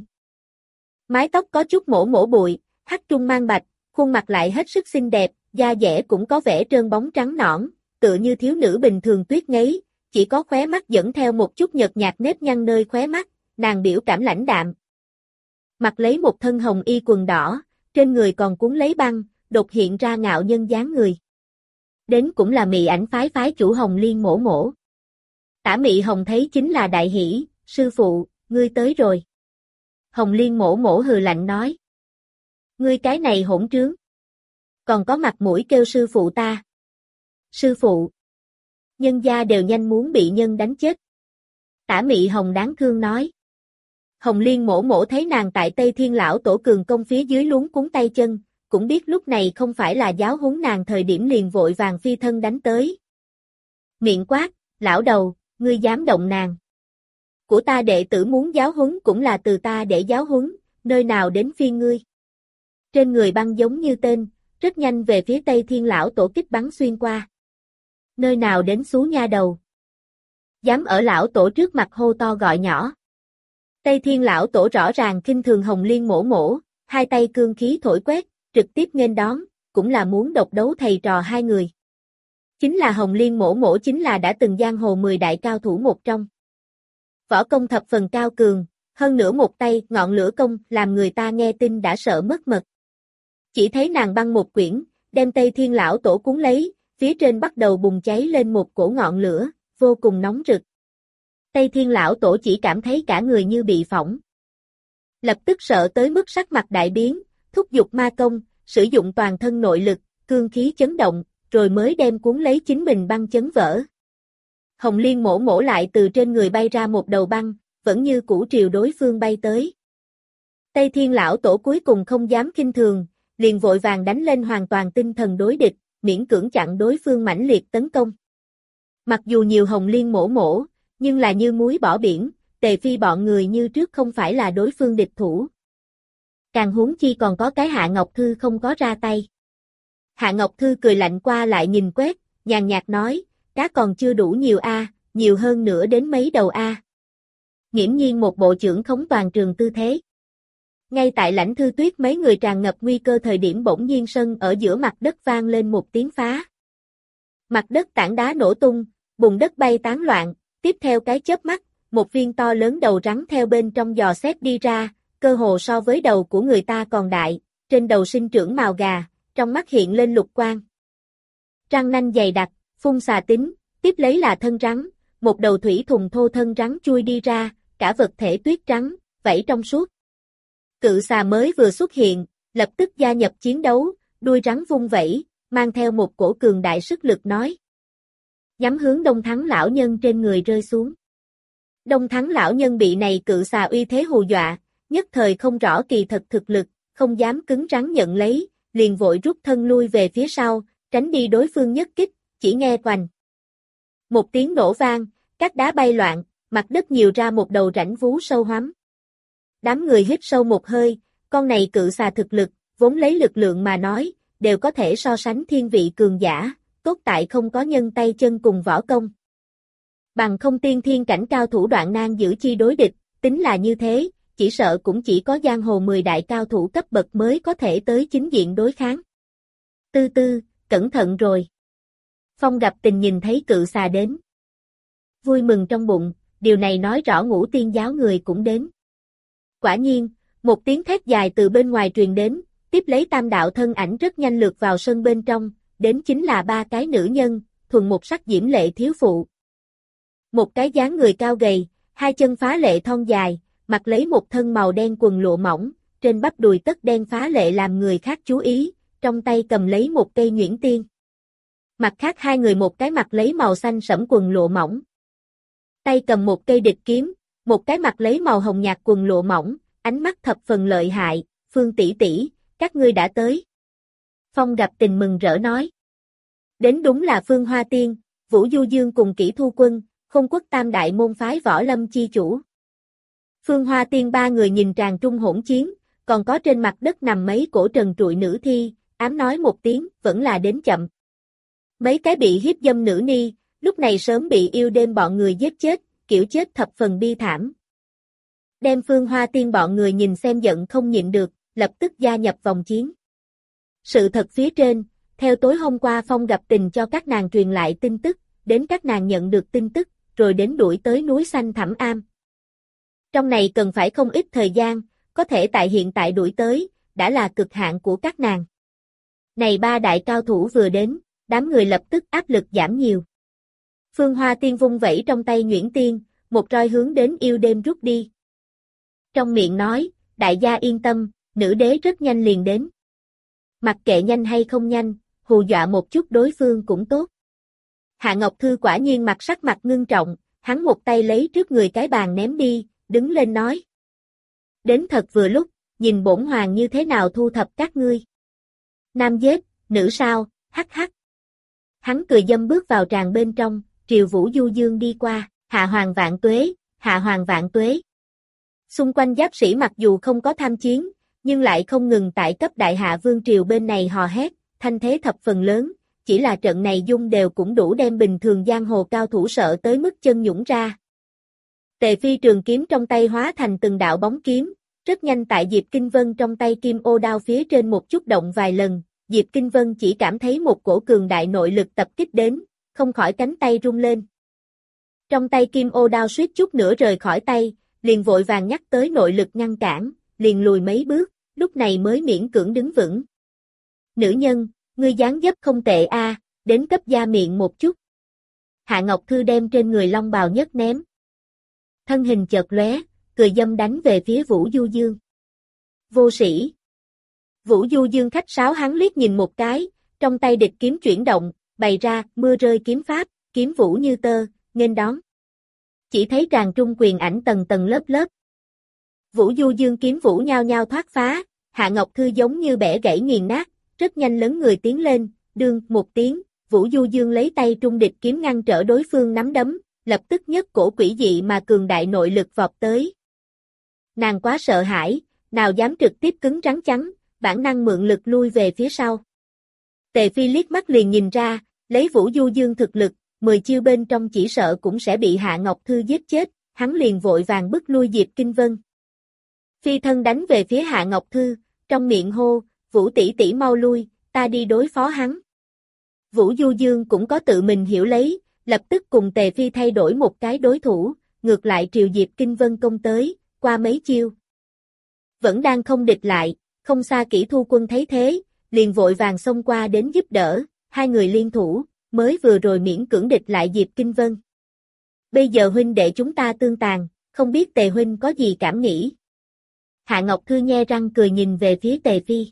Mái tóc có chút mổ mổ bụi, hắc trung mang bạch, khuôn mặt lại hết sức xinh đẹp, da dẻ cũng có vẻ trơn bóng trắng nõn, tựa như thiếu nữ bình thường tuyết ngấy, chỉ có khóe mắt dẫn theo một chút nhợt nhạt nếp nhăn nơi khóe mắt, nàng biểu cảm lãnh đạm. Mặc lấy một thân hồng y quần đỏ, trên người còn cuốn lấy băng, đột hiện ra ngạo nhân dáng người. Đến cũng là Mị Ảnh phái chủ Hồng Liên mổ mổ. Tả Mị Hồng thấy chính là đại hỉ, sư phụ, ngươi tới rồi. Hồng Liên mổ mổ hừ lạnh nói. Ngươi cái này hỗn trướng. Còn có mặt mũi kêu sư phụ ta. Sư phụ. Nhân gia đều nhanh muốn bị nhân đánh chết. Tả Mị Hồng đáng thương nói. Hồng Liên mổ mổ thấy nàng tại Tây Thiên Lão Tổ cường công phía dưới luống cuống tay chân, cũng biết lúc này không phải là giáo huấn nàng thời điểm liền vội vàng phi thân đánh tới. Miệng quát, lão đầu, ngươi dám động nàng. Của ta đệ tử muốn giáo huấn cũng là từ ta để giáo huấn, nơi nào đến phiên ngươi. Trên người băng giống như tên, rất nhanh về phía Tây Thiên Lão Tổ kích bắn xuyên qua. Nơi nào đến xú nha đầu. Dám ở Lão Tổ trước mặt hô to gọi nhỏ. Tây Thiên Lão Tổ rõ ràng khinh thường Hồng Liên mổ mổ, hai tay cương khí thổi quét, trực tiếp nghênh đón, cũng là muốn độc đấu thầy trò hai người. Chính là Hồng Liên mổ mổ chính là đã từng giang hồ 10 đại cao thủ một trong. Võ công thập phần cao cường, hơn nữa một tay ngọn lửa công làm người ta nghe tin đã sợ mất mật. Chỉ thấy nàng băng một quyển, đem Tây Thiên Lão Tổ cuốn lấy, phía trên bắt đầu bùng cháy lên một cổ ngọn lửa, vô cùng nóng rực. Tây Thiên Lão Tổ chỉ cảm thấy cả người như bị phỏng. Lập tức sợ tới mức sắc mặt đại biến, thúc giục ma công, sử dụng toàn thân nội lực, cương khí chấn động, rồi mới đem cuốn lấy chính mình băng chấn vỡ. Hồng Liên mổ mổ lại từ trên người bay ra một đầu băng, vẫn như cũ triều đối phương bay tới. Tây Thiên Lão Tổ cuối cùng không dám khinh thường, liền vội vàng đánh lên hoàn toàn tinh thần đối địch, miễn cưỡng chặn đối phương mãnh liệt tấn công. Mặc dù nhiều Hồng Liên mổ mổ, nhưng là như muối bỏ biển, Tề Phi bọn người như trước không phải là đối phương địch thủ. Càng huống chi còn có cái Hạ Ngọc Thư không có ra tay. Hạ Ngọc Thư cười lạnh qua lại nhìn quét, nhàn nhạt nói, cá còn chưa đủ nhiều a, nhiều hơn nữa đến mấy đầu a. Nghiễm nhiên một bộ trưởng khống toàn trường tư thế. Ngay tại Lãnh Thư Tuyết mấy người tràn ngập nguy cơ thời điểm bỗng nhiên sân ở giữa mặt đất vang lên một tiếng phá. Mặt đất tảng đá nổ tung, bùn đất bay tán loạn, tiếp theo cái chớp mắt, một viên to lớn đầu rắn theo bên trong giò xét đi ra, cơ hồ so với đầu của người ta còn đại, trên đầu sinh trưởng mào gà, trong mắt hiện lên lục quang. Răng nanh dày đặc, phun xà tính, tiếp lấy là thân rắn, một đầu thủy thùng thô thân rắn chui đi ra, cả vật thể tuyết trắng, vảy trong suốt. Cự xà mới vừa xuất hiện, lập tức gia nhập chiến đấu, đuôi rắn vung vẩy, mang theo một cổ cường đại sức lực nói. Nhắm hướng Đông Thắng lão nhân trên người rơi xuống. Đông Thắng lão nhân bị này cự xà uy thế hù dọa, nhất thời không rõ kỳ thật thực lực, không dám cứng rắn nhận lấy, liền vội rút thân lui về phía sau, tránh đi đối phương nhất kích, chỉ nghe oành. Một tiếng nổ vang, các đá bay loạn, mặt đất nhiều ra một đầu rãnh vú sâu hoắm. Đám người hít sâu một hơi, con này cự xà thực lực, vốn lấy lực lượng mà nói, đều có thể so sánh thiên vị cường giả, tốt tại không có nhân tay chân cùng võ công. Bằng không tiên thiên cảnh cao thủ đoạn nan giữ chi đối địch, tính là như thế, chỉ sợ cũng chỉ có giang hồ 10 đại cao thủ cấp bậc mới có thể tới chính diện đối kháng. Tư tư, cẩn thận rồi. Phong gặp tình nhìn thấy cự xà đến. Vui mừng trong bụng, điều này nói rõ Ngũ Tiên giáo người cũng đến. Quả nhiên, một tiếng thét dài từ bên ngoài truyền đến, tiếp lấy tam đạo thân ảnh rất nhanh lượt vào sân bên trong, đến chính là 3 cái nữ nhân, thuần một sắc diễm lệ thiếu phụ. Một cái dáng người cao gầy, 2 chân phá lệ thon dài, mặc lấy một thân màu đen quần lụa mỏng, trên bắp đùi tất đen phá lệ làm người khác chú ý, trong tay cầm lấy một cây nhuyễn tiên. Mặt khác hai người một cái mặc lấy màu xanh sẫm quần lụa mỏng, tay cầm một cây địch kiếm, một cái mặc lấy màu hồng nhạt quần lụa mỏng, ánh mắt thập phần lợi hại, Phương tỷ tỷ, các ngươi đã tới. Phong Gặp Tình mừng rỡ nói. Đến đúng là Phương Hoa Tiên, Vũ Du Dương cùng Kỷ Thu Quân, Không Quốc tam đại môn phái võ lâm chi chủ. Phương Hoa Tiên ba người nhìn tràng trung hỗn chiến, còn có trên mặt đất nằm mấy cổ trần trụi nữ thi, ám nói một tiếng, vẫn là đến chậm. Mấy cái bị hiếp dâm nữ ni, lúc này sớm bị yêu đêm bọn người giết chết, kiểu chết thập phần bi thảm. Đem Phương Hoa Tiên bọn người nhìn xem giận không nhịn được, lập tức gia nhập vòng chiến. Sự thật phía trên, theo tối hôm qua Phong Gặp Tình cho các nàng truyền lại tin tức, đến các nàng nhận được tin tức, rồi đến đuổi tới núi xanh Thẳm Am. Trong này cần phải không ít thời gian, có thể tại hiện tại đuổi tới, đã là cực hạn của các nàng. Này ba đại cao thủ vừa đến, đám người lập tức áp lực giảm nhiều. Phương Hoa Tiên vung vẩy trong tay nhuyễn tiên, một roi hướng đến yêu đêm rút đi. Trong miệng nói, đại gia yên tâm, nữ đế rất nhanh liền đến. Mặc kệ nhanh hay không nhanh, hù dọa một chút đối phương cũng tốt. Hạ Ngọc Thư quả nhiên sắc mặt ngưng trọng, hắn một tay lấy trước người cái bàn ném đi, đứng lên nói. Đến thật vừa lúc, nhìn bổn hoàng như thế nào thu thập các ngươi. Nam giết, nữ sao, hắc hắc. Hắn cười dâm bước vào tràng bên trong, triều Vũ Du Dương đi qua, hạ hoàng vạn tuế, hạ hoàng vạn tuế. Xung quanh giáp sĩ mặc dù không có tham chiến, nhưng lại không ngừng tại cấp đại hạ vương triều bên này hò hét, thanh thế thập phần lớn, chỉ là trận này dung đều cũng đủ đem bình thường giang hồ cao thủ sợ tới mức chân nhũn ra. Tề Phi trường kiếm trong tay hóa thành từng đạo bóng kiếm, rất nhanh tại Diệp Kinh Vân trong tay kim ô đao phía trên một chút động vài lần, Diệp Kinh Vân chỉ cảm thấy một cổ cường đại nội lực tập kích đến, không khỏi cánh tay rung lên. Trong tay kim ô đao suýt chút nữa rời khỏi tay, liền vội vàng nhắc tới nội lực ngăn cản, liền lùi mấy bước, lúc này mới miễn cưỡng đứng vững. Nữ nhân, ngươi dáng dấp không tệ a, đến cấp da miệng một chút. Hạ Ngọc Thư đem trên người long bào nhất ném. Thân hình chợt lóe, cười dâm đánh về phía Vũ Du Dương. Vô sĩ. Vũ Du Dương khách sáo hắn liếc nhìn một cái, trong tay địch kiếm chuyển động, bày ra mưa rơi kiếm pháp, kiếm vũ như tơ, nghênh đón. Chỉ thấy tràng trung quyền ảnh tầng tầng lớp lớp. Vũ Du Dương kiếm vũ nhao nhao thoát phá, Hạ Ngọc Thư giống như bẻ gãy nghiền nát, rất nhanh lớn người tiến lên, đương một tiếng, Vũ Du Dương lấy tay trung địch kiếm ngăn trở đối phương nắm đấm, lập tức nhất cổ quỷ dị mà cường đại nội lực vọt tới. Nàng quá sợ hãi, nào dám trực tiếp cứng rắn chắn, bản năng mượn lực lui về phía sau. Tề Phi liếc mắt liền nhìn ra, lấy Vũ Du Dương thực lực, 10 chiêu bên trong chỉ sợ cũng sẽ bị Hạ Ngọc Thư giết chết, hắn liền vội vàng bức lui Diệp Kinh Vân. Phi thân đánh về phía Hạ Ngọc Thư, trong miệng hô, Vũ tỷ tỷ mau lui, ta đi đối phó hắn. Vũ Du Dương cũng có tự mình hiểu lấy, lập tức cùng Tề Phi thay đổi một cái đối thủ, ngược lại triều Diệp Kinh Vân công tới, qua mấy chiêu. Vẫn đang không địch lại, không xa Kỷ Thu Quân thấy thế, liền vội vàng xông qua đến giúp đỡ, hai người liên thủ, mới vừa rồi miễn cưỡng địch lại Diệp Kinh Vân. Bây giờ huynh đệ chúng ta tương tàn, không biết Tề huynh có gì cảm nghĩ. Hạ Ngọc Thư nhe răng cười nhìn về phía Tề Phi.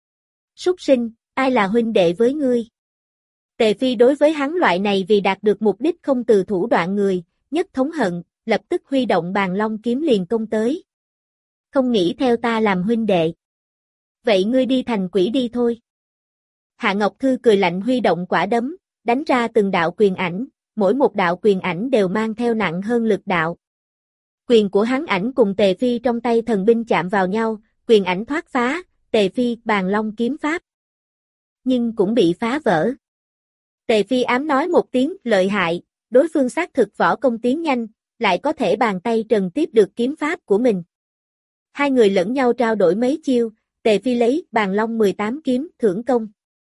Súc sinh, ai là huynh đệ với ngươi? Tề Phi đối với hắn loại này vì đạt được mục đích không từ thủ đoạn người, nhất thống hận, lập tức huy động bàn long kiếm liền công tới. Không nghĩ theo ta làm huynh đệ. Vậy ngươi đi thành quỷ đi thôi. Hạ Ngọc Thư cười lạnh huy động quả đấm, đánh ra từng đạo quyền ảnh, mỗi một đạo quyền ảnh đều mang theo nặng hơn lực đạo. Quyền của hắn ảnh cùng Tề Phi trong tay thần binh chạm vào nhau, quyền ảnh thoát phá, Tề Phi bàn long kiếm pháp. Nhưng cũng bị phá vỡ. Tề Phi ám nói một tiếng lợi hại, đối phương xác thực võ công tiến nhanh, lại có thể bàn tay trần tiếp được kiếm pháp của mình. Hai người lẫn nhau trao đổi mấy chiêu, Tề Phi lấy bàn long 18 kiếm thưởng công.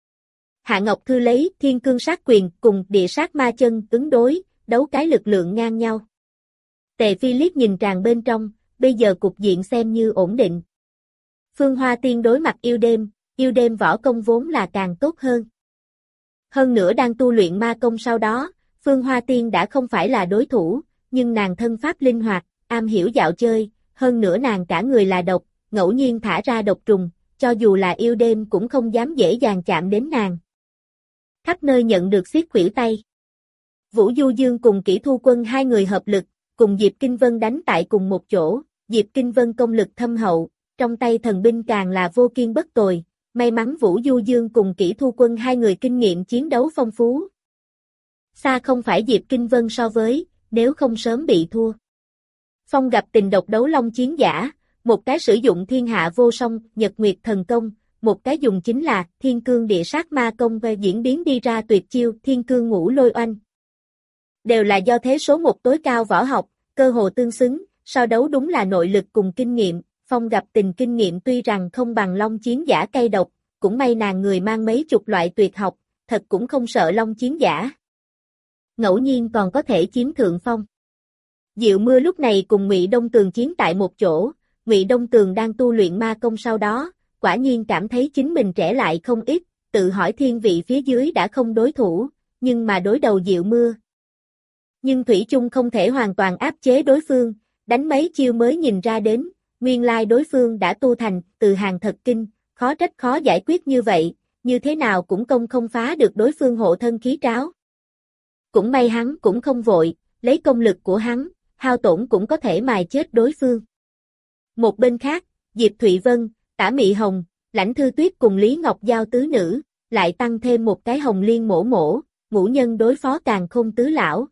Hạ Ngọc Thư lấy thiên cương sát quyền cùng địa sát ma chân ứng đối, đấu cái lực lượng ngang nhau. Tề Phi liếc nhìn tràng bên trong, bây giờ cục diện xem như ổn định. Phương Hoa Tiên đối mặt yêu đêm võ công vốn là càng tốt hơn. Hơn nữa đang tu luyện ma công sau đó, Phương Hoa Tiên đã không phải là đối thủ, nhưng nàng thân pháp linh hoạt, am hiểu dạo chơi, hơn nữa nàng cả người là độc, ngẫu nhiên thả ra độc trùng, cho dù là yêu đêm cũng không dám dễ dàng chạm đến nàng. khắp nơi nhận được xiết khuỷu tay. Vũ Du Dương cùng Kỷ Thu Quân hai người hợp lực, cùng Diệp Kinh Vân đánh tại cùng một chỗ, Diệp Kinh Vân công lực thâm hậu, trong tay thần binh càng là vô kiên bất tồi, may mắn Vũ Du Dương cùng Kỷ Thu Quân hai người kinh nghiệm chiến đấu phong phú. Xa không phải Diệp Kinh Vân so với, nếu không sớm bị thua. Phong gặp tình độc đấu long chiến giả, một cái sử dụng thiên hạ vô song, nhật nguyệt thần công, một cái dùng chính là thiên cương địa sát ma công và diễn biến đi ra tuyệt chiêu thiên cương ngũ lôi oanh. Đều là do thế số một tối cao võ học, cơ hồ tương xứng, so đấu đúng là nội lực cùng kinh nghiệm, Phong gặp tình kinh nghiệm tuy rằng không bằng long chiến giả cay độc, cũng may nàng người mang mấy chục loại tuyệt học, thật cũng không sợ long chiến giả. Ngẫu nhiên còn có thể chiếm thượng phong. Diệu Mưa lúc này cùng Ngụy Đông Tường chiến tại một chỗ, Ngụy Đông Tường đang tu luyện ma công sau đó, quả nhiên cảm thấy chính mình trẻ lại không ít, tự hỏi thiên vị phía dưới đã không đối thủ, nhưng mà đối đầu Diệu Mưa. Nhưng Thủy chung không thể hoàn toàn áp chế đối phương, đánh mấy chiêu mới nhìn ra đến, nguyên lai đối phương đã tu thành từ hàng thật kinh, khó trách khó giải quyết như vậy, như thế nào cũng công không phá được đối phương hộ thân khí tráo. Cũng may hắn cũng không vội, lấy công lực của hắn, hao tổn cũng có thể mài chết đối phương. Một bên khác, Diệp Thụy Vân, Tả Mị Hồng, Lãnh Thư Tuyết cùng Lý Ngọc Giao tứ nữ, lại tăng thêm một cái Hồng Liên Mổ Mổ, ngũ nhân đối phó Càn Khôn tứ lão.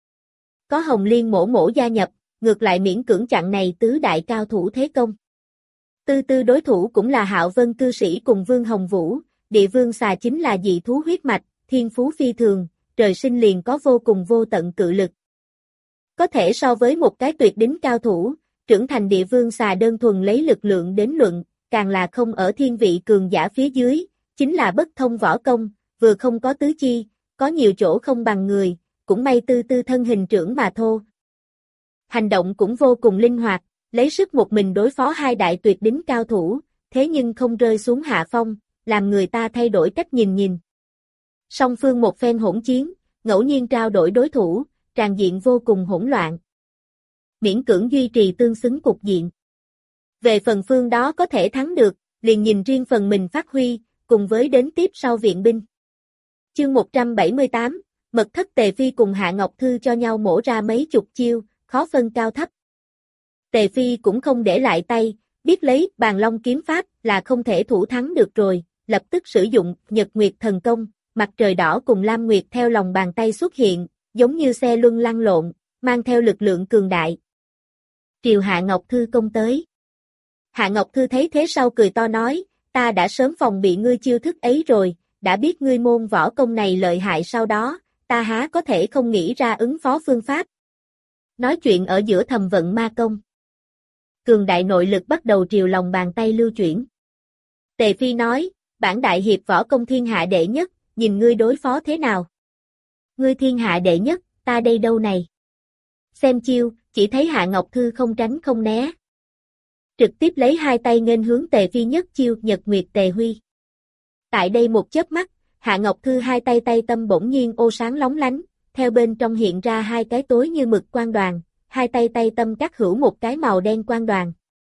Có Hồng Liên Mổ Mổ gia nhập, ngược lại miễn cưỡng chặn này tứ đại cao thủ thế công. Tư tư đối thủ cũng là Hạo Vân cư sĩ cùng Vương Hồng Vũ, Địa Vương xà chính là dị thú huyết mạch, thiên phú phi thường, trời sinh liền có vô cùng vô tận cự lực. Có thể so với một cái tuyệt đỉnh cao thủ, trưởng thành Địa Vương xà đơn thuần lấy lực lượng đến luận, càng là không ở thiên vị cường giả phía dưới, chính là bất thông võ công, vừa không có tứ chi, có nhiều chỗ không bằng người, cũng may tư tư thân hình trưởng mà thô. Hành động cũng vô cùng linh hoạt, lấy sức một mình đối phó hai đại tuyệt đỉnh cao thủ, thế nhưng không rơi xuống hạ phong, làm người ta thay đổi cách nhìn. Song phương một phen hỗn chiến, ngẫu nhiên trao đổi đối thủ, tràn diện vô cùng hỗn loạn. Miễn cưỡng duy trì tương xứng cục diện. Về phần phương đó có thể thắng được, liền nhìn riêng phần mình phát huy, cùng với đến tiếp sau viện binh. Chương 178, Mật Thất Tề Phi cùng Hạ Ngọc Thư cho nhau mổ ra mấy chục chiêu, khó phân cao thấp. Tề Phi cũng không để lại tay, biết lấy Bàn Long kiếm pháp là không thể thủ thắng được rồi, lập tức sử dụng Nhật Nguyệt thần công, mặt trời đỏ cùng Lam Nguyệt theo lòng bàn tay xuất hiện, giống như xe luân lăn lộn, mang theo lực lượng cường đại. Triều Hạ Ngọc Thư công tới. Hạ Ngọc Thư thấy thế sau cười to nói, ta đã sớm phòng bị ngươi chiêu thức ấy rồi, đã biết ngươi môn võ công này lợi hại sau đó, ta há có thể không nghĩ ra ứng phó phương pháp. Nói chuyện ở giữa thầm vận ma công. Cường đại nội lực bắt đầu triều lòng bàn tay lưu chuyển. Tề Phi nói, bản đại hiệp võ công thiên hạ đệ nhất, nhìn ngươi đối phó thế nào. Ngươi thiên hạ đệ nhất, ta đây đâu này. Xem chiêu, chỉ thấy Hạ Ngọc Thư không tránh không né. Trực tiếp lấy hai tay nghênh hướng Tề Phi nhất chiêu Nhật Nguyệt Tề Huy. Tại đây một chớp mắt, Hạ Ngọc Thư hai tay tay tâm bỗng nhiên ô sáng lóng lánh, theo bên trong hiện ra hai cái tối như mực quang đoàn, hai tay tay tâm cắt hữu một cái màu đen quang đoàn.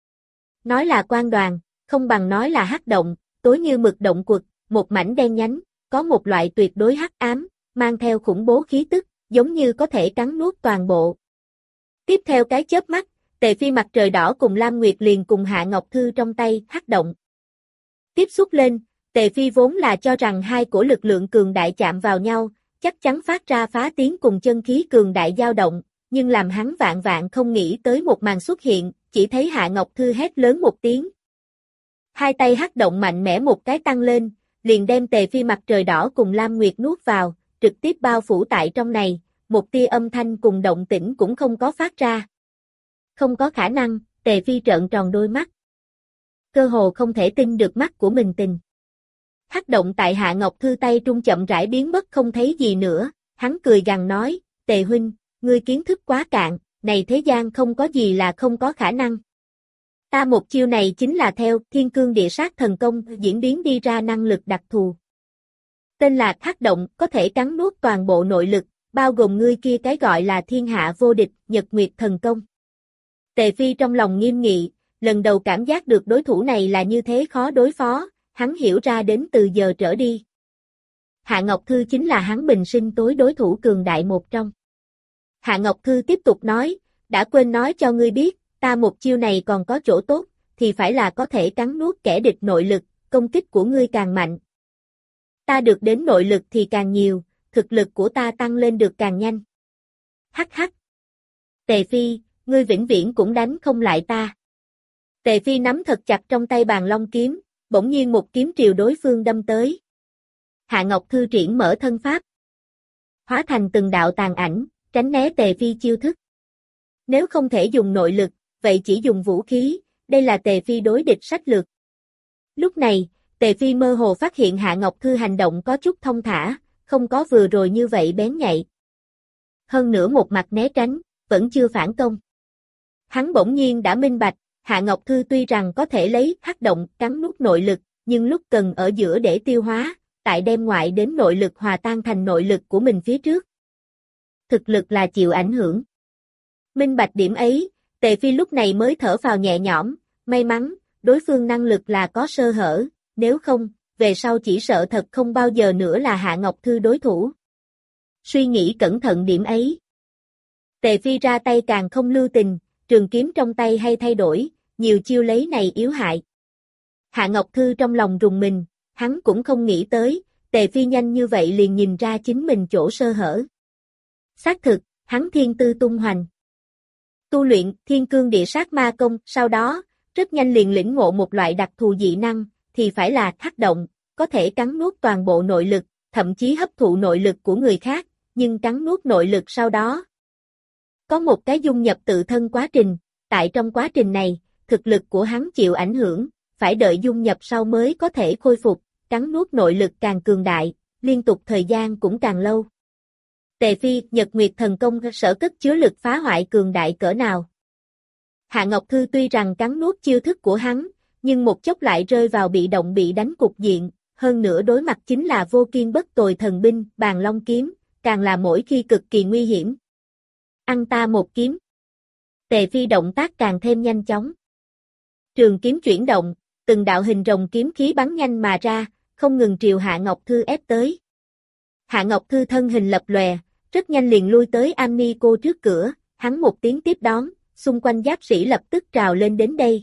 Nói là quang đoàn, không bằng nói là hắc động, tối như mực động quật, một mảnh đen nhánh, có một loại tuyệt đối hắc ám, mang theo khủng bố khí tức, giống như có thể cắn nuốt toàn bộ. Tiếp theo cái chớp mắt, Tề Phi mặt trời đỏ cùng Lam Nguyệt liền cùng Hạ Ngọc Thư trong tay hắc động. Tiếp xúc lên, Tề Phi vốn là cho rằng hai cổ lực lượng cường đại chạm vào nhau, chắc chắn phát ra phá tiếng cùng chân khí cường đại dao động, nhưng làm hắn vạn vạn không nghĩ tới một màn xuất hiện, chỉ thấy Hạ Ngọc Thư hét lớn một tiếng. Hai tay hắc động mạnh mẽ một cái tăng lên, liền đem Tề Phi mặt trời đỏ cùng Lam Nguyệt nuốt vào, trực tiếp bao phủ tại trong này, một tia âm thanh cùng động tĩnh cũng không có phát ra. Không có khả năng, Tề Phi trợn tròn đôi mắt. Cơ hồ không thể tin được mắt của mình tình. Hắc động tại Hạ Ngọc Thư tay trung chậm rãi biến mất không thấy gì nữa, hắn cười gằn nói, Tề huynh, ngươi kiến thức quá cạn, này thế gian không có gì là không có khả năng. Ta một chiêu này chính là theo Thiên Cương Địa Sát thần công diễn biến đi ra năng lực đặc thù. Tên là Hắc động, có thể cắn nuốt toàn bộ nội lực, bao gồm ngươi kia cái gọi là thiên hạ vô địch, Nhật Nguyệt thần công. Tề Phi trong lòng nghiêm nghị, lần đầu cảm giác được đối thủ này là như thế khó đối phó, hắn hiểu ra đến từ giờ trở đi. Hạ Ngọc Thư chính là hắn bình sinh tối đối thủ cường đại một trong. Hạ Ngọc Thư tiếp tục nói, đã quên nói cho ngươi biết, ta một chiêu này còn có chỗ tốt, thì phải là có thể cắn nuốt kẻ địch nội lực, công kích của ngươi càng mạnh. Ta được đến nội lực thì càng nhiều, thực lực của ta tăng lên được càng nhanh. Hắc hắc. Tề Phi, ngươi vĩnh viễn cũng đánh không lại ta. Tề Phi nắm thật chặt trong tay bàn long kiếm, bỗng nhiên một kiếm triều đối phương đâm tới. Hạ Ngọc Thư triển mở thân pháp, hóa thành từng đạo tàn ảnh, tránh né Tề Phi chiêu thức. Nếu không thể dùng nội lực, vậy chỉ dùng vũ khí, đây là Tề Phi đối địch sách lược. Lúc này, Tề Phi mơ hồ phát hiện Hạ Ngọc Thư hành động có chút thông thả, không có vừa rồi như vậy bén nhạy. Hơn nữa một mặt né tránh, vẫn chưa phản công. Hắn bỗng nhiên đã minh bạch, Hạ Ngọc Thư tuy rằng có thể lấy hắc động cắn nuốt nội lực, nhưng lúc cần ở giữa để tiêu hóa, tại đem ngoại đến nội lực hòa tan thành nội lực của mình phía trước. Thực lực là chịu ảnh hưởng. Minh bạch điểm ấy, Tề Phi lúc này mới thở phào nhẹ nhõm, may mắn, đối phương năng lực là có sơ hở, nếu không, về sau chỉ sợ thật không bao giờ nữa là Hạ Ngọc Thư đối thủ. Suy nghĩ cẩn thận điểm ấy. Tề Phi ra tay càng không lưu tình, trường kiếm trong tay hay thay đổi, nhiều chiêu lấy này yếu hại. Hạ Ngọc Thư trong lòng rùng mình, hắn cũng không nghĩ tới, Tề Phi nhanh như vậy liền nhìn ra chính mình chỗ sơ hở. Xác thực, hắn thiên tư tung hoành. Tu luyện Thiên Cương Địa Sát Ma Công, sau đó, rất nhanh liền lĩnh ngộ một loại đặc thù dị năng, thì phải là hắc động, có thể cắn nuốt toàn bộ nội lực, thậm chí hấp thụ nội lực của người khác, nhưng cắn nuốt nội lực sau đó. Có một cái dung nhập tự thân quá trình, tại trong quá trình này, thực lực của hắn chịu ảnh hưởng, phải đợi dung nhập sau mới có thể khôi phục, cắn nuốt nội lực càng cường đại, liên tục thời gian cũng càng lâu. Tề Phi, Nhật Nguyệt Thần Công sở cất chứa lực phá hoại cường đại cỡ nào. Hạ Ngọc Thư tuy rằng cắn nuốt chiêu thức của hắn, nhưng một chốc lại rơi vào bị động bị đánh cục diện, hơn nữa đối mặt chính là vô kiên bất tồi thần binh, Bàn Long Kiếm, càng là mỗi khi cực kỳ nguy hiểm. Ăn ta một kiếm. Tề Phi động tác càng thêm nhanh chóng. Trường kiếm chuyển động, từng đạo hình rồng kiếm khí bắn nhanh mà ra, không ngừng triều Hạ Ngọc Thư ép tới. Hạ Ngọc Thư thân hình lập lòe, rất nhanh liền lui tới Am Ni cô trước cửa, hắn một tiếng tiếp đón, xung quanh giáp sĩ lập tức trào lên đến đây.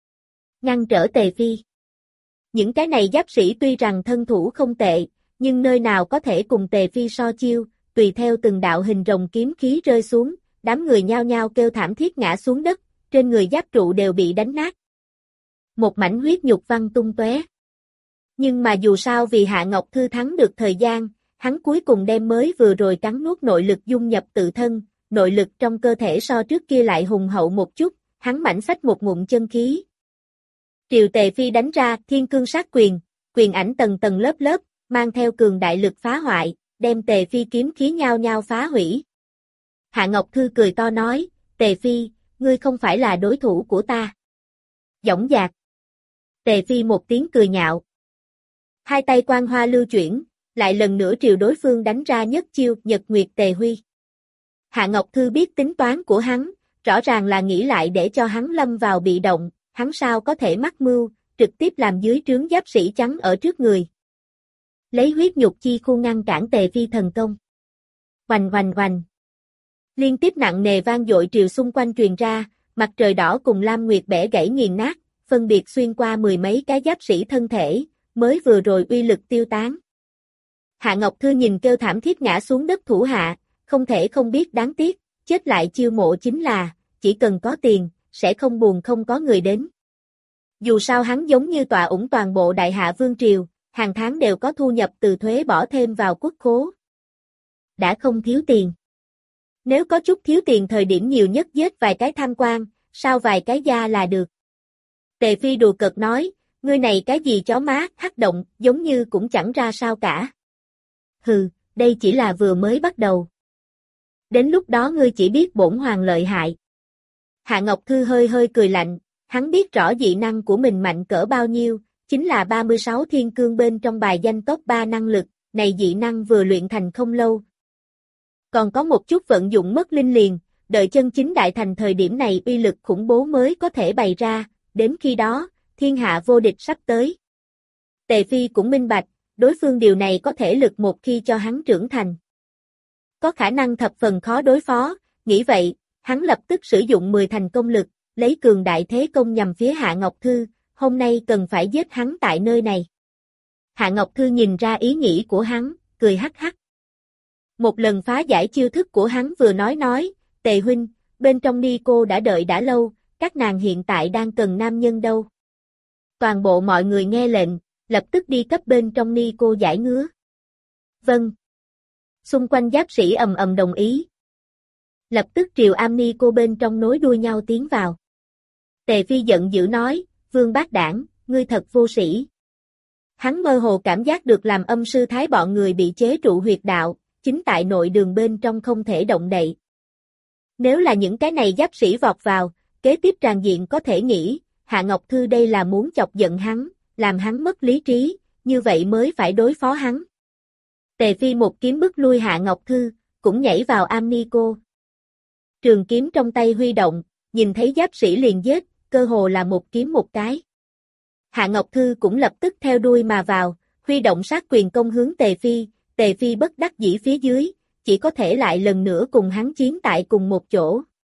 Ngăn trở Tề Phi. Những cái này giáp sĩ tuy rằng thân thủ không tệ, nhưng nơi nào có thể cùng Tề Phi so chiêu, tùy theo từng đạo hình rồng kiếm khí rơi xuống, đám người nhao nhao kêu thảm thiết ngã xuống đất, trên người giáp trụ đều bị đánh nát. Một mảnh huyết nhục văng tung tóe. Nhưng mà dù sao vì Hạ Ngọc Thư thắng được thời gian, hắn cuối cùng đem mới vừa rồi cắn nuốt nội lực dung nhập tự thân, nội lực trong cơ thể so trước kia lại hùng hậu một chút, hắn mảnh phách một ngụm chân khí. Triều Tề Phi đánh ra Thiên Cương Sát Quyền, quyền ảnh tầng tầng lớp lớp, mang theo cường đại lực phá hoại, đem Tề Phi kiếm khí nhao nhao phá hủy. Hạ Ngọc Thư cười to nói, Tề Phi, ngươi không phải là đối thủ của ta. Dõng dạc. Tề Phi một tiếng cười nhạo. Hai tay quang hoa lưu chuyển, lại lần nữa triều đối phương đánh ra nhất chiêu Nhật Nguyệt Tề Huy. Hạ Ngọc Thư biết tính toán của hắn, rõ ràng là nghĩ lại để cho hắn lâm vào bị động, hắn sao có thể mắc mưu, trực tiếp làm dưới trướng giáp sĩ chắn ở trước người. Lấy huyết nhục chi khu ngăn cản Tề Phi thần công. Oành oành oành. Liên tiếp nặng nề vang dội triều xung quanh truyền ra, mặt trời đỏ cùng lam nguyệt bẻ gãy nghiền nát, phân biệt xuyên qua mười mấy cái giáp sĩ thân thể, mới vừa rồi uy lực tiêu tán. Hạ Ngọc Thư nhìn kêu thảm thiết ngã xuống đất thủ hạ, không thể không biết đáng tiếc, chết lại chiêu mộ chính là, chỉ cần có tiền, sẽ không buồn không có người đến. Dù sao hắn giống như tọa ủng toàn bộ đại hạ vương triều, hàng tháng đều có thu nhập từ thuế bỏ thêm vào quốc khố. Đã không thiếu tiền. Nếu có chút thiếu tiền thời điểm nhiều nhất giết vài cái tham quan, sao vài cái da là được. Tề Phi đùa cợt nói, ngươi này cái gì chó má, hắc động, giống như cũng chẳng ra sao cả. Hừ, đây chỉ là vừa mới bắt đầu. Đến lúc đó ngươi chỉ biết bổn hoàng lợi hại. Hạ Ngọc Thư hơi hơi cười lạnh, hắn biết rõ dị năng của mình mạnh cỡ bao nhiêu, chính là 36 thiên cương bên trong bài danh top 3 năng lực, này dị năng vừa luyện thành không lâu. Còn có một chút vận dụng mất linh liền, đợi chân chính đại thành thời điểm này uy lực khủng bố mới có thể bày ra, đến khi đó, thiên hạ vô địch sắp tới. Tề Phi cũng minh bạch, đối phương điều này có thể lực một khi cho hắn trưởng thành. Có khả năng thập phần khó đối phó, nghĩ vậy, hắn lập tức sử dụng 10 thành công lực, lấy cường đại thế công nhằm phía Hạ Ngọc Thư, hôm nay cần phải giết hắn tại nơi này. Hạ Ngọc Thư nhìn ra ý nghĩ của hắn, cười hắc hắc. Một lần phá giải chiêu thức của hắn vừa nói, Tề huynh, bên trong ni cô đã đợi đã lâu, các nàng hiện tại đang cần nam nhân đâu. Toàn bộ mọi người nghe lệnh, lập tức đi cấp bên trong ni cô giải ngứa. Vâng. Xung quanh giáp sĩ ầm ầm đồng ý. Lập tức triều am ni cô bên trong nối đuôi nhau tiến vào. Tề Phi giận dữ nói, Vương Bác Đảng, ngươi thật vô sĩ. Hắn mơ hồ cảm giác được làm âm sư thái bọn người bị chế trụ huyệt đạo, chính tại nội đường bên trong không thể động đậy. Nếu là những cái này giáp sĩ vọt vào, kế tiếp tràn diện có thể nghĩ, Hạ Ngọc Thư đây là muốn chọc giận hắn, làm hắn mất lý trí, như vậy mới phải đối phó hắn. Tề Phi một kiếm bức lui Hạ Ngọc Thư, cũng nhảy vào am ni cô. Trường kiếm trong tay huy động, nhìn thấy giáp sĩ liền giết, cơ hồ là một kiếm một cái. Hạ Ngọc Thư cũng lập tức theo đuôi mà vào, huy động sát quyền công hướng Tề Phi bất đắc dĩ phía dưới, chỉ có thể lại lần nữa cùng hắn chiến tại cùng một chỗ.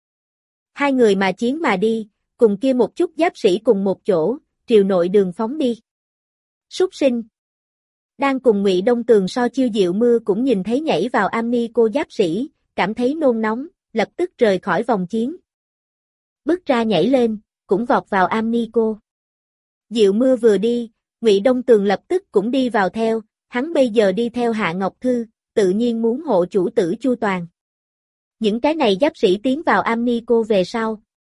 Hai người mà chiến mà đi, cùng kia một chút giáp sĩ cùng một chỗ, triều nội đường phóng đi. Súc sinh. Đang cùng Ngụy Đông Tường so chiêu Diệu Mưa cũng nhìn thấy nhảy vào am ni cô giáp sĩ, cảm thấy nôn nóng, lập tức rời khỏi vòng chiến. Bước ra nhảy lên, cũng vọt vào am ni cô. Diệu Mưa vừa đi, Ngụy Đông Tường lập tức cũng đi vào theo, hắn bây giờ đi theo Hạ Ngọc Thư, tự nhiên muốn hộ chủ tử chu toàn. Những cái này giáp sĩ tiến vào am ni cô về sau.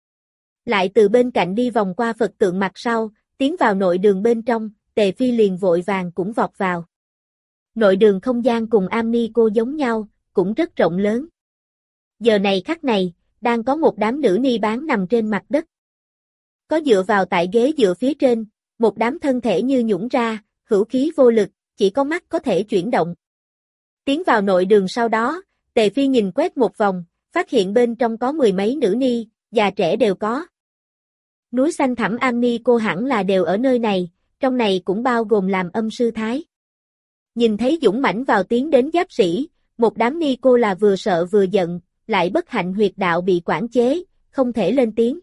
Lại từ bên cạnh đi vòng qua Phật tượng mặt sau, tiến vào nội đường bên trong, Tề Phi liền vội vàng cũng vọt vào. Nội đường không gian cùng am ni cô giống nhau, cũng rất rộng lớn. Giờ này khắc này, đang có một đám nữ ni bán nằm trên mặt đất. Có dựa vào tại ghế dựa phía trên, một đám thân thể như nhũn ra, hữu khí vô lực, chỉ có mắt có thể chuyển động. Tiến vào nội đường sau đó, Tề Phi nhìn quét một vòng, phát hiện bên trong có mười mấy nữ ni, già trẻ đều có. Núi xanh thẳm am ni cô hẳn là đều ở nơi này, trong này cũng bao gồm làm âm sư thái. Nhìn thấy dũng mãnh vào tiến đến giáp sĩ, một đám ni cô là vừa sợ vừa giận, lại bất hạnh huyệt đạo bị quản chế, không thể lên tiếng.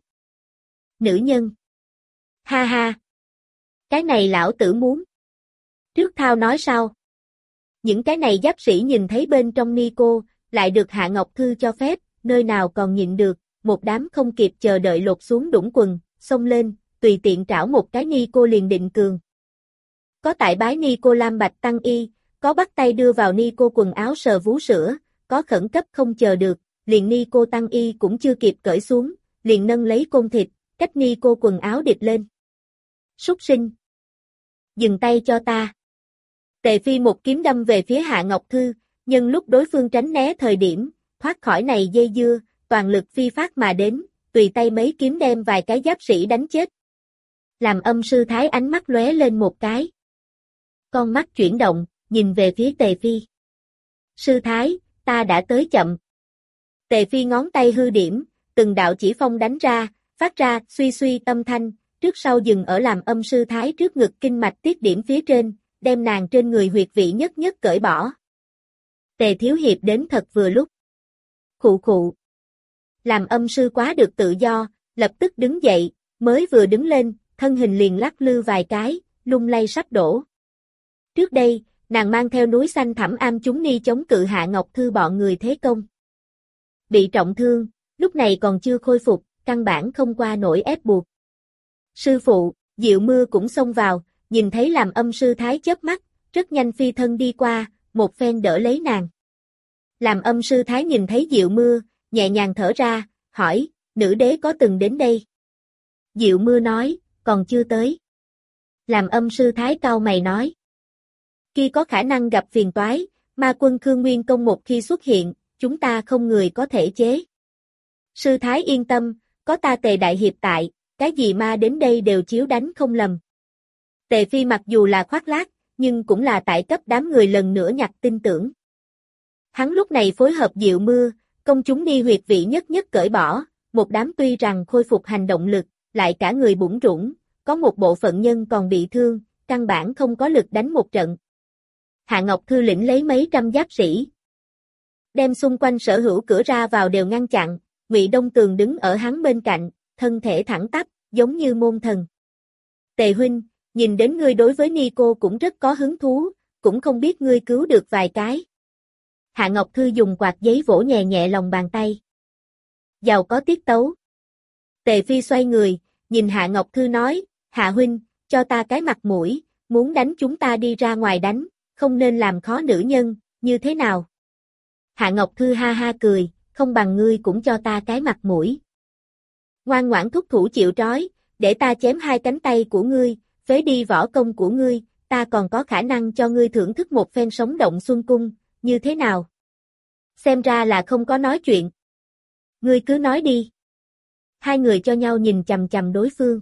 Nữ nhân. Ha ha. Cái này lão tử muốn. Trước thao nói sau. Những cái này giáp sĩ nhìn thấy bên trong ni cô, lại được Hạ Ngọc Thư cho phép, nơi nào còn nhịn được, một đám không kịp chờ đợi lột xuống đũng quần, xông lên, tùy tiện trảo một cái ni cô liền định cường. Có tại bái ni cô lam bạch tăng y, có bắt tay đưa vào ni cô quần áo sờ vú sữa, có khẩn cấp không chờ được, liền ni cô tăng y cũng chưa kịp cởi xuống, liền nâng lấy côn thịt, cách ni cô quần áo địch lên. Súc sinh. Dừng tay cho ta. Tề Phi một kiếm đâm về phía Hạ Ngọc Thư, nhưng lúc đối phương tránh né thời điểm, thoát khỏi này dây dưa, toàn lực phi phát mà đến, tùy tay mấy kiếm đem vài cái giáp sĩ đánh chết. Làm âm sư thái ánh mắt lóe lên một cái. Con mắt chuyển động, nhìn về phía Tề Phi. Sư thái, ta đã tới chậm. Tề Phi ngón tay hư điểm, từng đạo chỉ phong đánh ra, phát ra suy suy âm thanh, trước sau dừng ở làm âm sư thái trước ngực kinh mạch tiết điểm phía trên, đem nàng trên người huyệt vị nhất nhất cởi bỏ. Tề Thiếu Hiệp đến thật vừa lúc. Khụ khụ. Làm âm sư quá được tự do, lập tức đứng dậy, mới vừa đứng lên, thân hình liền lắc lư vài cái, lung lay sắp đổ. Trước đây, nàng mang theo núi xanh thẳm am chúng ni chống cự Hạ Ngọc Thư bọn người thế công. Bị trọng thương, lúc này còn chưa khôi phục, căn bản không qua nổi ép buộc. Sư phụ, Diệu Mưa cũng xông vào, nhìn thấy làm âm sư thái chớp mắt, rất nhanh phi thân đi qua, một phen đỡ lấy nàng. Làm âm sư thái nhìn thấy Diệu Mưa, nhẹ nhàng thở ra, hỏi, nữ đế có từng đến đây? Diệu Mưa nói, còn chưa tới. Làm âm sư thái cau mày nói. Khi có khả năng gặp phiền toái, ma quân Khương Nguyên Công một khi xuất hiện, chúng ta không người có thể chế. Sư thái yên tâm, có ta Tề đại hiệp tại, cái gì ma đến đây đều chiếu đánh không lầm. Tề Phi mặc dù là khoác lác, nhưng cũng là tại cấp đám người lần nữa nhặt tin tưởng. Hắn lúc này phối hợp Diệu Mưa, công chúng ni huyệt vị nhất nhất cởi bỏ, một đám tuy rằng khôi phục hành động lực, lại cả người bủn rủn, có một bộ phận nhân còn bị thương, căn bản không có lực đánh một trận. Hạ Ngọc Thư lĩnh lấy mấy trăm giáp sĩ, đem xung quanh sở hữu cửa ra vào đều ngăn chặn, Ngụy Đông Tường đứng ở hắn bên cạnh, thân thể thẳng tắp, giống như môn thần. Tề huynh, nhìn đến ngươi đối với Nico cũng rất có hứng thú, cũng không biết ngươi cứu được vài cái. Hạ Ngọc Thư dùng quạt giấy vỗ nhẹ nhẹ lòng bàn tay. Giàu có tiết tấu. Tề Phi xoay người, nhìn Hạ Ngọc Thư nói, Hạ huynh, cho ta cái mặt mũi, muốn đánh chúng ta đi ra ngoài đánh, không nên làm khó nữ nhân, như thế nào? Hạ Ngọc Thư ha ha cười, không bằng ngươi cũng cho ta cái mặt mũi. Ngoan ngoãn thúc thủ chịu trói, để ta chém hai cánh tay của ngươi, phế đi võ công của ngươi, ta còn có khả năng cho ngươi thưởng thức một phen sống động xuân cung, như thế nào? Xem ra là không có nói chuyện. Ngươi cứ nói đi. Hai người cho nhau nhìn chằm chằm đối phương.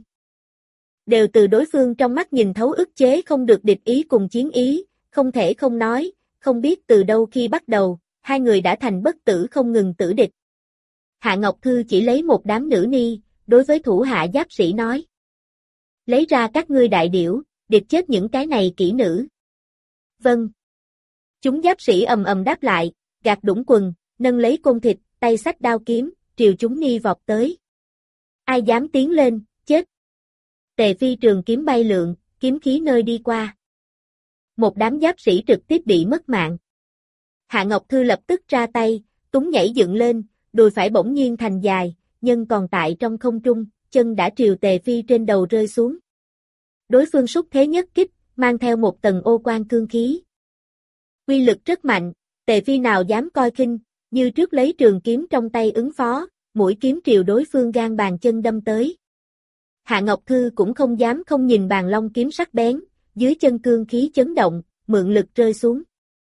Đều từ đối phương trong mắt nhìn thấu ức chế không được địch ý cùng chiến ý, không thể không nói, không biết từ đâu khi bắt đầu, hai người đã thành bất tử không ngừng tử địch. Hạ Ngọc Thư chỉ lấy một đám nữ ni, đối với thủ hạ giáp sĩ nói. Lấy ra các ngươi đại điểu, điệp chết những cái này kỹ nữ. Vâng. Chúng giáp sĩ ầm ầm đáp lại, gạt đũng quần, nâng lấy côn thịt, tay xách đao kiếm, triều chúng ni vọt tới. Ai dám tiến lên, chết. Tề Phi trường kiếm bay lượn, kiếm khí nơi đi qua. Một đám giáp sĩ trực tiếp bị mất mạng. Hạ Ngọc Thư lập tức ra tay, túng nhảy dựng lên, đùi phải bỗng nhiên thành dài, nhân còn tại trong không trung, chân đã triều Tề Phi trên đầu rơi xuống. Đối phương xúc thế nhất kích, mang theo một tầng ô quan cương khí. Uy lực rất mạnh, Tề Phi nào dám coi khinh, như trước lấy trường kiếm trong tay ứng phó, mũi kiếm triều đối phương gan bàn chân đâm tới. Hạ Ngọc Thư cũng không dám không nhìn bàn long kiếm sắc bén, dưới chân cương khí chấn động, mượn lực rơi xuống.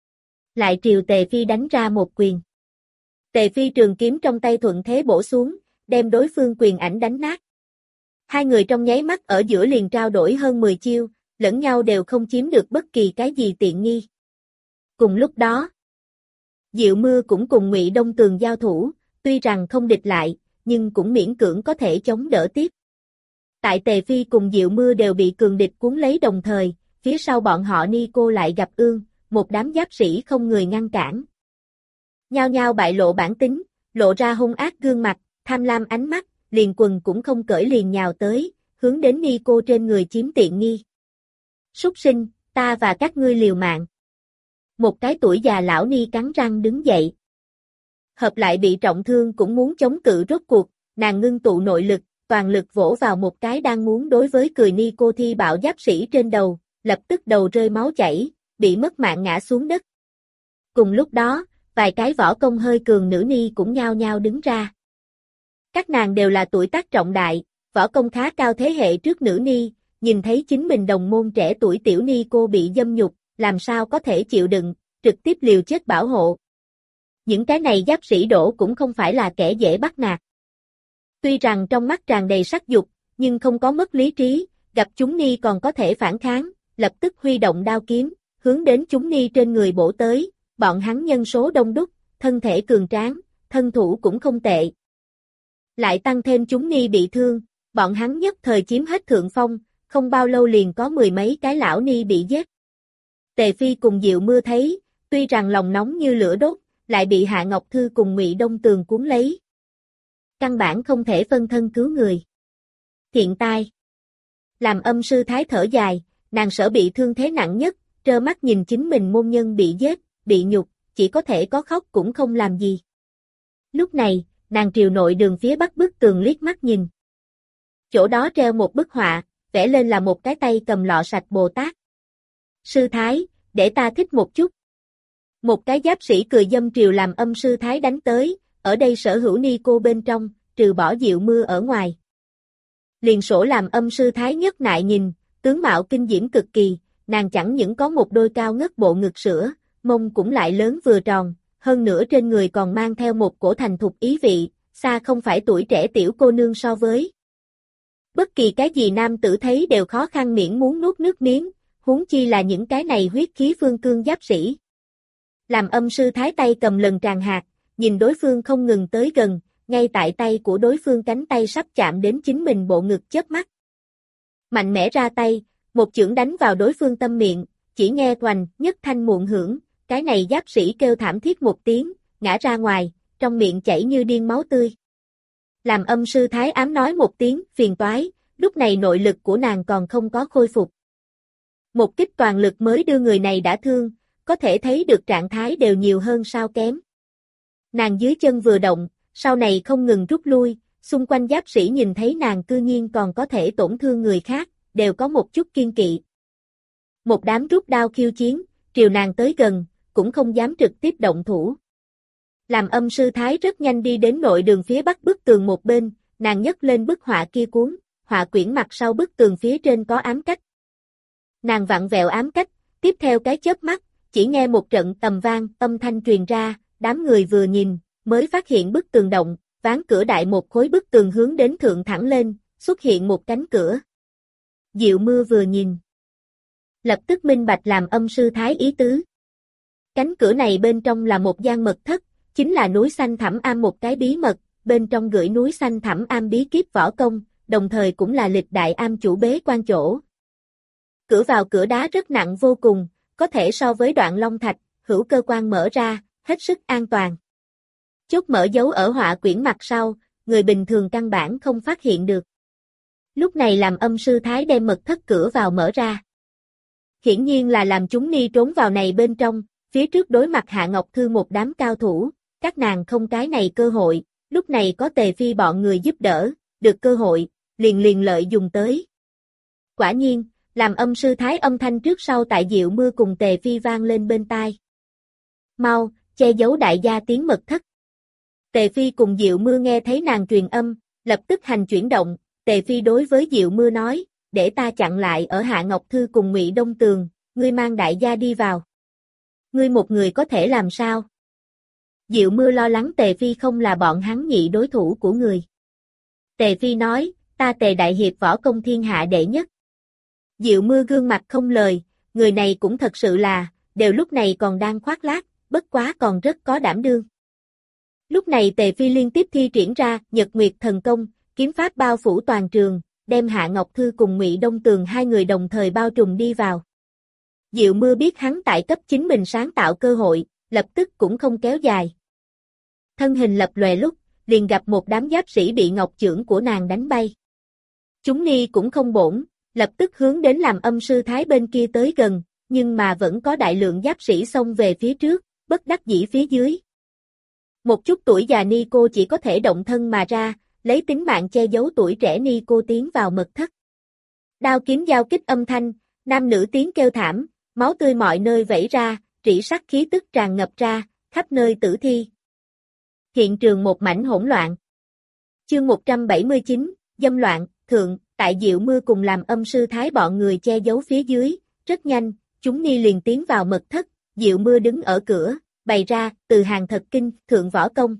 Lại triều Tề Phi đánh ra một quyền. Tề Phi trường kiếm trong tay thuận thế bổ xuống, đem đối phương quyền ảnh đánh nát. Hai người trong nháy mắt ở giữa liền trao đổi hơn 10 chiêu, lẫn nhau đều không chiếm được bất kỳ cái gì tiện nghi. Cùng lúc đó, Diệu Mưa cũng cùng Ngụy Đông Tường giao thủ, tuy rằng không địch lại, nhưng cũng miễn cưỡng có thể chống đỡ tiếp. Tại Tề Phi cùng Diệu Mưa đều bị cường địch cuốn lấy đồng thời, phía sau bọn họ Nico lại gặp ương, một đám giáp sĩ không người ngăn cản. Nhao nhao bại lộ bản tính, lộ ra hung ác gương mặt, tham lam ánh mắt, liền quần cũng không cởi liền nhào tới, hướng đến Nico trên người chiếm tiện nghi. Súc sinh, ta và các ngươi liều mạng. Một cái tuổi già lão ni cắn răng đứng dậy. Hợp lại bị trọng thương cũng muốn chống cự rốt cuộc, nàng ngưng tụ nội lực, toàn lực vỗ vào một cái đang muốn đối với cười Nico thi bạo giáp sĩ trên đầu, lập tức đầu rơi máu chảy, bị mất mạng ngã xuống đất. Cùng lúc đó, vài cái võ công hơi cường nữ ni cũng nhao nhao đứng ra. Các nàng đều là tuổi tác trọng đại, võ công khá cao thế hệ trước nữ ni, nhìn thấy chính mình đồng môn trẻ tuổi tiểu ni cô bị dâm nhục, làm sao có thể chịu đựng, trực tiếp liều chết bảo hộ. Những cái này giáp sĩ đổ cũng không phải là kẻ dễ bắt nạt. Tuy rằng trong mắt tràn đầy sắc dục, nhưng không có mất lý trí, gặp chúng ni còn có thể phản kháng, lập tức huy động đao kiếm, hướng đến chúng ni trên người bổ tới, bọn hắn nhân số đông đúc, thân thể cường tráng, thân thủ cũng không tệ. Lại tăng thêm chúng ni bị thương, bọn hắn nhất thời chiếm hết thượng phong, không bao lâu liền có mười mấy cái lão ni bị giết. Tề Phi cùng Diệu Mưa thấy, tuy rằng lòng nóng như lửa đốt, lại bị Hạ Ngọc Thư cùng Ngụy Đông Tường cuốn lấy. Căn bản không thể phân thân cứu người. Thiện tai. Làm âm sư thái thở dài, nàng sợ bị thương thế nặng nhất, trơ mắt nhìn chính mình môn nhân bị giết, bị nhục, chỉ có thể có khóc cũng không làm gì. Lúc này, nàng triều nội đường phía bắc bức tường liếc mắt nhìn. Chỗ đó treo một bức họa, vẽ lên là một cái tay cầm lọ sạch Bồ Tát. Sư thái, để ta thích một chút. Một cái giáp sĩ cười dâm triều làm âm sư thái đánh tới, ở đây sở hữu ni cô bên trong, trừ bỏ Diệu Mưa ở ngoài. Liền sổ làm âm sư thái nhất nại nhìn, tướng mạo kinh diễm cực kỳ, nàng chẳng những có một đôi cao ngất bộ ngực sữa, mông cũng lại lớn vừa tròn, hơn nữa trên người còn mang theo một cổ thành thục ý vị, xa không phải tuổi trẻ tiểu cô nương so với. Bất kỳ cái gì nam tử thấy đều khó khăn miễn muốn nuốt nước miếng, huống chi là những cái này huyết khí phương cương giáp sĩ. Làm âm sư thái tay cầm lần tràn hạt, nhìn đối phương không ngừng tới gần, ngay tại tay của đối phương cánh tay sắp chạm đến chính mình bộ ngực chớp mắt. Mạnh mẽ ra tay, một chưởng đánh vào đối phương tâm miệng, chỉ nghe oành nhất thanh muộn hưởng, cái này giáp sĩ kêu thảm thiết một tiếng, ngã ra ngoài, trong miệng chảy như điên máu tươi. Làm âm sư thái ám nói một tiếng, phiền toái, lúc này nội lực của nàng còn không có khôi phục. Một kích toàn lực mới đưa người này đã thương, có thể thấy được trạng thái đều nhiều hơn sao kém. Nàng dưới chân vừa động, sau này không ngừng rút lui, xung quanh giáp sĩ nhìn thấy nàng cư nhiên còn có thể tổn thương người khác, đều có một chút kiên kỵ. Một đám rút đao khiêu chiến, triều nàng tới gần, cũng không dám trực tiếp động thủ. Làm âm sư thái rất nhanh đi đến nội đường phía bắc bức tường một bên, nàng nhấc lên bức họa kia cuốn, họa quyển mặt sau bức tường phía trên có ám cách. Nàng vặn vẹo ám cách, tiếp theo cái chớp mắt, chỉ nghe một trận tầm vang, âm thanh truyền ra, đám người vừa nhìn, mới phát hiện bức tường động, ván cửa đại một khối bức tường hướng đến thượng thẳng lên, xuất hiện một cánh cửa. Diệu Mưa vừa nhìn, lập tức minh bạch làm âm sư thái ý tứ. Cánh cửa này bên trong là một gian mật thất, chính là núi xanh thẳm am một cái bí mật, bên trong gửi núi xanh thẳm am bí kíp võ công, đồng thời cũng là lịch đại am chủ bế quan chỗ. Cửa vào cửa đá rất nặng vô cùng, có thể so với đoạn long thạch, hữu cơ quan mở ra, hết sức an toàn. Chốt mở dấu ở họa quyển mặt sau, người bình thường căn bản không phát hiện được. Lúc này làm âm sư thái đem mật thất cửa vào mở ra. Hiển nhiên là làm chúng ni trốn vào này bên trong, phía trước đối mặt Hạ Ngọc Thư một đám cao thủ, các nàng không cái này cơ hội, lúc này có Tề Phi bọn người giúp đỡ, được cơ hội, liền lợi dùng tới. Quả nhiên, làm âm sư thái âm thanh trước sau tại Diệu Mưa cùng Tề Phi vang lên bên tai. Mau, che giấu đại gia tiến mật thất. Tề Phi cùng Diệu Mưa nghe thấy nàng truyền âm, lập tức hành chuyển động, Tề Phi đối với Diệu Mưa nói, để ta chặn lại ở Hạ Ngọc Thư cùng Ngụy Đông Tường, ngươi mang đại gia đi vào. Ngươi một người có thể làm sao? Diệu Mưa lo lắng Tề Phi không là bọn hắn nhị đối thủ của người. Tề Phi nói, ta Tề Đại Hiệp võ công thiên hạ đệ nhất. Diệu Mưa gương mặt không lời, người này cũng thật sự là, đều lúc này còn đang khoác lác, bất quá còn rất có đảm đương. Lúc này Tề Phi liên tiếp thi triển ra Nhật Nguyệt thần công, kiếm pháp bao phủ toàn trường, đem Hạ Ngọc Thư cùng Ngụy Đông Tường hai người đồng thời bao trùm đi vào. Diệu Mưa biết hắn tại cấp chính mình sáng tạo cơ hội, lập tức cũng không kéo dài. Thân hình lập lòe lúc, liền gặp một đám giáp sĩ bị ngọc chưởng của nàng đánh bay. Chúng ni cũng không bổn, lập tức hướng đến làm âm sư thái bên kia tới gần, nhưng mà vẫn có đại lượng giáp sĩ xông về phía trước, bất đắc dĩ phía dưới. Một chút tuổi già ni cô chỉ có thể động thân mà ra, lấy tính mạng che giấu tuổi trẻ ni cô tiến vào mật thất. Đao kiếm giao kích âm thanh, nam nữ tiếng kêu thảm, máu tươi mọi nơi vẩy ra, rỉ sắt khí tức tràn ngập ra, khắp nơi tử thi. Hiện trường một mảnh hỗn loạn. Chương 179, dâm loạn, thượng, tại Diệu Mưa cùng làm âm sư thái bọn người che giấu phía dưới, rất nhanh, chúng ni liền tiến vào mật thất, Diệu Mưa đứng ở cửa, bày ra, từ hàng thật kinh, thượng võ công.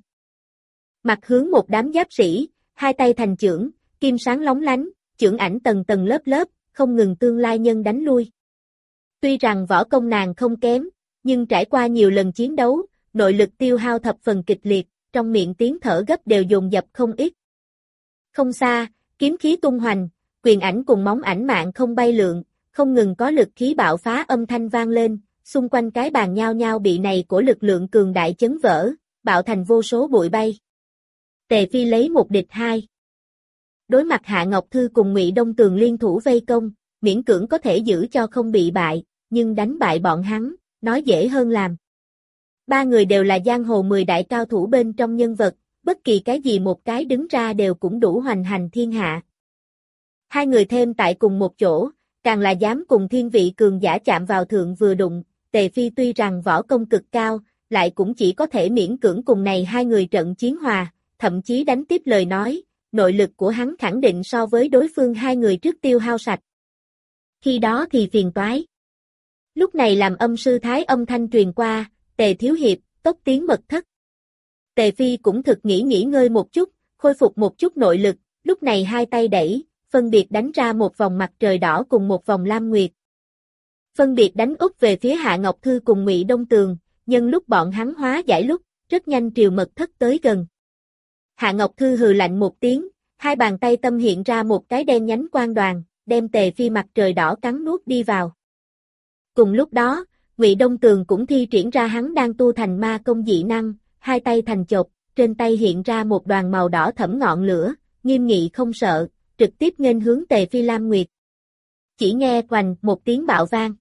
Mặt hướng một đám giáp sĩ, hai tay thành chưởng, kim sáng lóng lánh, chưởng ảnh tầng tầng lớp lớp, không ngừng tương lai nhân đánh lui. Tuy rằng võ công nàng không kém, nhưng trải qua nhiều lần chiến đấu, nội lực tiêu hao thập phần kịch liệt, trong miệng tiếng thở gấp đều dồn dập không ít. Không xa, kiếm khí tung hoành, quyền ảnh cùng móng ảnh mạng không bay lượn, không ngừng có lực khí bạo phá âm thanh vang lên, xung quanh cái bàn nhao nhao bị này của lực lượng cường đại chấn vỡ, bạo thành vô số bụi bay. Tề Phi lấy một địch hai. Đối mặt Hạ Ngọc Thư cùng Ngụy Đông Tường liên thủ vây công, miễn cưỡng có thể giữ cho không bị bại, nhưng đánh bại bọn hắn, nói dễ hơn làm. Ba người đều là giang hồ 10 đại cao thủ bên trong nhân vật, bất kỳ cái gì một cái đứng ra đều cũng đủ hoành hành thiên hạ. Hai người thêm tại cùng một chỗ, càng là dám cùng thiên vị cường giả chạm vào thượng vừa đụng, Tề Phi tuy rằng võ công cực cao, lại cũng chỉ có thể miễn cưỡng cùng này hai người trận chiến hòa, thậm chí đánh tiếp lời nói, nội lực của hắn khẳng định so với đối phương hai người trước tiêu hao sạch. Khi đó thì phiền toái. Lúc này làm âm sư thái âm thanh truyền qua, Tề thiếu hiệp, tốc tiến mật thất. Tề Phi cũng thực nghỉ ngơi một chút, khôi phục một chút nội lực, lúc này hai tay đẩy, phân biệt đánh ra một vòng mặt trời đỏ cùng một vòng lam nguyệt. Phân biệt đánh úp về phía Hạ Ngọc Thư cùng Ngụy Đông Tường, nhân lúc bọn hắn hóa giải lúc, rất nhanh triều mật thất tới gần. Hạ Ngọc Thư hừ lạnh một tiếng, hai bàn tay tâm hiện ra một cái đen nhánh quang đoàn, đem Tề Phi mặt trời đỏ cắn nuốt đi vào. Cùng lúc đó, Ngụy Đông Tường cũng thi triển ra hắn đang tu thành ma công dị năng, hai tay thành chộp, trên tay hiện ra một đoàn màu đỏ thẫm ngọn lửa, nghiêm nghị không sợ, trực tiếp nghênh hướng Tề Phi Lam Nguyệt. Chỉ nghe oành một tiếng bạo vang.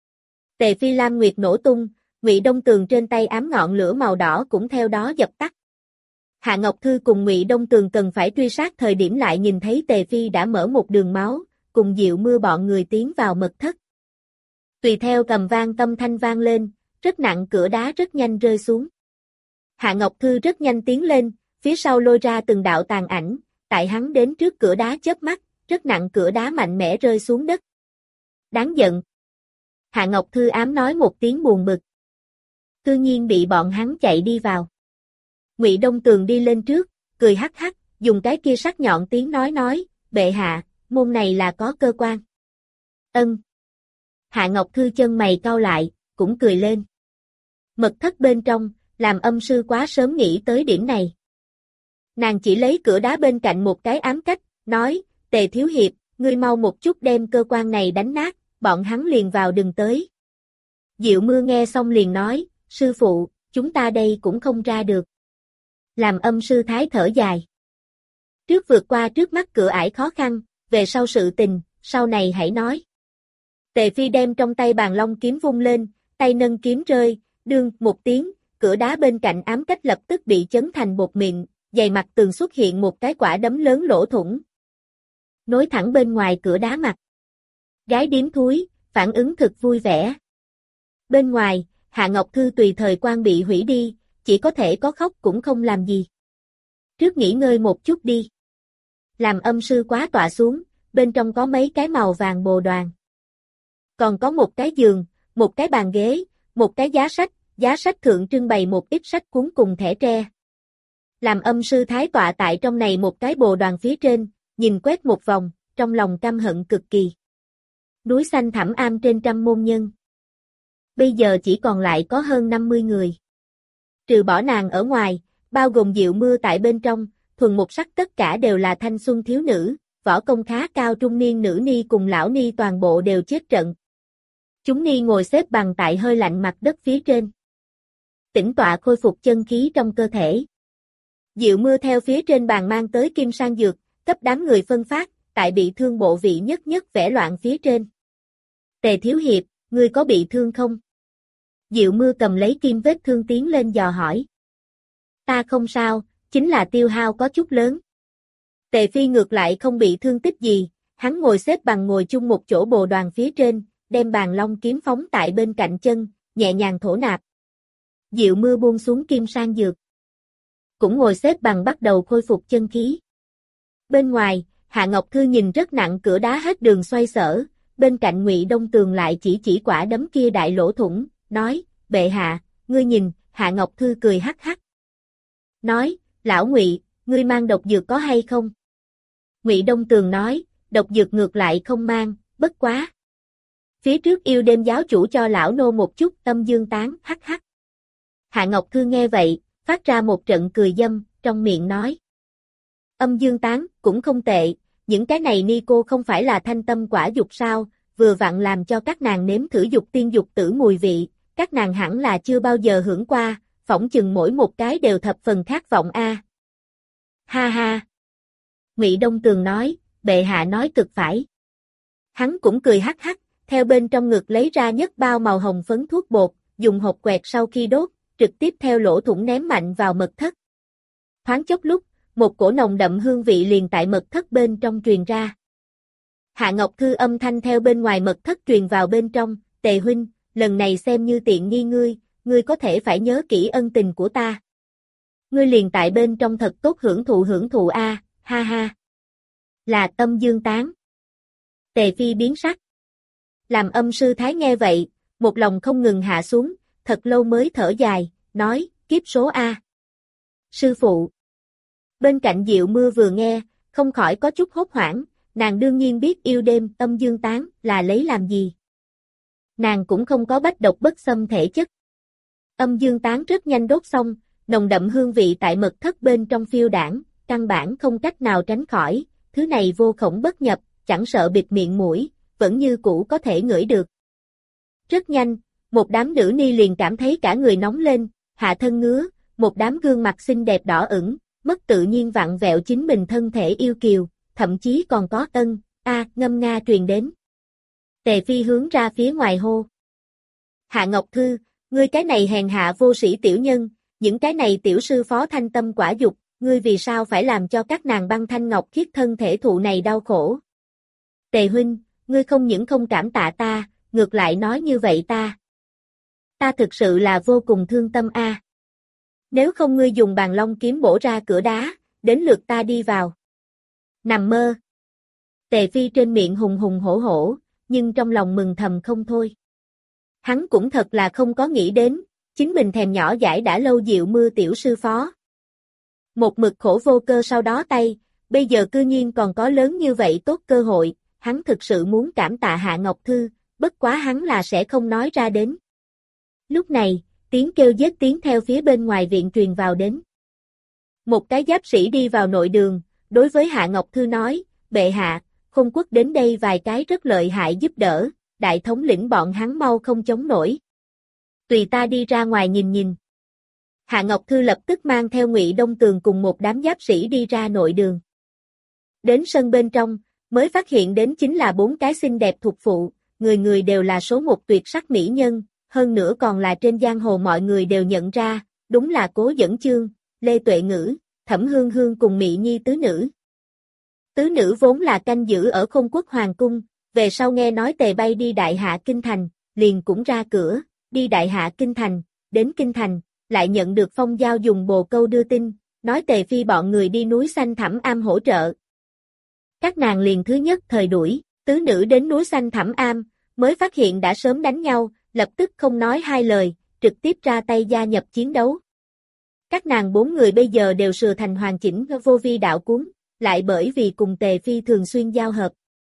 Tề Phi Lam Nguyệt nổ tung, Ngụy Đông Tường trên tay ám ngọn lửa màu đỏ cũng theo đó dập tắt. Hạ Ngọc Thư cùng Ngụy Đông Tường cần phải truy sát thời điểm lại nhìn thấy Tề Phi đã mở một đường máu, cùng Diệu Mưa bọn người tiến vào mật thất. Tùy theo cầm vang tâm thanh vang lên, rất nặng cửa đá rất nhanh rơi xuống. Hạ Ngọc Thư rất nhanh tiến lên, phía sau lôi ra từng đạo tàn ảnh, tại hắn đến trước cửa đá chớp mắt, rất nặng cửa đá mạnh mẽ rơi xuống đất. Đáng giận. Hạ Ngọc Thư ám nói một tiếng buồn bực. Tự nhiên bị bọn hắn chạy đi vào. Ngụy Đông Tường đi lên trước, cười hắc hắc, dùng cái kia sắc nhọn tiếng nói, bệ hạ, môn này là có cơ quan. Ân. Hạ Ngọc Thư chân mày cau lại, cũng cười lên. Mật thất bên trong, làm âm sư quá sớm nghĩ tới điểm này. Nàng chỉ lấy cửa đá bên cạnh một cái ám cách, nói, Tề Thiếu Hiệp, ngươi mau một chút đem cơ quan này đánh nát, bọn hắn liền vào đừng tới. Diệu Mưa nghe xong liền nói, sư phụ, chúng ta đây cũng không ra được. Làm âm sư thái thở dài. Trước vượt qua trước mắt cửa ải khó khăn, về sau sự tình, sau này hãy nói. Tề Phi đem trong tay bàn long kiếm vung lên, tay nâng kiếm rơi, đương một tiếng, cửa đá bên cạnh ám cách lập tức bị chấn thành bột mịn, dày mặt tường xuất hiện một cái quả đấm lớn lỗ thủng. Nối thẳng bên ngoài cửa đá mặt. Gái điếm thúi, phản ứng thực vui vẻ. Bên ngoài, Hạ Ngọc Thư tùy thời quan bị hủy đi, chỉ có thể có khóc cũng không làm gì. Trước nghỉ ngơi một chút đi. Làm âm sư quá tọa xuống, bên trong có mấy cái màu vàng bồ đoàn. Còn có một cái giường, một cái bàn ghế, một cái giá sách thượng trưng bày một ít sách cuốn cùng thẻ tre. Làm âm sư thái tọa tại trong này một cái bồ đoàn phía trên, nhìn quét một vòng, trong lòng căm hận cực kỳ. Núi xanh thẳm am trên 100 môn nhân. Bây giờ chỉ còn lại có hơn 50 người. Trừ bỏ nàng ở ngoài, bao gồm Diệu Mưa tại bên trong, thuần một sắc tất cả đều là thanh xuân thiếu nữ, võ công khá cao trung niên nữ ni cùng lão ni toàn bộ đều chết trận. Chúng ni ngồi xếp bằng tại hơi lạnh mặt đất phía trên. Tĩnh tọa khôi phục chân khí trong cơ thể. Diệu Mưa theo phía trên bàn mang tới kim sang dược, cấp đám người phân phát, tại bị thương bộ vị nhất vẽ loạn phía trên. Tề Thiếu Hiệp, ngươi có bị thương không? Diệu Mưa cầm lấy kim vết thương tiến lên dò hỏi. Ta không sao, chính là tiêu hao có chút lớn. Tề Phi ngược lại không bị thương tích gì, hắn ngồi xếp bằng ngồi chung một chỗ bồ đoàn phía trên, đem bàn long kiếm phóng tại bên cạnh chân, nhẹ nhàng thổ nạp. Diệu Mưa buông xuống kim sang dược. Cũng ngồi xếp bằng bắt đầu khôi phục chân khí. Bên ngoài, Hạ Ngọc Thư nhìn rất nặng cửa đá hết đường xoay sở, bên cạnh Ngụy Đông Tường lại chỉ quả đấm kia đại lỗ thủng, nói, bệ hạ, ngươi nhìn, Hạ Ngọc Thư cười hắc hắc. Nói, lão Ngụy, ngươi mang độc dược có hay không? Ngụy Đông Tường nói, độc dược ngược lại không mang, bất quá. Phía trước yêu đêm giáo chủ cho lão nô một chút tâm dương tán, hắc hắc. Hạ Ngọc Thư nghe vậy, phát ra một trận cười dâm, trong miệng nói. Âm dương tán, cũng không tệ, những cái này ni cô không phải là thanh tâm quả dục sao, vừa vặn làm cho các nàng nếm thử dục tiên dục tử mùi vị, các nàng hẳn là chưa bao giờ hưởng qua, phỏng chừng mỗi một cái đều thập phần khát vọng a. Ha ha. Ngụy Đông Tường nói, bệ hạ nói cực phải. Hắn cũng cười hắc hắc, theo bên trong ngực lấy ra nhất bao màu hồng phấn thuốc bột, dùng hộp quẹt sau khi đốt, trực tiếp theo lỗ thủng ném mạnh vào mật thất. Thoáng chốc lúc, một cổ nồng đậm hương vị liền tại mật thất bên trong truyền ra. Hạ Ngọc Thư âm thanh theo bên ngoài mật thất truyền vào bên trong, Tề huynh, lần này xem như tiện nghi ngươi có thể phải nhớ kỹ ân tình của ta. Ngươi liền tại bên trong thật tốt hưởng thụ a, ha ha. Là tâm dương tán. Tề Phi biến sắc. Làm âm sư thái nghe vậy, một lòng không ngừng hạ xuống, thật lâu mới thở dài, nói, kiếp số a. Sư phụ. Bên cạnh Diệu Mưa vừa nghe, không khỏi có chút hốt hoảng, nàng đương nhiên biết yêu đêm âm dương tán là lấy làm gì. Nàng cũng không có bách độc bất xâm thể chất. Âm dương tán rất nhanh đốt xong, nồng đậm hương vị tại mật thất bên trong phiêu đảng, căn bản không cách nào tránh khỏi, thứ này vô khổng bất nhập, chẳng sợ bịt miệng mũi, vẫn như cũ có thể ngửi được. Rất nhanh, một đám nữ ni liền cảm thấy cả người nóng lên, hạ thân ngứa, một đám gương mặt xinh đẹp đỏ ửng, mất tự nhiên vặn vẹo chính mình thân thể yêu kiều, thậm chí còn có ngâm nga truyền đến. Tề Phi hướng ra phía ngoài hô. Hạ Ngọc Thư, ngươi cái này hèn hạ vô sĩ tiểu nhân, những cái này tiểu sư phó thanh tâm quả dục, ngươi vì sao phải làm cho các nàng băng thanh ngọc khiết thân thể thụ này đau khổ? Tề huynh, ngươi không những không cảm tạ ta, ngược lại nói như vậy ta thực sự là vô cùng thương tâm a. Nếu không ngươi dùng bàn long kiếm bổ ra cửa đá, đến lượt ta đi vào. Nằm mơ. Tề Phi trên miệng hùng hùng hổ hổ, nhưng trong lòng mừng thầm không thôi. Hắn cũng thật là không có nghĩ đến, chính mình thèm nhỏ dãi đã lâu dịu mưa tiểu sư phó. Một mực khổ vô cơ sau đó tay, bây giờ cư nhiên còn có lớn như vậy tốt cơ hội, hắn thực sự muốn cảm tạ Hạ Ngọc Thư, bất quá hắn là sẽ không nói ra đến. Lúc này, tiếng kêu giết tiếng theo phía bên ngoài viện truyền vào đến. Một cái giáp sĩ đi vào nội đường, đối với Hạ Ngọc Thư nói, bệ hạ, Khôn Quốc đến đây vài cái rất lợi hại giúp đỡ, đại thống lĩnh bọn hắn mau không chống nổi. Tùy ta đi ra ngoài nhìn nhìn. Hạ Ngọc Thư lập tức mang theo Ngụy Đông Tường cùng một đám giáp sĩ đi ra nội đường. Đến sân bên trong, mới phát hiện đến chính là 4 cái xinh đẹp thuộc phụ, người người đều là số một tuyệt sắc mỹ nhân, hơn nữa còn là trên giang hồ mọi người đều nhận ra, đúng là Cố Dẫn Chương, Lê Tuệ Ngữ, Thẩm Hương Hương cùng Mị Nhi tứ nữ. Tứ nữ vốn là canh giữ ở Khôn Quốc Hoàng Cung, về sau nghe nói Tề Bay đi Đại Hạ Kinh Thành, liền cũng ra cửa, đi Đại Hạ Kinh Thành, đến Kinh Thành, lại nhận được Phong Giao dùng bồ câu đưa tin, nói Tề Phi bọn người đi núi Xanh Thẳm Am hỗ trợ. Các nàng liền thứ nhất thời đuổi, tứ nữ đến núi Xanh Thẳm Am, mới phát hiện đã sớm đánh nhau, lập tức không nói hai lời, trực tiếp ra tay gia nhập chiến đấu. Các nàng 4 người bây giờ đều sửa thành hoàn chỉnh vô vi đạo cuốn, lại bởi vì cùng Tề Phi thường xuyên giao hợp.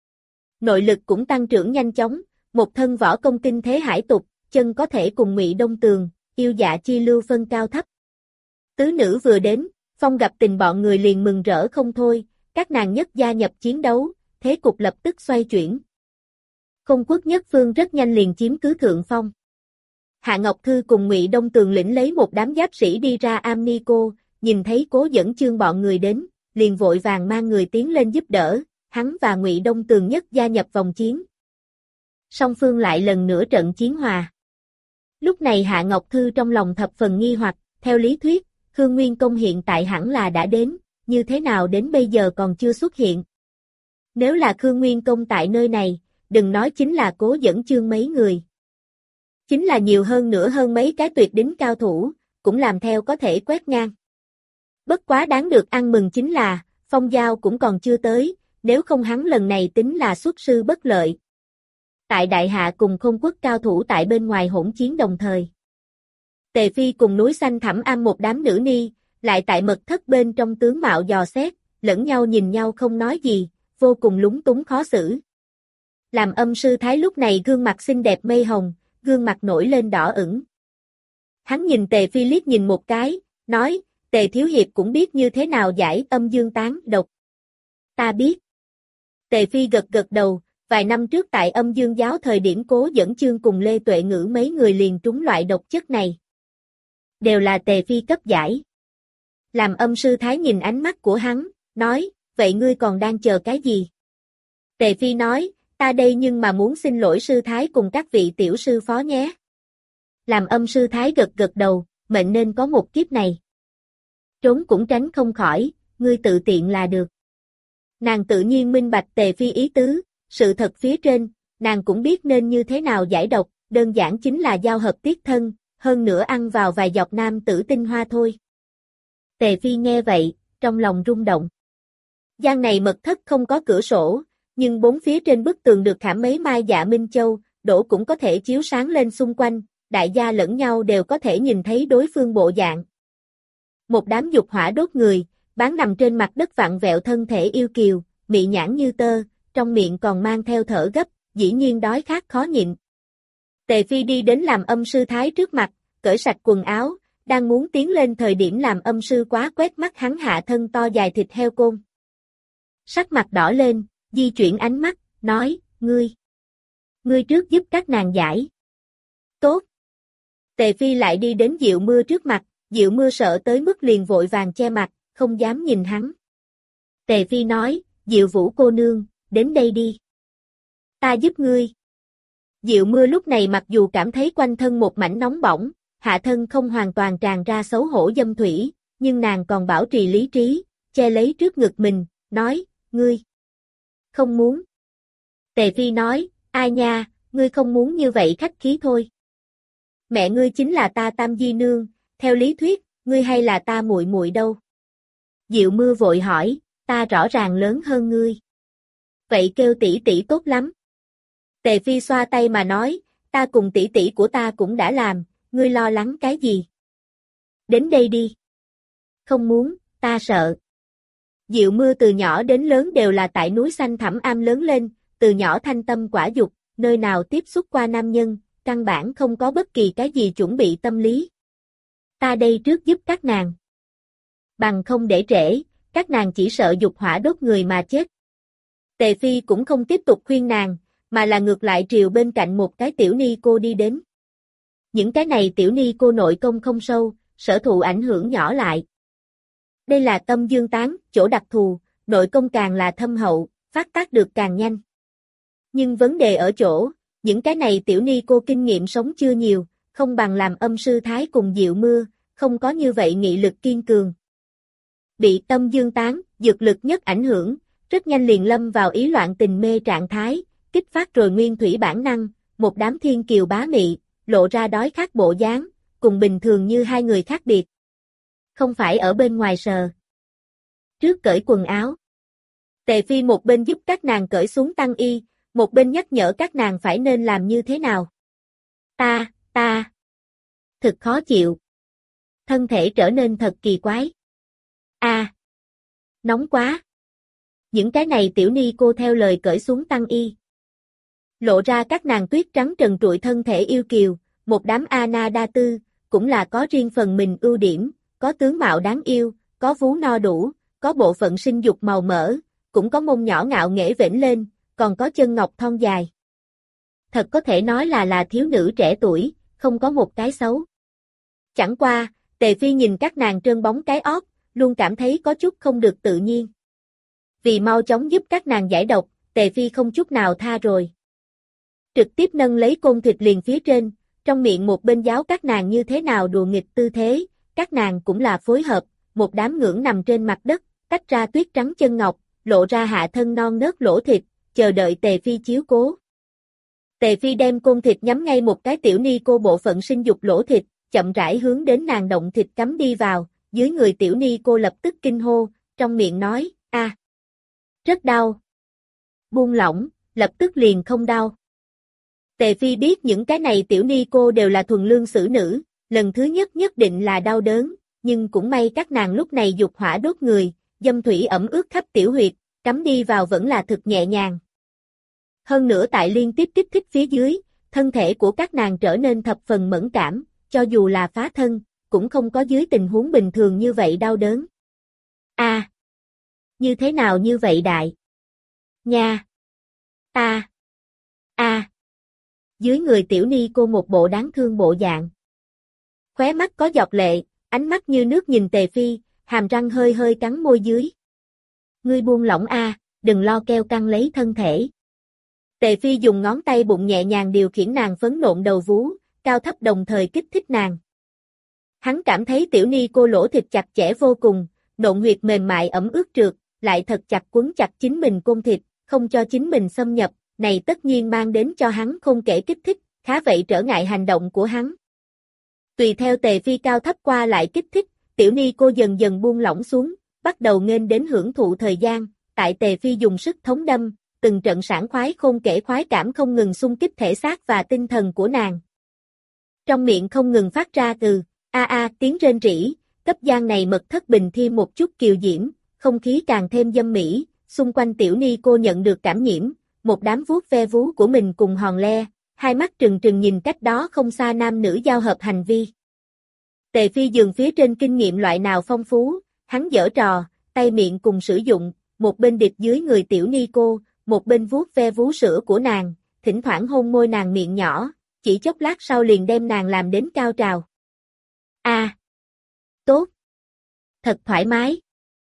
Nội lực cũng tăng trưởng nhanh chóng, một thân võ công kinh thế hải tục, chân có thể cùng Ngụy Đông Tường, yêu dạ chi lưu phân cao thấp. Tứ nữ vừa đến, Phong gặp tình bọn người liền mừng rỡ không thôi, các nàng nhất gia nhập chiến đấu, thế cục lập tức xoay chuyển. Khôn Quốc nhất phương rất nhanh liền chiếm cứ thượng phong. Hạ Ngọc Thư cùng Ngụy Đông Tường lĩnh lấy một đám giáp sĩ đi ra Am Ni Cô, nhìn thấy Cố Dẫn Chương bọn người đến, liền vội vàng mang người tiến lên giúp đỡ, hắn và Ngụy Đông Tường nhất gia nhập vòng chiến. Song phương lại lần nữa trận chiến hòa. Lúc này Hạ Ngọc Thư trong lòng thập phần nghi hoặc, theo lý thuyết, Khương Nguyên Công hiện tại hẳn là đã đến, như thế nào đến bây giờ còn chưa xuất hiện. Nếu là Khương Nguyên Công tại nơi này, đừng nói chính là Cố Dẫn Chương mấy người. Chính là nhiều hơn nữa hơn mấy cái tuyệt đỉnh cao thủ, cũng làm theo có thể quét ngang. Bất quá đáng được ăn mừng chính là, Phong Giao cũng còn chưa tới, nếu không hắn lần này tính là xuất sư bất lợi. Tại Đại Hạ cùng Khôn Quốc cao thủ tại bên ngoài hỗn chiến đồng thời. Tề Phi cùng núi Xanh Thẳm Am một đám nữ ni, lại tại mật thất bên trong tướng mạo dò xét, lẫn nhau nhìn nhau không nói gì, vô cùng lúng túng khó xử. Làm Âm Sư Thái lúc này gương mặt xinh đẹp mây hồng, gương mặt nổi lên đỏ ửng. Hắn nhìn Tề Phi liếc nhìn một cái, nói, Tề Thiếu Hiệp cũng biết như thế nào giải âm dương tán độc. Ta biết. Tề Phi gật gật đầu, vài năm trước tại Âm Dương giáo thời điểm Cố Dẫn Chương cùng Lê Tuệ Ngữ mấy người liền trúng loại độc chất này. Đều là Tề Phi cấp giải. Làm Âm Sư Thái nhìn ánh mắt của hắn, nói, vậy ngươi còn đang chờ cái gì? Tề Phi nói, ta đây nhưng mà muốn xin lỗi Sư Thái cùng các vị tiểu sư phó nhé. Làm Âm Sư Thái gật gật đầu, mệnh nên có một kiếp này. Trốn cũng tránh không khỏi, ngươi tự tiện là được. Nàng tự nhiên minh bạch Tề Phi ý tứ, sự thật phía trên, nàng cũng biết nên như thế nào giải độc, đơn giản chính là giao hợp tiết thân, hơn nữa ăn vào vài giọt nam tử tinh hoa thôi. Tề Phi nghe vậy, trong lòng rung động. Gian này mật thất không có cửa sổ, nhưng 4 phía trên bức tường được khảm mấy mai dạ minh châu, đổ cũng có thể chiếu sáng lên xung quanh, đại gia lẫn nhau đều có thể nhìn thấy đối phương bộ dạng. Một đám dục hỏa đốt người, bán nằm trên mặt đất vặn vẹo thân thể yêu kiều, mị nhãn như tơ, trong miệng còn mang theo thở gấp, dĩ nhiên đói khát khó nhịn. Tề Phi đi đến làm Âm Sư Thái trước mặt, cởi sạch quần áo, đang muốn tiến lên thời điểm làm Âm Sư quá quét mắt hắn hạ thân to dài thịt heo côn. Sắc mặt đỏ lên, di chuyển ánh mắt, nói, ngươi trước giúp các nàng giải. Tốt. Tề Phi lại đi đến Diệu Mưa trước mặt, Diệu Mưa sợ tới mức liền vội vàng che mặt, không dám nhìn hắn. Tề Phi nói, Diệu Vũ cô nương, đến đây đi. Ta giúp ngươi. Diệu Mưa lúc này mặc dù cảm thấy quanh thân một mảnh nóng bỏng, hạ thân không hoàn toàn tràn ra xấu hổ dâm thủy, nhưng nàng còn bảo trì lý trí, che lấy trước ngực mình, nói, ngươi không muốn. Tề Phi nói, ai nha, ngươi không muốn như vậy khách khí thôi. Mẹ ngươi chính là ta Tam Di Nương, theo lý thuyết, ngươi hay là ta muội muội đâu. Diệu Mưa vội hỏi, ta rõ ràng lớn hơn ngươi. Vậy kêu tỷ tỷ tốt lắm. Tề Phi xoa tay mà nói, ta cùng tỷ tỷ của ta cũng đã làm, ngươi lo lắng cái gì? Đến đây đi. Không muốn, ta sợ. Diệu Mưa từ nhỏ đến lớn đều là tại núi xanh Thẳm Am lớn lên, từ nhỏ thanh tâm quả dục, nơi nào tiếp xúc qua nam nhân, căn bản không có bất kỳ cái gì chuẩn bị tâm lý. Ta đây trước giúp các nàng. Bằng không để trễ, các nàng chỉ sợ dục hỏa đốt người mà chết. Tề Phi cũng không tiếp tục khuyên nàng, mà là ngược lại triều bên cạnh một cái tiểu ni cô đi đến. Những cái này tiểu ni cô nội công không sâu, sở thụ ảnh hưởng nhỏ lại. Đây là Tâm Dương Tán, chỗ đặc thù, nội công càng là thâm hậu, phát tác được càng nhanh. Nhưng vấn đề ở chỗ, những cái này tiểu ni cô kinh nghiệm sống chưa nhiều, không bằng làm âm sư thái cùng Diệu Mưa, không có như vậy nghị lực kiên cường. Bị Tâm Dương Tán, dược lực nhất ảnh hưởng, rất nhanh liền lâm vào ý loạn tình mê trạng thái, kích phát rồi nguyên thủy bản năng, một đám thiên kiều bá mị, lộ ra đói khát bộ dáng, cùng bình thường như hai người khác biệt. Không phải ở bên ngoài sờ. Trước cởi quần áo. Tề Phi một bên giúp các nàng cởi xuống tăng y, một bên nhắc nhở các nàng phải nên làm như thế nào. Ta. Thực khó chịu. Thân thể trở nên thật kỳ quái. Nóng quá. Những cái này tiểu ni cô theo lời cởi xuống tăng y. Lộ ra các nàng tuyết trắng trần trụi thân thể yêu kiều, một đám Ana đa tư, cũng là có riêng phần mình ưu điểm, có tướng mạo đáng yêu, có vú no đủ, có bộ phận sinh dục màu mỡ, cũng có mông nhỏ ngạo nghễ vểnh lên, còn có chân ngọc thon dài. Thật có thể nói là thiếu nữ trẻ tuổi, không có một cái xấu. Chẳng qua, Tề Phi nhìn các nàng trơn bóng cái ót, luôn cảm thấy có chút không được tự nhiên. Vì mau chóng giúp các nàng giải độc, Tề Phi không chút nào tha rồi. Trực tiếp nâng lấy côn thịt liền phía trên, trong miệng một bên giáo các nàng như thế nào đùa nghịch tư thế, các nàng cũng là phối hợp, một đám ngưỡng nằm trên mặt đất, tách ra tuyết trắng chân ngọc, lộ ra hạ thân non nớt lỗ thịt, chờ đợi Tề Phi chiếu cố. Tề Phi đem côn thịt nhắm ngay một cái tiểu ni cô bộ phận sinh dục lỗ thịt, chậm rãi hướng đến nàng động thịt cắm đi vào, dưới người tiểu ni cô lập tức kinh hô, trong miệng nói, rất đau. Buông lỏng, lập tức liền không đau. Tề Phi biết những cái này tiểu ni cô đều là thuần lương xử nữ, lần thứ nhất định là đau đớn, nhưng cũng may các nàng lúc này dục hỏa đốt người, dâm thủy ẩm ướt khắp tiểu huyệt, cắm đi vào vẫn là thực nhẹ nhàng. Hơn nữa tại liên tiếp kích thích phía dưới, thân thể của các nàng trở nên thập phần mẫn cảm, cho dù là phá thân, cũng không có dưới tình huống bình thường như vậy đau đớn. Như thế nào như vậy đại? Nha! Dưới người tiểu ni cô một bộ đáng thương bộ dạng. Khóe mắt có giọt lệ, ánh mắt như nước nhìn Tề Phi, hàm răng hơi hơi cắn môi dưới. Ngươi buông lỏng đừng lo keo căng lấy thân thể. Tề Phi dùng ngón tay bụng nhẹ nhàng điều khiển nàng phấn nộn đầu vú, cao thấp đồng thời kích thích nàng. Hắn cảm thấy tiểu ni cô lỗ thịt chặt chẽ vô cùng, nộn huyệt mềm mại ẩm ướt trượt, lại thật chặt quấn chặt chính mình côn thịt, không cho chính mình xâm nhập, này tất nhiên mang đến cho hắn không kể kích thích, khá vậy trở ngại hành động của hắn. Tùy theo Tề Phi cao thấp qua lại kích thích, tiểu ni cô dần dần buông lỏng xuống, bắt đầu nghênh đến hưởng thụ thời gian, tại Tề Phi dùng sức thống đâm, từng trận sảng khoái không kể khoái cảm không ngừng xung kích thể xác và tinh thần của nàng. Trong miệng không ngừng phát ra từ tiếng rên rỉ, cấp gian này mật thất bình thêm một chút kiều diễm, không khí càng thêm dâm mỹ, xung quanh tiểu ni cô nhận được cảm nhiễm, một đám vuốt ve vú của mình cùng hòn le, hai mắt trừng trừng nhìn cách đó không xa nam nữ giao hợp hành vi. Tề Phi giường phía trên kinh nghiệm loại nào phong phú, hắn giở trò, tay miệng cùng sử dụng, một bên điệp dưới người tiểu ni cô, một bên vuốt ve vú sữa của nàng, thỉnh thoảng hôn môi nàng miệng nhỏ, chỉ chốc lát sau liền đem nàng làm đến cao trào. Tốt. Thật thoải mái.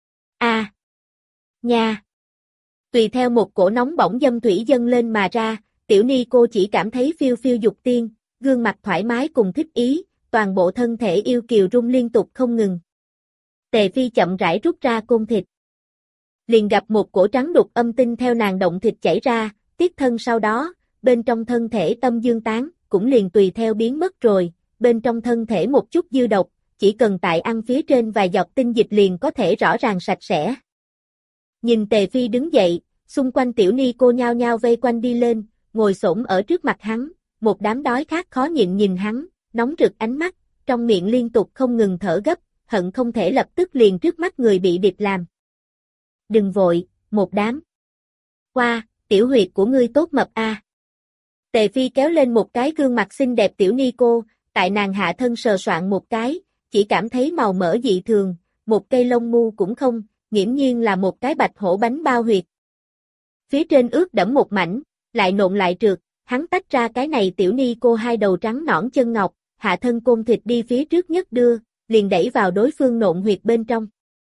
Nha. Tùy theo một cổ nóng bỏng dâm thủy dâng lên mà ra, tiểu ni cô chỉ cảm thấy phiêu phiêu dục tiên, gương mặt thoải mái cùng thích ý, toàn bộ thân thể yêu kiều rung liên tục không ngừng. Tề Phi chậm rãi rút ra côn thịt. Liền gặp một cổ trắng đục âm tinh theo nàng động thịt chảy ra, tiết thân sau đó, bên trong thân thể tâm dương tán, cũng liền tùy theo biến mất rồi, bên trong thân thể một chút dư độc, chỉ cần tại ăn phía trên vài giọt tinh dịch liền có thể rõ ràng sạch sẽ. Nhìn Tề Phi đứng dậy, xung quanh tiểu ni cô nhao nhao vây quanh đi lên, ngồi xổm ở trước mặt hắn, một đám đói khát khó nhịn nhìn hắn, nóng rực ánh mắt, trong miệng liên tục không ngừng thở gấp, hận không thể lập tức liền trước mắt người bị điệp làm. Đừng vội, một đám. Qua, tiểu huyệt của ngươi tốt mập a. Tề Phi kéo lên một cái gương mặt xinh đẹp tiểu ni cô, tại nàng hạ thân sờ soạn một cái, chỉ cảm thấy màu mỡ dị thường, một cây lông mu cũng không, nghiễm nhiên là một cái bạch hổ bánh bao huyệt. Phía trên ướt đẫm một mảnh, lại nộn lại trượt, hắn tách ra cái này tiểu ni cô hai đầu trắng nõn chân ngọc, hạ thân côn thịt đi phía trước nhất đưa, liền đẩy vào đối phương nộn huyệt bên trong.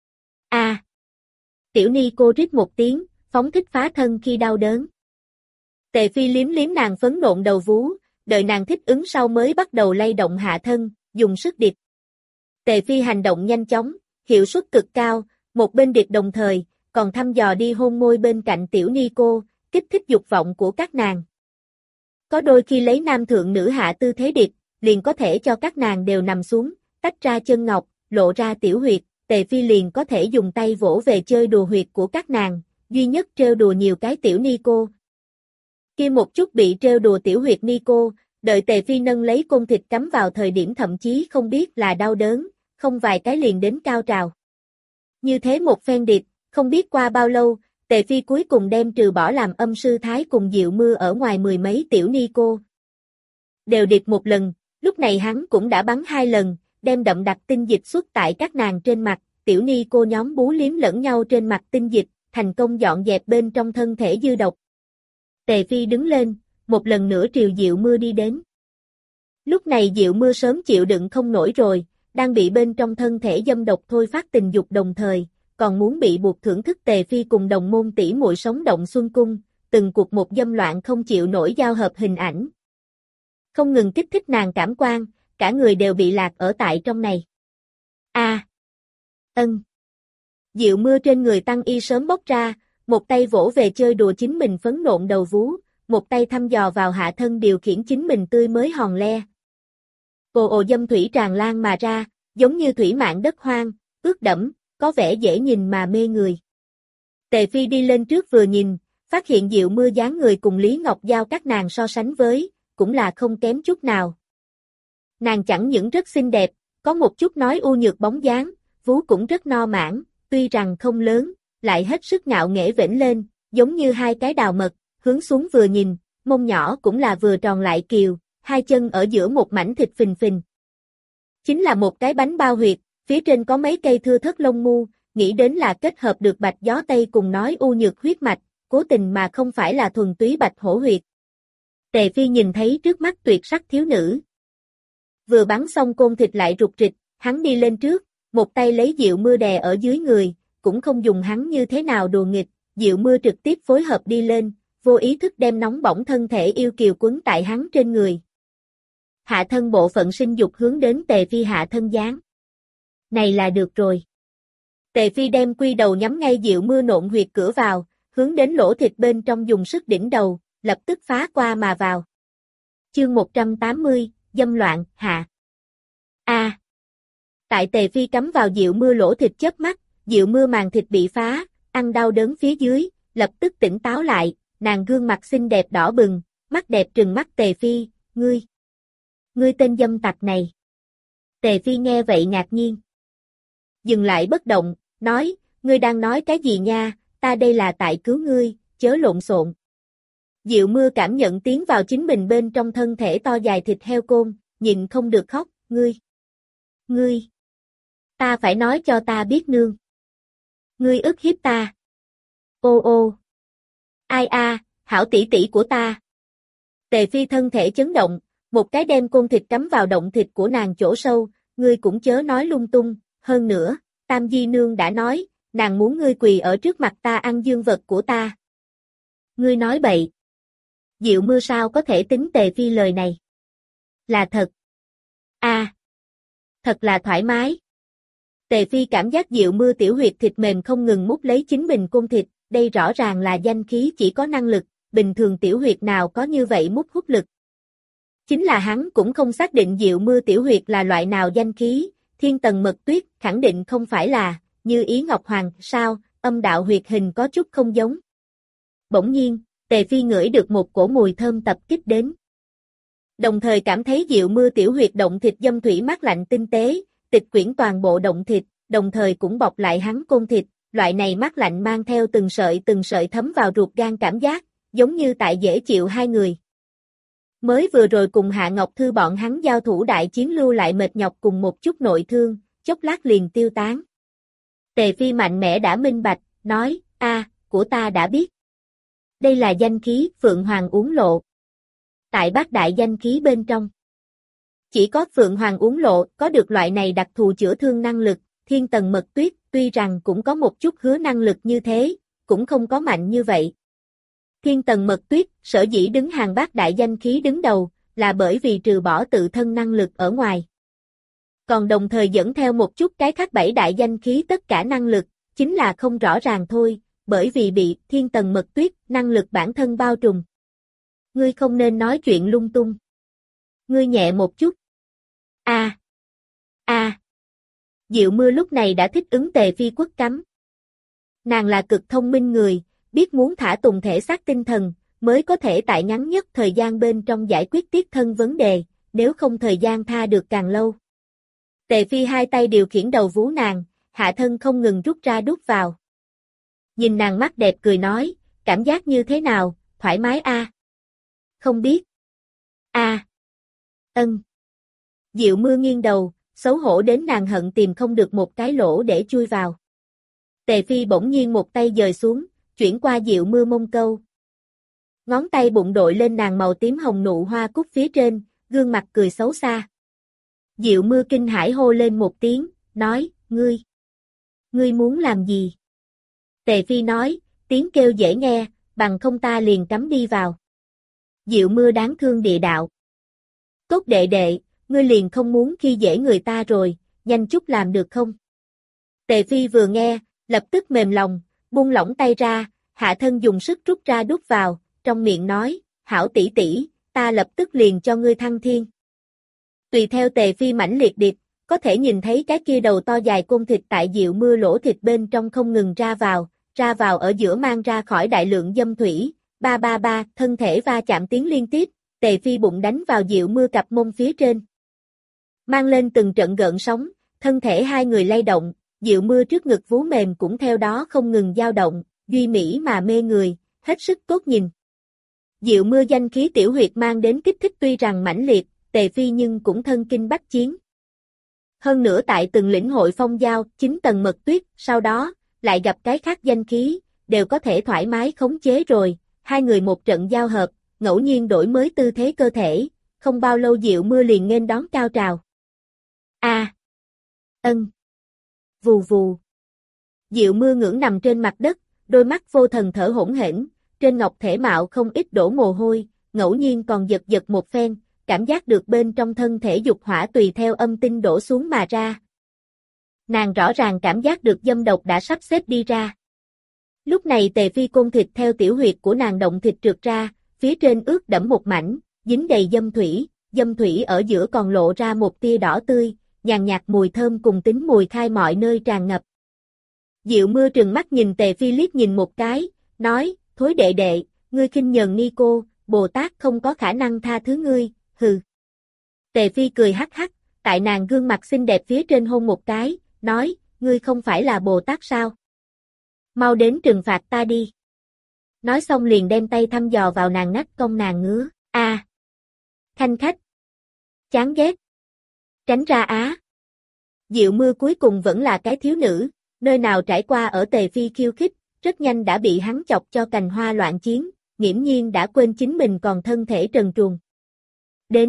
Tiểu ni cô rít một tiếng, phóng thích phá thân khi đau đớn. Tề Phi liếm liếm nàng phấn nộn đầu vú, đợi nàng thích ứng sau mới bắt đầu lay động hạ thân, dùng sức điệp. Tề Phi hành động nhanh chóng, hiệu suất cực cao, một bên điệp đồng thời, còn thăm dò đi hôn môi bên cạnh tiểu ni cô, kích thích dục vọng của các nàng. Có đôi khi lấy nam thượng nữ hạ tư thế điệp, liền có thể cho các nàng đều nằm xuống, tách ra chân ngọc, lộ ra tiểu huyệt, Tề Phi liền có thể dùng tay vỗ về chơi đùa huyệt của các nàng, duy nhất trêu đùa nhiều cái tiểu ni cô. Kia một chút bị trêu đùa tiểu huyệt ni cô, đợi Tề Phi nâng lấy côn thịt cắm vào thời điểm thậm chí không biết là đau đớn, không vài cái liền đến cao trào. Như thế một phen điệp, không biết qua bao lâu, Tề Phi cuối cùng đem trừ bỏ làm âm sư thái cùng Diệu Mưa ở ngoài mười mấy tiểu ni cô. Đều điệp một lần, lúc này hắn cũng đã bắn hai lần, đem đậm đặc tinh dịch xuất tại các nàng trên mặt, tiểu ni cô nhóm bú liếm lẫn nhau trên mặt tinh dịch, thành công dọn dẹp bên trong thân thể dư độc. Tề Phi đứng lên, một lần nữa triều Diệu Mưa đi đến. Lúc này Diệu Mưa sớm chịu đựng không nổi rồi, đang bị bên trong thân thể dâm độc thôi phát tình dục đồng thời, còn muốn bị buộc thưởng thức Tề Phi cùng đồng môn tỷ muội sống động xuân cung, từng cuộc một dâm loạn không chịu nổi giao hợp hình ảnh. Không ngừng kích thích nàng cảm quan, cả người đều bị lạc ở tại trong này. Diệu Mưa trên người tăng y sớm bốc ra, một tay vỗ về chơi đùa chính mình phấn nộn đầu vú, một tay thăm dò vào hạ thân điều khiển chính mình tươi mới hòn le. Ồ ồ dâm thủy tràn lan mà ra, giống như thủy mạn đất hoang, ướt đẫm, có vẻ dễ nhìn mà mê người. Tề Phi đi lên trước vừa nhìn, phát hiện Diệu Mưa dáng người cùng Lý Ngọc Giao các nàng so sánh với, cũng là không kém chút nào. Nàng chẳng những rất xinh đẹp, có một chút nói u nhược bóng dáng, vú cũng rất no mãn, tuy rằng không lớn, lại hết sức ngạo nghễ vểnh lên, giống như hai cái đào mật, hướng xuống vừa nhìn, mông nhỏ cũng là vừa tròn lại kiều, hai chân ở giữa một mảnh thịt phình phình. Chính là một cái bánh bao huyệt, phía trên có mấy cây thưa thớt lông mu, nghĩ đến là kết hợp được bạch gió Tây cùng nói u nhược huyết mạch, cố tình mà không phải là thuần túy bạch hổ huyệt. Tề Phi nhìn thấy trước mắt tuyệt sắc thiếu nữ. Vừa bắn xong côn thịt lại rụt rịch, hắn đi lên trước, một tay lấy Diệu Mưa đè ở dưới người, cũng không dùng hắn như thế nào đùa nghịch, Diệu Mưa trực tiếp phối hợp đi lên, vô ý thức đem nóng bỏng thân thể yêu kiều quấn tại hắn trên người. Hạ thân bộ phận sinh dục hướng đến Tề Phi hạ thân dáng. Này là được rồi. Tề Phi đem quy đầu nhắm ngay Diệu Mưa nộn huyệt cửa vào, hướng đến lỗ thịt bên trong dùng sức đỉnh đầu, lập tức phá qua mà vào. Chương 180, dâm loạn, hạ. Tại Tề Phi cắm vào Diệu Mưa lỗ thịt chớp mắt, Diệu Mưa màng thịt bị phá, ăn đau đớn phía dưới, lập tức tỉnh táo lại, nàng gương mặt xinh đẹp đỏ bừng, mắt đẹp trừng mắt Tề Phi, ngươi tên dâm tặc này. Tề Phi nghe vậy ngạc nhiên. Dừng lại bất động, nói, ngươi đang nói cái gì nha, ta đây là tại cứu ngươi, chớ lộn xộn. Diệu Mưa cảm nhận tiến vào chính mình bên trong thân thể to dài thịt heo côn, nhịn không được khóc, ngươi. Ta phải nói cho ta biết nương. Ngươi ức hiếp ta. Ô. Ai hảo tỷ tỷ của ta. Tề Phi thân thể chấn động, một cái đem côn thịt cắm vào động thịt của nàng chỗ sâu, ngươi cũng chớ nói lung tung, hơn nữa, Tam Di Nương đã nói, nàng muốn ngươi quỳ ở trước mặt ta ăn dương vật của ta. Ngươi nói bậy. Diệu Mưa sao có thể tính Tề Phi lời này? Là thật. Thật là thoải mái. Tề Phi cảm giác Diệu Mưa tiểu huyệt thịt mềm không ngừng mút lấy chính mình côn thịt, đây rõ ràng là danh khí chỉ có năng lực, bình thường tiểu huyệt nào có như vậy mút hút lực. Chính là hắn cũng không xác định Diệu Mưa tiểu huyệt là loại nào danh khí, Thiên Tần Mật Tuyết khẳng định không phải là, như Ý Ngọc Hoàng, sao, âm đạo huyệt hình có chút không giống. Bỗng nhiên, Tề Phi ngửi được một cổ mùi thơm tập kích đến. Đồng thời cảm thấy Diệu Mưa tiểu huyệt động thịt dâm thủy mát lạnh tinh tế, tịch quyển toàn bộ động thịt, đồng thời cũng bọc lại hắn côn thịt, loại này mát lạnh mang theo từng sợi thấm vào ruột gan cảm giác, giống như tại dễ chịu hai người. Mới vừa rồi cùng Hạ Ngọc Thư bọn hắn giao thủ đại chiến lưu lại mệt nhọc cùng một chút nội thương, chốc lát liền tiêu tán. Tề Phi mạnh mẽ đã minh bạch, nói, của ta đã biết. Đây là danh khí Phượng Hoàng Uốn Lộ. Tại bát đại danh khí bên trong, chỉ có Phượng Hoàng Uốn Lộ có được loại này đặc thù chữa thương năng lực, Thiên Tần Mật Tuyết tuy rằng cũng có một chút hứa năng lực như thế, cũng không có mạnh như vậy. Thiên Tần Mật Tuyết sở dĩ đứng hàng bát đại danh khí đứng đầu, là bởi vì trừ bỏ tự thân năng lực ở ngoài. Còn đồng thời dẫn theo một chút cái khác bảy đại danh khí tất cả năng lực, chính là không rõ ràng thôi, bởi vì bị Thiên Tần Mật Tuyết năng lực bản thân bao trùm. Ngươi không nên nói chuyện lung tung. Ngươi nhẹ một chút. Diệu Mưa lúc này đã thích ứng Tề Phi quất cắm. Nàng là cực thông minh người, biết muốn thả tùng thể xác tinh thần, mới có thể tại ngắn nhất thời gian bên trong giải quyết tiết thân vấn đề, nếu không thời gian tha được càng lâu. Tề Phi hai tay điều khiển đầu vú nàng, hạ thân không ngừng rút ra đút vào. Nhìn nàng mắt đẹp cười nói, cảm giác như thế nào, thoải mái Không biết. Ân. Diệu Mưa nghiêng đầu, xấu hổ đến nàng hận tìm không được một cái lỗ để chui vào. Tề Phi bỗng nhiên một tay dời xuống, chuyển qua Diệu Mưa mông câu. Ngón tay bụng đội lên nàng màu tím hồng nụ hoa cúc phía trên, gương mặt cười xấu xa. Diệu Mưa kinh hãi hô lên một tiếng, nói, ngươi muốn làm gì? Tề Phi nói, tiếng kêu dễ nghe, bằng không ta liền cắm đi vào. Diệu Mưa đáng thương địa đạo. Tốt đệ đệ, ngươi liền không muốn khi dễ người ta rồi, nhanh chút làm được không? Tề Phi vừa nghe, lập tức mềm lòng, buông lỏng tay ra, hạ thân dùng sức rút ra đút vào, trong miệng nói, hảo tỷ tỷ, ta lập tức liền cho ngươi thăng thiên. Tùy theo Tề Phi mãnh liệt điệp, có thể nhìn thấy cái kia đầu to dài côn thịt tại Diệu Mưa lỗ thịt bên trong không ngừng ra vào ở giữa mang ra khỏi đại lượng dâm thủy, ba, thân thể va chạm tiếng liên tiếp, Tề Phi bụng đánh vào Diệu Mưa cặp mông phía trên. Mang lên từng trận gợn sóng, thân thể hai người lay động, Diệu Mưa trước ngực vú mềm cũng theo đó không ngừng dao động, duy mỹ mà mê người, hết sức tốt nhìn. Diệu Mưa danh khí tiểu huyệt mang đến kích thích tuy rằng mãnh liệt, Tề Phi nhưng cũng thân kinh bách chiến. Hơn nữa tại từng lĩnh hội phong giao, 9 tầng mật tuyết, sau đó, lại gặp cái khác danh khí, đều có thể thoải mái khống chế rồi, hai người một trận giao hợp, ngẫu nhiên đổi mới tư thế cơ thể, không bao lâu Diệu Mưa liền nghênh đón cao trào. Ân. Vù vù. Diệu Mưa ngưỡng nằm trên mặt đất, đôi mắt vô thần thở hổn hển, trên ngọc thể mạo không ít đổ mồ hôi, ngẫu nhiên còn giật một phen, cảm giác được bên trong thân thể dục hỏa tùy theo âm tinh đổ xuống mà ra. Nàng rõ ràng cảm giác được dâm độc đã sắp xếp đi ra. Lúc này Tề Phi côn thịt theo tiểu huyệt của nàng động thịt trượt ra, phía trên ướt đẫm một mảnh, dính đầy dâm thủy ở giữa còn lộ ra một tia đỏ tươi, nhàn nhạt mùi thơm cùng tính mùi khai mọi nơi tràn ngập. Diệu Mưa trừng mắt nhìn Tề Phi liếc nhìn một cái, nói, thối đệ đệ, ngươi khinh nhờn ni cô, Bồ Tát không có khả năng tha thứ ngươi, hừ. Tề Phi cười hắc hắc, tại nàng gương mặt xinh đẹp phía trên hôn một cái, nói, ngươi không phải là Bồ Tát sao? Mau đến trừng phạt ta đi. Nói xong liền đem tay thăm dò vào nàng nách cong nàng ngứa, khanh khách. Chán ghét. Tránh ra á. Diệu Mưa cuối cùng vẫn là cái thiếu nữ, nơi nào trải qua ở Tề Phi khiêu khích, rất nhanh đã bị hắn chọc cho cành hoa loạn chiến, nghiễm nhiên đã quên chính mình còn thân thể trần truồng. Đến,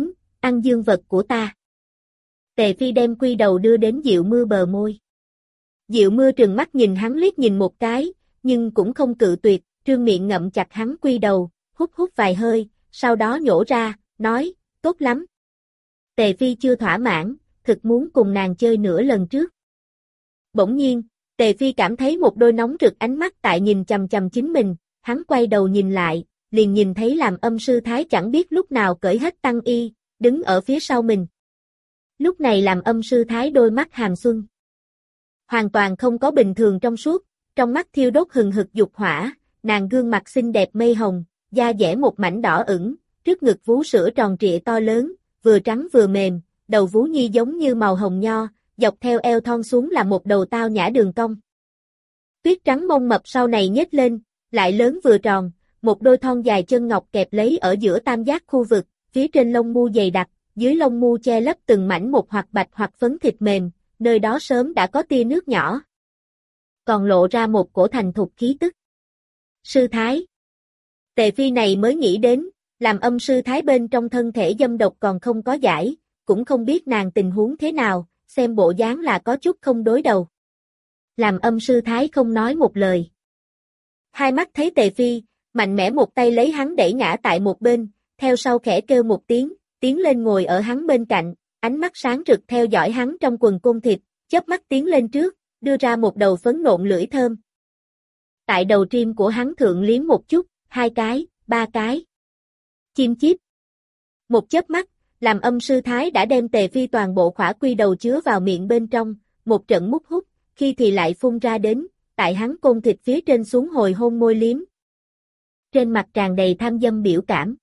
ăn dương vật của ta. Tề Phi đem quy đầu đưa đến Diệu Mưa bờ môi. Diệu Mưa trừng mắt nhìn hắn liếc nhìn một cái, nhưng cũng không cự tuyệt, trương miệng ngậm chặt hắn quy đầu, hút hút vài hơi, sau đó nhổ ra, nói, tốt lắm. Tề Phi chưa thỏa mãn, thực muốn cùng nàng chơi nữa lần trước. Bỗng nhiên, Tề Phi cảm thấy một đôi nóng rực ánh mắt tại nhìn chằm chằm chính mình, hắn quay đầu nhìn lại, liền nhìn thấy Làm Âm sư thái chẳng biết lúc nào cởi hết tăng y, đứng ở phía sau mình. Lúc này Làm Âm sư thái đôi mắt hàm xuân. Hoàn toàn không có bình thường trong suốt, trong mắt thiêu đốt hừng hực dục hỏa, nàng gương mặt xinh đẹp mây hồng, da dẻ một mảnh đỏ ửng, trước ngực vú sữa tròn trịa to lớn, vừa trắng vừa mềm, đầu vú nhi giống như màu hồng nho, dọc theo eo thon xuống là một đầu tao nhã đường cong. Tuyết trắng mông mập sau này nhếch lên, lại lớn vừa tròn, một đôi thon dài chân ngọc kẹp lấy ở giữa tam giác khu vực, phía trên lông mu dày đặc, dưới lông mu che lấp từng mảnh một hoặc bạch hoặc phấn thịt mềm, nơi đó sớm đã có tia nước nhỏ. Còn lộ ra một cổ thành thục khí tức. Sư thái. Tề Phi này mới nghĩ đến, Làm Âm sư thái bên trong thân thể dâm độc còn không có giải, cũng không biết nàng tình huống thế nào, xem bộ dáng là có chút không đối đầu. Làm Âm sư thái không nói một lời. Hai mắt thấy Tề Phi, mạnh mẽ một tay lấy hắn đẩy ngã tại một bên, theo sau khẽ kêu một tiếng, tiến lên ngồi ở hắn bên cạnh, ánh mắt sáng rực theo dõi hắn trong quần côn thịt, chớp mắt tiến lên trước, đưa ra một đầu phấn nộn lưỡi thơm. Tại đầu trim của hắn thượng liếm một chút, 2 cái, 3 cái. Chim chíp. Một chớp mắt, Làm Âm sư thái đã đem Tề Phi toàn bộ khỏa quy đầu chứa vào miệng bên trong, một trận mút hút, khi thì lại phun ra đến, tại hắn côn thịt phía trên xuống hồi hôn môi liếm. Trên mặt tràn đầy tham dâm biểu cảm.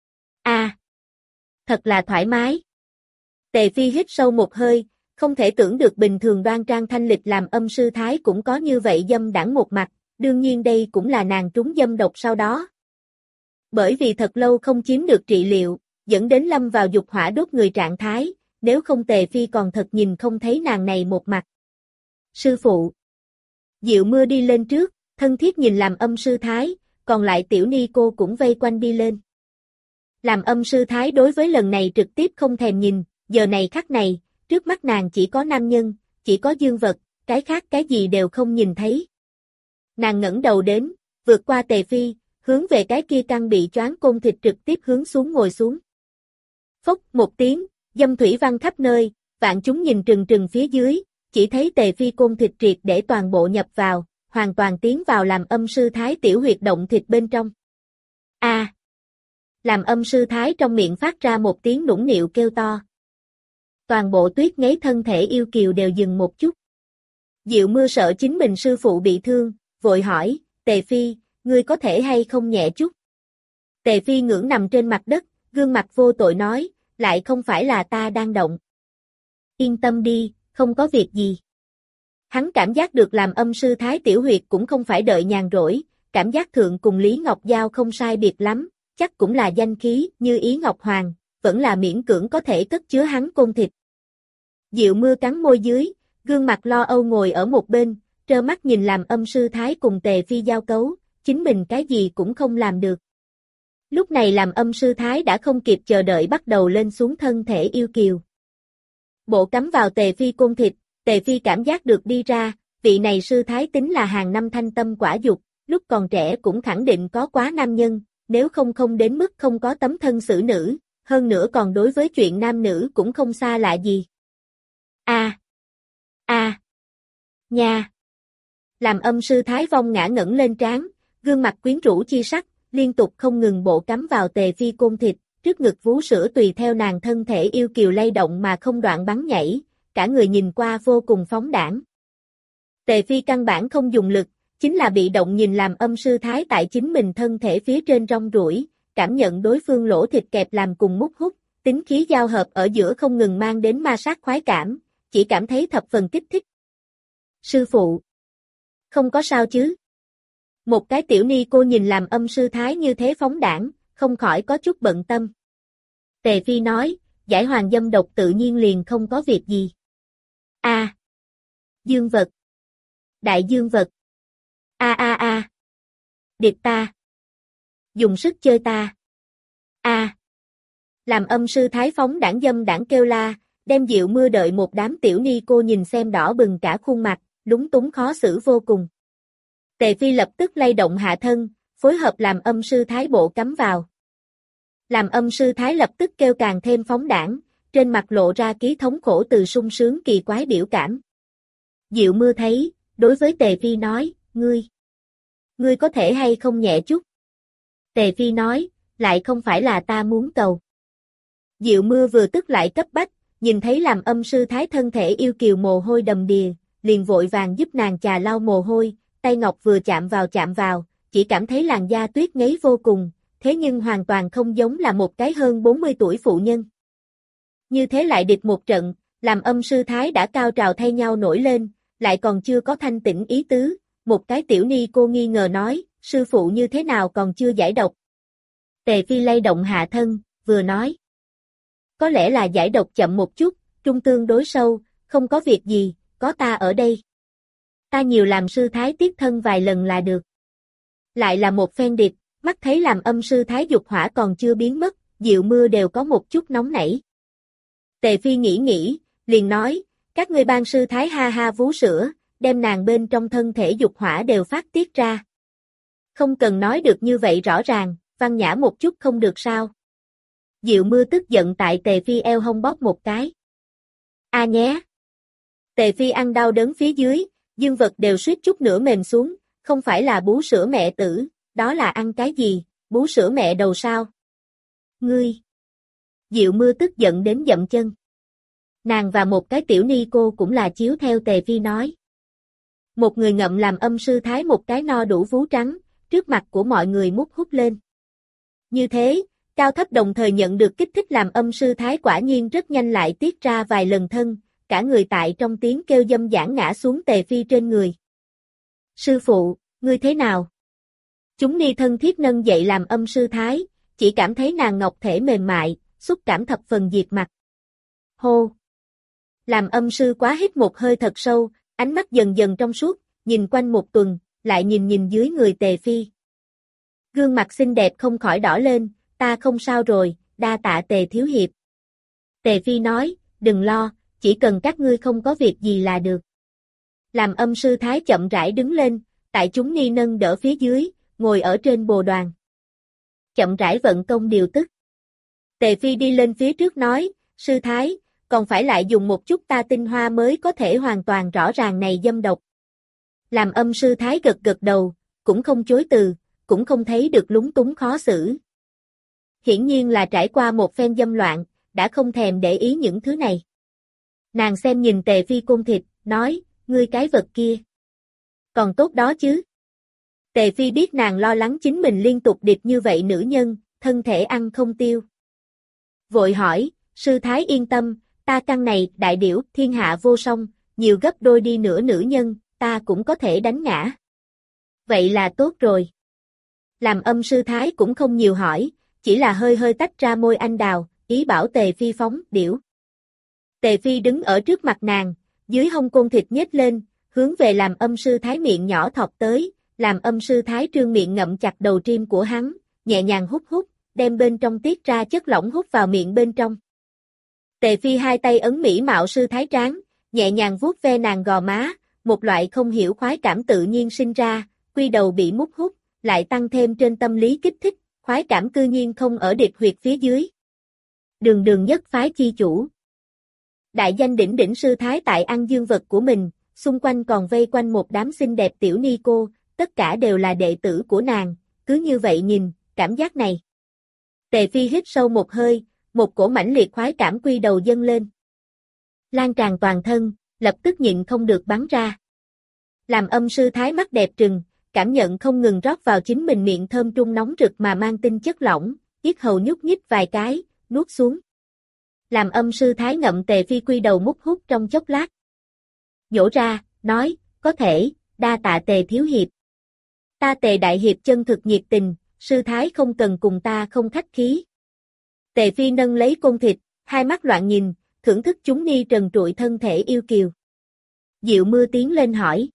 Thật là thoải mái. Tề Phi hít sâu một hơi, không thể tưởng được bình thường đoan trang thanh lịch Làm Âm sư thái cũng có như vậy dâm đãng một mặt, đương nhiên đây cũng là nàng trúng dâm độc sau đó. Bởi vì thật lâu không chiếm được trị liệu, dẫn đến lâm vào dục hỏa đốt người trạng thái, nếu không Tề Phi còn thật nhìn không thấy nàng này một mặt. Sư phụ. Diệu Mưa đi lên trước, thân thiết nhìn Làm Âm sư thái, còn lại tiểu ni cô cũng vây quanh đi lên. Làm Âm sư thái đối với lần này trực tiếp không thèm nhìn, giờ này khắc này, trước mắt nàng chỉ có nam nhân, chỉ có dương vật, cái khác cái gì đều không nhìn thấy. Nàng ngẩng đầu đến, vượt qua Tề Phi, hướng về cái kia căng bị choáng côn thịt trực tiếp hướng xuống ngồi xuống. Phốc một tiếng, dâm thủy văng khắp nơi, vạn chúng nhìn trừng trừng phía dưới, chỉ thấy Tề Phi côn thịt triệt để toàn bộ nhập vào, hoàn toàn tiến vào Làm Âm sư thái tiểu huyệt động thịt bên trong. Làm Âm sư thái trong miệng phát ra một tiếng nũng nịu kêu to. Toàn bộ Tuyết Ngấy thân thể yêu kiều đều dừng một chút. Diệu Mưa sợ chính mình sư phụ bị thương, vội hỏi, Tề Phi, ngươi có thể hay không nhẹ chút? Tề Phi ngưỡng nằm trên mặt đất, gương mặt vô tội nói, lại không phải là ta đang động. Yên tâm đi, không có việc gì. Hắn cảm giác được Làm Âm sư thái tiểu huyệt cũng không phải đợi nhàn rỗi, cảm giác thượng cùng Lý Ngọc Giao không sai biệt lắm, chắc cũng là danh khí như Ý Ngọc Hoàng, vẫn là miễn cưỡng có thể cất chứa hắn côn thịt. Diệu Mưa cắn môi dưới, gương mặt lo âu ngồi ở một bên, trơ mắt nhìn Làm Âm sư thái cùng Tề Phi giao cấu, chính mình cái gì cũng không làm được. Lúc này Làm Âm sư thái đã không kịp chờ đợi bắt đầu lên xuống thân thể yêu kiều. Bộ cắm vào Tề Phi côn thịt, Tề Phi cảm giác được đi ra, vị này sư thái tính là hàng năm thanh tâm quả dục, lúc còn trẻ cũng khẳng định có quá nam nhân, nếu không đến mức không có tấm thân xử nữ, hơn nữa còn đối với chuyện nam nữ cũng không xa lạ gì. Nha. Làm Âm sư thái vong ngã ngẩng lên trán, gương mặt quyến rũ chi sắc, liên tục không ngừng bộ cắm vào Tề Phi côn thịt, trước ngực vú sữa tùy theo nàng thân thể yêu kiều lay động mà không đoạn bắn nhảy, cả người nhìn qua vô cùng phóng đãng. Tề Phi căn bản không dùng lực, chính là bị động nhìn Làm Âm sư thái tại chính mình thân thể phía trên rong ruổi, cảm nhận đối phương lỗ thịt kẹp làm cùng mút hút, tính khí giao hợp ở giữa không ngừng mang đến ma sát khoái cảm, chỉ cảm thấy thập phần kích thích. Sư phụ, không có sao chứ? Một cái tiểu ni cô nhìn Làm Âm sư thái như thế phóng đãng, không khỏi có chút bận tâm. Tề Phi nói, giải hoàng dâm độc tự nhiên liền không có việc gì. Dương vật. Đại dương vật. Điệp ta. Dùng sức chơi ta. Làm âm sư thái phóng đảng dâm đảng kêu la, đem Diệu Mưa đợi một đám tiểu ni cô nhìn xem đỏ bừng cả khuôn mặt, lúng túng khó xử vô cùng. Tề Phi lập tức lay động hạ thân, phối hợp làm âm sư thái bộ cắm vào. Làm âm sư thái lập tức kêu càng thêm phóng đảng, trên mặt lộ ra ký thống khổ từ sung sướng kỳ quái biểu cảm. Diệu Mưa thấy, đối với Tề Phi nói, ngươi có thể hay không nhẹ chút? Tề Phi nói, lại không phải là ta muốn cầu. Diệu Mưa vừa tức lại cấp bách, nhìn thấy làm âm sư thái thân thể yêu kiều mồ hôi đầm đìa, liền vội vàng giúp nàng chà lau mồ hôi, tay ngọc vừa chạm vào, chỉ cảm thấy làn da tuyết ngấy vô cùng, thế nhưng hoàn toàn không giống là một cái hơn 40 tuổi phụ nhân. Như thế lại địch một trận, làm âm sư thái đã cao trào thay nhau nổi lên, lại còn chưa có thanh tĩnh ý tứ, một cái tiểu ni cô nghi ngờ nói, sư phụ như thế nào còn chưa giải độc. Tề Phi lay động hạ thân, vừa nói. Có lẽ là giải độc chậm một chút, trung tương đối sâu, không có việc gì, có ta ở đây. Ta nhiều làm sư thái tiết thân vài lần là được. Lại là một phen địch, mắt thấy làm âm sư thái dục hỏa còn chưa biến mất, Diệu Mưa đều có một chút nóng nảy. Tề Phi nghĩ, liền nói, các ngươi ban sư thái ha ha vú sữa, đem nàng bên trong thân thể dục hỏa đều phát tiết ra. Không cần nói được như vậy rõ ràng, văn nhã một chút không được sao. Diệu Mưa tức giận tại Tề Phi eo hông bóp một cái. A nhé. Tề Phi ăn đau đớn phía dưới, dương vật đều suýt chút nữa mềm xuống, không phải là bú sữa mẹ tử, đó là ăn cái gì, bú sữa mẹ đầu sao? Ngươi. Diệu Mưa tức giận đến dậm chân. Nàng và một cái tiểu ni cô cũng là chiếu theo Tề Phi nói. Một người ngậm làm âm sư thái một cái no đủ vú trắng, trước mặt của mọi người mút hút lên. Như thế, cao thấp đồng thời nhận được kích thích làm âm sư thái quả nhiên rất nhanh lại tiết ra vài lần thân, cả người tại trong tiếng kêu dâm dãn ngã xuống Tề Phi trên người. Sư phụ, ngươi thế nào? Chúng ni thân thiết nâng dậy làm âm sư thái, chỉ cảm thấy nàng ngọc thể mềm mại, xúc cảm thập phần diệt mặt. Hô! Làm âm sư quá hít một hơi thật sâu, ánh mắt dần dần trong suốt, nhìn quanh một tuần, lại nhìn dưới người Tề Phi. Gương mặt xinh đẹp không khỏi đỏ lên, ta không sao rồi, đa tạ Tề thiếu hiệp. Tề Phi nói, đừng lo, chỉ cần các ngươi không có việc gì là được. Làm âm sư thái chậm rãi đứng lên, tại chúng ni nâng đỡ phía dưới, ngồi ở trên bồ đoàn. Chậm rãi vận công điều tức. Tề Phi đi lên phía trước nói, sư thái, còn phải lại dùng một chút ta tinh hoa mới có thể hoàn toàn rõ ràng này dâm độc. Làm âm sư thái gật đầu, cũng không chối từ, cũng không thấy được lúng túng khó xử. Hiển nhiên là trải qua một phen dâm loạn, đã không thèm để ý những thứ này. Nàng xem nhìn Tề Phi côn thịt, nói, ngươi cái vật kia. Còn tốt đó chứ. Tề Phi biết nàng lo lắng chính mình liên tục điệp như vậy nữ nhân, thân thể ăn không tiêu. Vội hỏi, sư thái yên tâm, ta căn này đại điểu thiên hạ vô song, nhiều gấp đôi đi nữa nữ nhân, ta cũng có thể đánh ngã. Vậy là tốt rồi. Làm âm sư thái cũng không nhiều hỏi, chỉ là hơi tách ra môi anh đào, ý bảo Tề Phi phóng điểu. Tề Phi đứng ở trước mặt nàng, dưới hông côn thịt nhếch lên, hướng về làm âm sư thái miệng nhỏ thọc tới, làm âm sư thái trương miệng ngậm chặt đầu trim của hắn, nhẹ nhàng hút, đem bên trong tiết ra chất lỏng hút vào miệng bên trong. Tề Phi hai tay ấn mỹ mạo sư thái trán, nhẹ nhàng vuốt ve nàng gò má, một loại không hiểu khoái cảm tự nhiên sinh ra, quy đầu bị mút hút, lại tăng thêm trên tâm lý kích thích, khoái cảm cư nhiên không ở địch huyệt phía dưới. Đường nhất phái chi chủ. Đại danh đỉnh sư thái tại ăn dương vật của mình, xung quanh còn vây quanh một đám xinh đẹp tiểu ni cô, tất cả đều là đệ tử của nàng, cứ như vậy nhìn, cảm giác này. Tề Phi hít sâu một hơi, một cổ mãnh liệt khoái cảm quy đầu dâng lên. Lan tràn toàn thân, lập tức nhịn không được bắn ra. Làm âm sư thái mắt đẹp trừng, cảm nhận không ngừng rót vào chính mình miệng thơm trung nóng rực mà mang tinh chất lỏng, yết hầu nhúc nhích vài cái, nuốt xuống. Làm âm sư thái ngậm Tề Phi quy đầu mút hút trong chốc lát. Nhổ ra, nói, có thể, đa tạ Tề thiếu hiệp. Ta Tề đại hiệp chân thực nhiệt tình, sư thái không cần cùng ta không khách khí. Tề Phi nâng lấy côn thịt, hai mắt loạn nhìn, thưởng thức chúng ni trần trụi thân thể yêu kiều. Diệu Mưa tiến lên hỏi.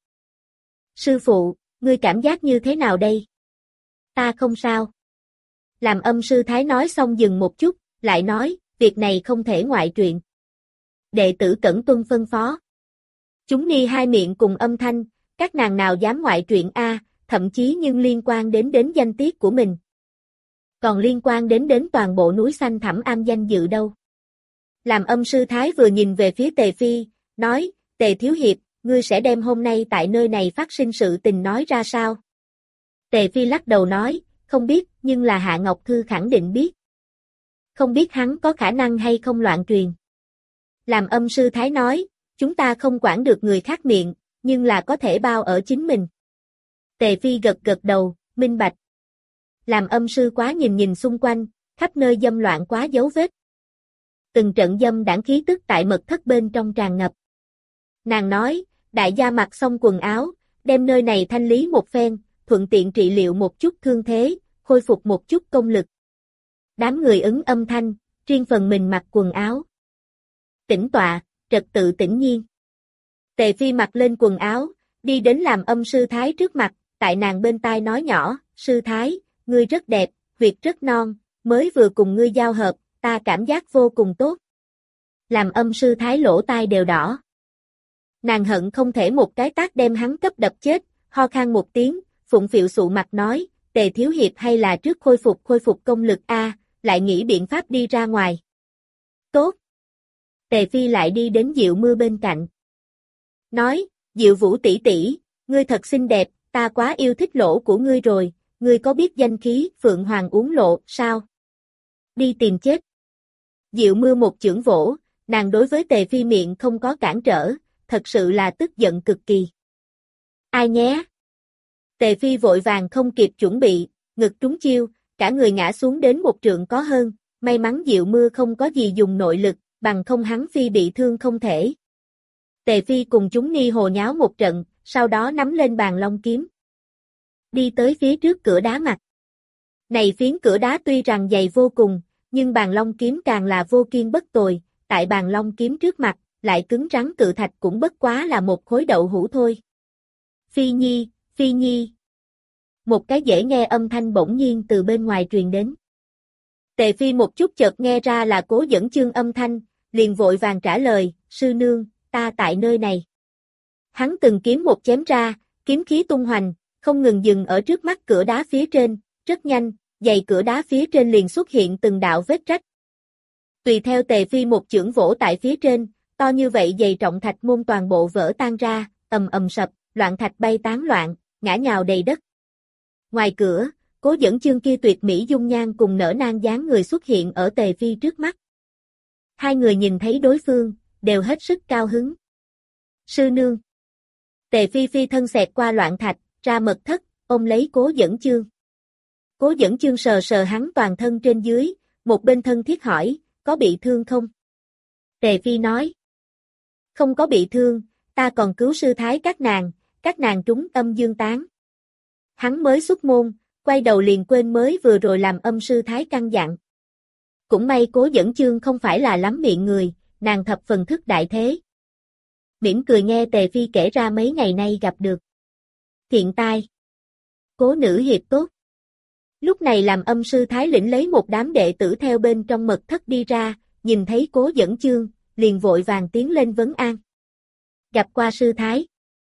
Sư phụ, ngươi cảm giác như thế nào đây? Ta không sao. Làm âm sư thái nói xong dừng một chút, lại nói, việc này không thể ngoại truyện. Đệ tử cẩn tuân phân phó. Chúng ni hai miệng cùng âm thanh, các nàng nào dám ngoại truyện a, thậm chí nhưng liên quan đến danh tiết của mình. Còn liên quan đến toàn bộ núi xanh Thẳm Am danh dự đâu. Làm Âm sư thái vừa nhìn về phía Tề Phi, nói, Tề thiếu hiệp, ngươi sẽ đem hôm nay tại nơi này phát sinh sự tình nói ra sao? Tề Phi lắc đầu nói, không biết, nhưng là Hạ Ngọc Thư khẳng định biết. Không biết hắn có khả năng hay không loạn truyền. Làm Âm sư thái nói, chúng ta không quản được người khác miệng, nhưng là có thể bao ở chính mình. Tề Phi gật gật đầu, minh bạch. Làm Âm sư quá nhìn xung quanh, khắp nơi dâm loạn quá dấu vết. Từng trận dâm đãng khí tức tại mật thất bên trong tràn ngập. Nàng nói, đại gia mặc xong quần áo, đem nơi này thanh lý một phen, thuận tiện trị liệu một chút thương thế, khôi phục một chút công lực. Đám người ứng âm thanh, riêng phần mình mặc quần áo. Tĩnh tọa, trật tự tĩnh nhiên. Tề Phi mặc lên quần áo, đi đến làm Âm sư thái trước mặt, tại nàng bên tai nói nhỏ, sư thái, ngươi rất đẹp, huyệt rất non, mới vừa cùng ngươi giao hợp, ta cảm giác vô cùng tốt. Làm Âm sư thái lỗ tai đều đỏ. Nàng hận không thể một cái tát đem hắn cấp đập chết, ho khan một tiếng, phụng phịu sụ mặt nói, Tề thiếu hiệp hay là trước khôi phục công lực a, lại nghĩ biện pháp đi ra ngoài. Tốt. Tề Phi lại đi đến Diệu Mưa bên cạnh. Nói, Diệu Vũ tỷ tỷ, ngươi thật xinh đẹp, ta quá yêu thích lỗ của ngươi rồi, ngươi có biết danh khí Phượng Hoàng uống lộ sao? Đi tìm chết. Diệu Mưa một chưởng vỗ, nàng đối với Tề Phi miệng không có cản trở, thật sự là tức giận cực kỳ. Ai nhé? Tề Phi vội vàng không kịp chuẩn bị, ngực trúng chiêu, cả người ngã xuống đến một trượng có hơn, may mắn Diệu Mưa không có gì dùng nội lực, bằng không hắn phi bị thương không thể. Tề Phi cùng chúng ni hồ nháo một trận, sau đó nắm lên bàn long kiếm. Đi tới phía trước cửa đá mặt. Này phiến cửa đá tuy rằng dày vô cùng, nhưng bàn long kiếm càng là vô kiên bất tồi, tại bàn long kiếm trước mặt, lại cứng rắn cự thạch cũng bất quá là một khối đậu hũ thôi. Phi Nhi, Phi Nhi. Một cái dễ nghe âm thanh bỗng nhiên từ bên ngoài truyền đến. Tề Phi một chút chợt nghe ra là Cố Dẫn Chương âm thanh, liền vội vàng trả lời, sư nương, ta tại nơi này. Hắn từng kiếm một chém ra, kiếm khí tung hoành, không ngừng dừng ở trước mắt cửa đá phía trên, rất nhanh, dày cửa đá phía trên liền xuất hiện từng đạo vết rách. Tùy theo Tề Phi một chưởng vỗ tại phía trên, to như vậy dày trọng thạch môn toàn bộ vỡ tan ra, ầm ầm sập, loạn thạch bay tán loạn, ngã nhào đầy đất. Ngoài cửa, Cố Dẫn Chương kia tuyệt mỹ dung nhan cùng nở nang dáng người xuất hiện ở Tề Phi trước mắt. Hai người nhìn thấy đối phương, đều hết sức cao hứng. Sư nương. Tề Phi phi thân xẹt qua loạn thạch, ra mật thất, ôm lấy Cố Dẫn Chương. Cố Dẫn Chương sờ sờ hắn toàn thân trên dưới, một bên thân thiết hỏi, có bị thương không? Tề Phi nói. Không có bị thương, ta còn cứu sư thái các nàng trúng âm dương tán. Hắn mới xuất môn, quay đầu liền quên mới vừa rồi làm Âm sư thái căn dặn. Cũng may Cố Dẫn Chương không phải là lắm miệng người, nàng thập phần thức đại thế. Mỉm cười nghe Tề Phi kể ra mấy ngày nay gặp được. Thiện tai. Cố nữ hiệp tốt. Lúc này làm Âm sư thái lĩnh lấy một đám đệ tử theo bên trong mật thất đi ra, nhìn thấy Cố Dẫn Chương, liền vội vàng tiến lên vấn an. Gặp qua sư thái.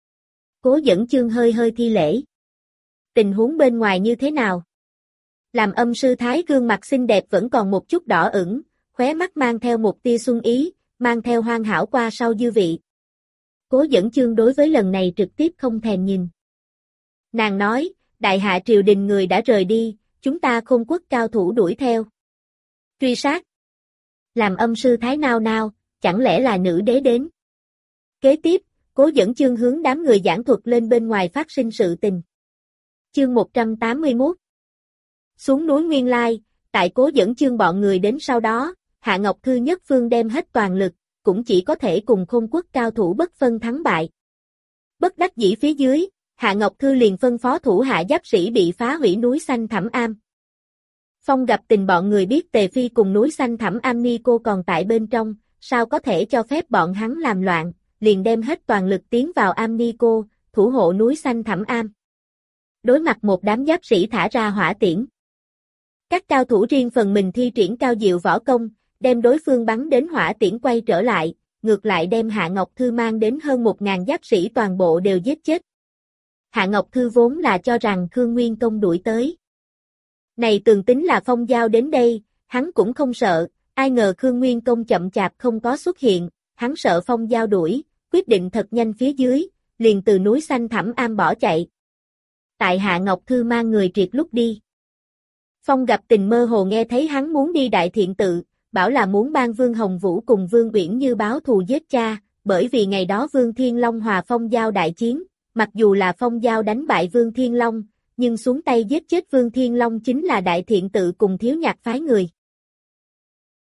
Cố Dẫn Chương hơi thi lễ. Tình huống bên ngoài như thế nào? Làm Âm sư thái gương mặt xinh đẹp vẫn còn một chút đỏ ửng, khóe mắt mang theo một tia xuân ý, mang theo hoan hảo qua sau dư vị. Cố Dẫn Chương đối với lần này trực tiếp không thèm nhìn. Nàng nói, đại hạ triều đình người đã rời đi, chúng ta Khôn Quốc cao thủ đuổi theo. Truy sát. Làm Âm sư thái nao nao, chẳng lẽ là nữ đế đến? Kế tiếp, Cố Dẫn Chương hướng đám người giảng thuật lên bên ngoài phát sinh sự tình. Chương 181. Xuống núi Nguyên Lai, tại Cố Dẫn Chương bọn người đến sau đó, Hạ Ngọc Thư nhất phương đem hết toàn lực, cũng chỉ có thể cùng Khôn Quốc cao thủ bất phân thắng bại. Bất đắc dĩ phía dưới, Hạ Ngọc Thư liền phân phó thủ hạ giáp sĩ bị phá hủy núi xanh Thẳm Am. Phong gặp tình bọn người biết Tề Phi cùng núi xanh Thẳm Am Ni cô còn tại bên trong, sao có thể cho phép bọn hắn làm loạn, liền đem hết toàn lực tiến vào Am Ni cô, thủ hộ núi xanh Thẳm Am. Đối mặt một đám giáp sĩ thả ra hỏa tiễn. Các cao thủ riêng phần mình thi triển cao diệu võ công, đem đối phương bắn đến hỏa tiễn quay trở lại, ngược lại đem Hạ Ngọc Thư mang đến hơn 1000 giáp sĩ toàn bộ đều giết chết. Hạ Ngọc Thư vốn là cho rằng Khương Nguyên Công đuổi tới. Này tường tính là Phong Giao đến đây, hắn cũng không sợ, ai ngờ Khương Nguyên Công chậm chạp không có xuất hiện, hắn sợ Phong Giao đuổi, quyết định thật nhanh phía dưới, liền từ núi xanh Thẳm Am bỏ chạy. Tại Hạ Ngọc Thư mang người triệt lúc đi. Phong gặp tình mơ hồ nghe thấy hắn muốn đi Đại Thiện Tự, bảo là muốn ban Vương Hồng Vũ cùng Vương Uyển Như báo thù giết cha, bởi vì ngày đó Vương Thiên Long hòa Phong Giao đại chiến, mặc dù là Phong Giao đánh bại Vương Thiên Long, nhưng xuống tay giết chết Vương Thiên Long chính là Đại Thiện Tự cùng Thiếu Nhạc phái người.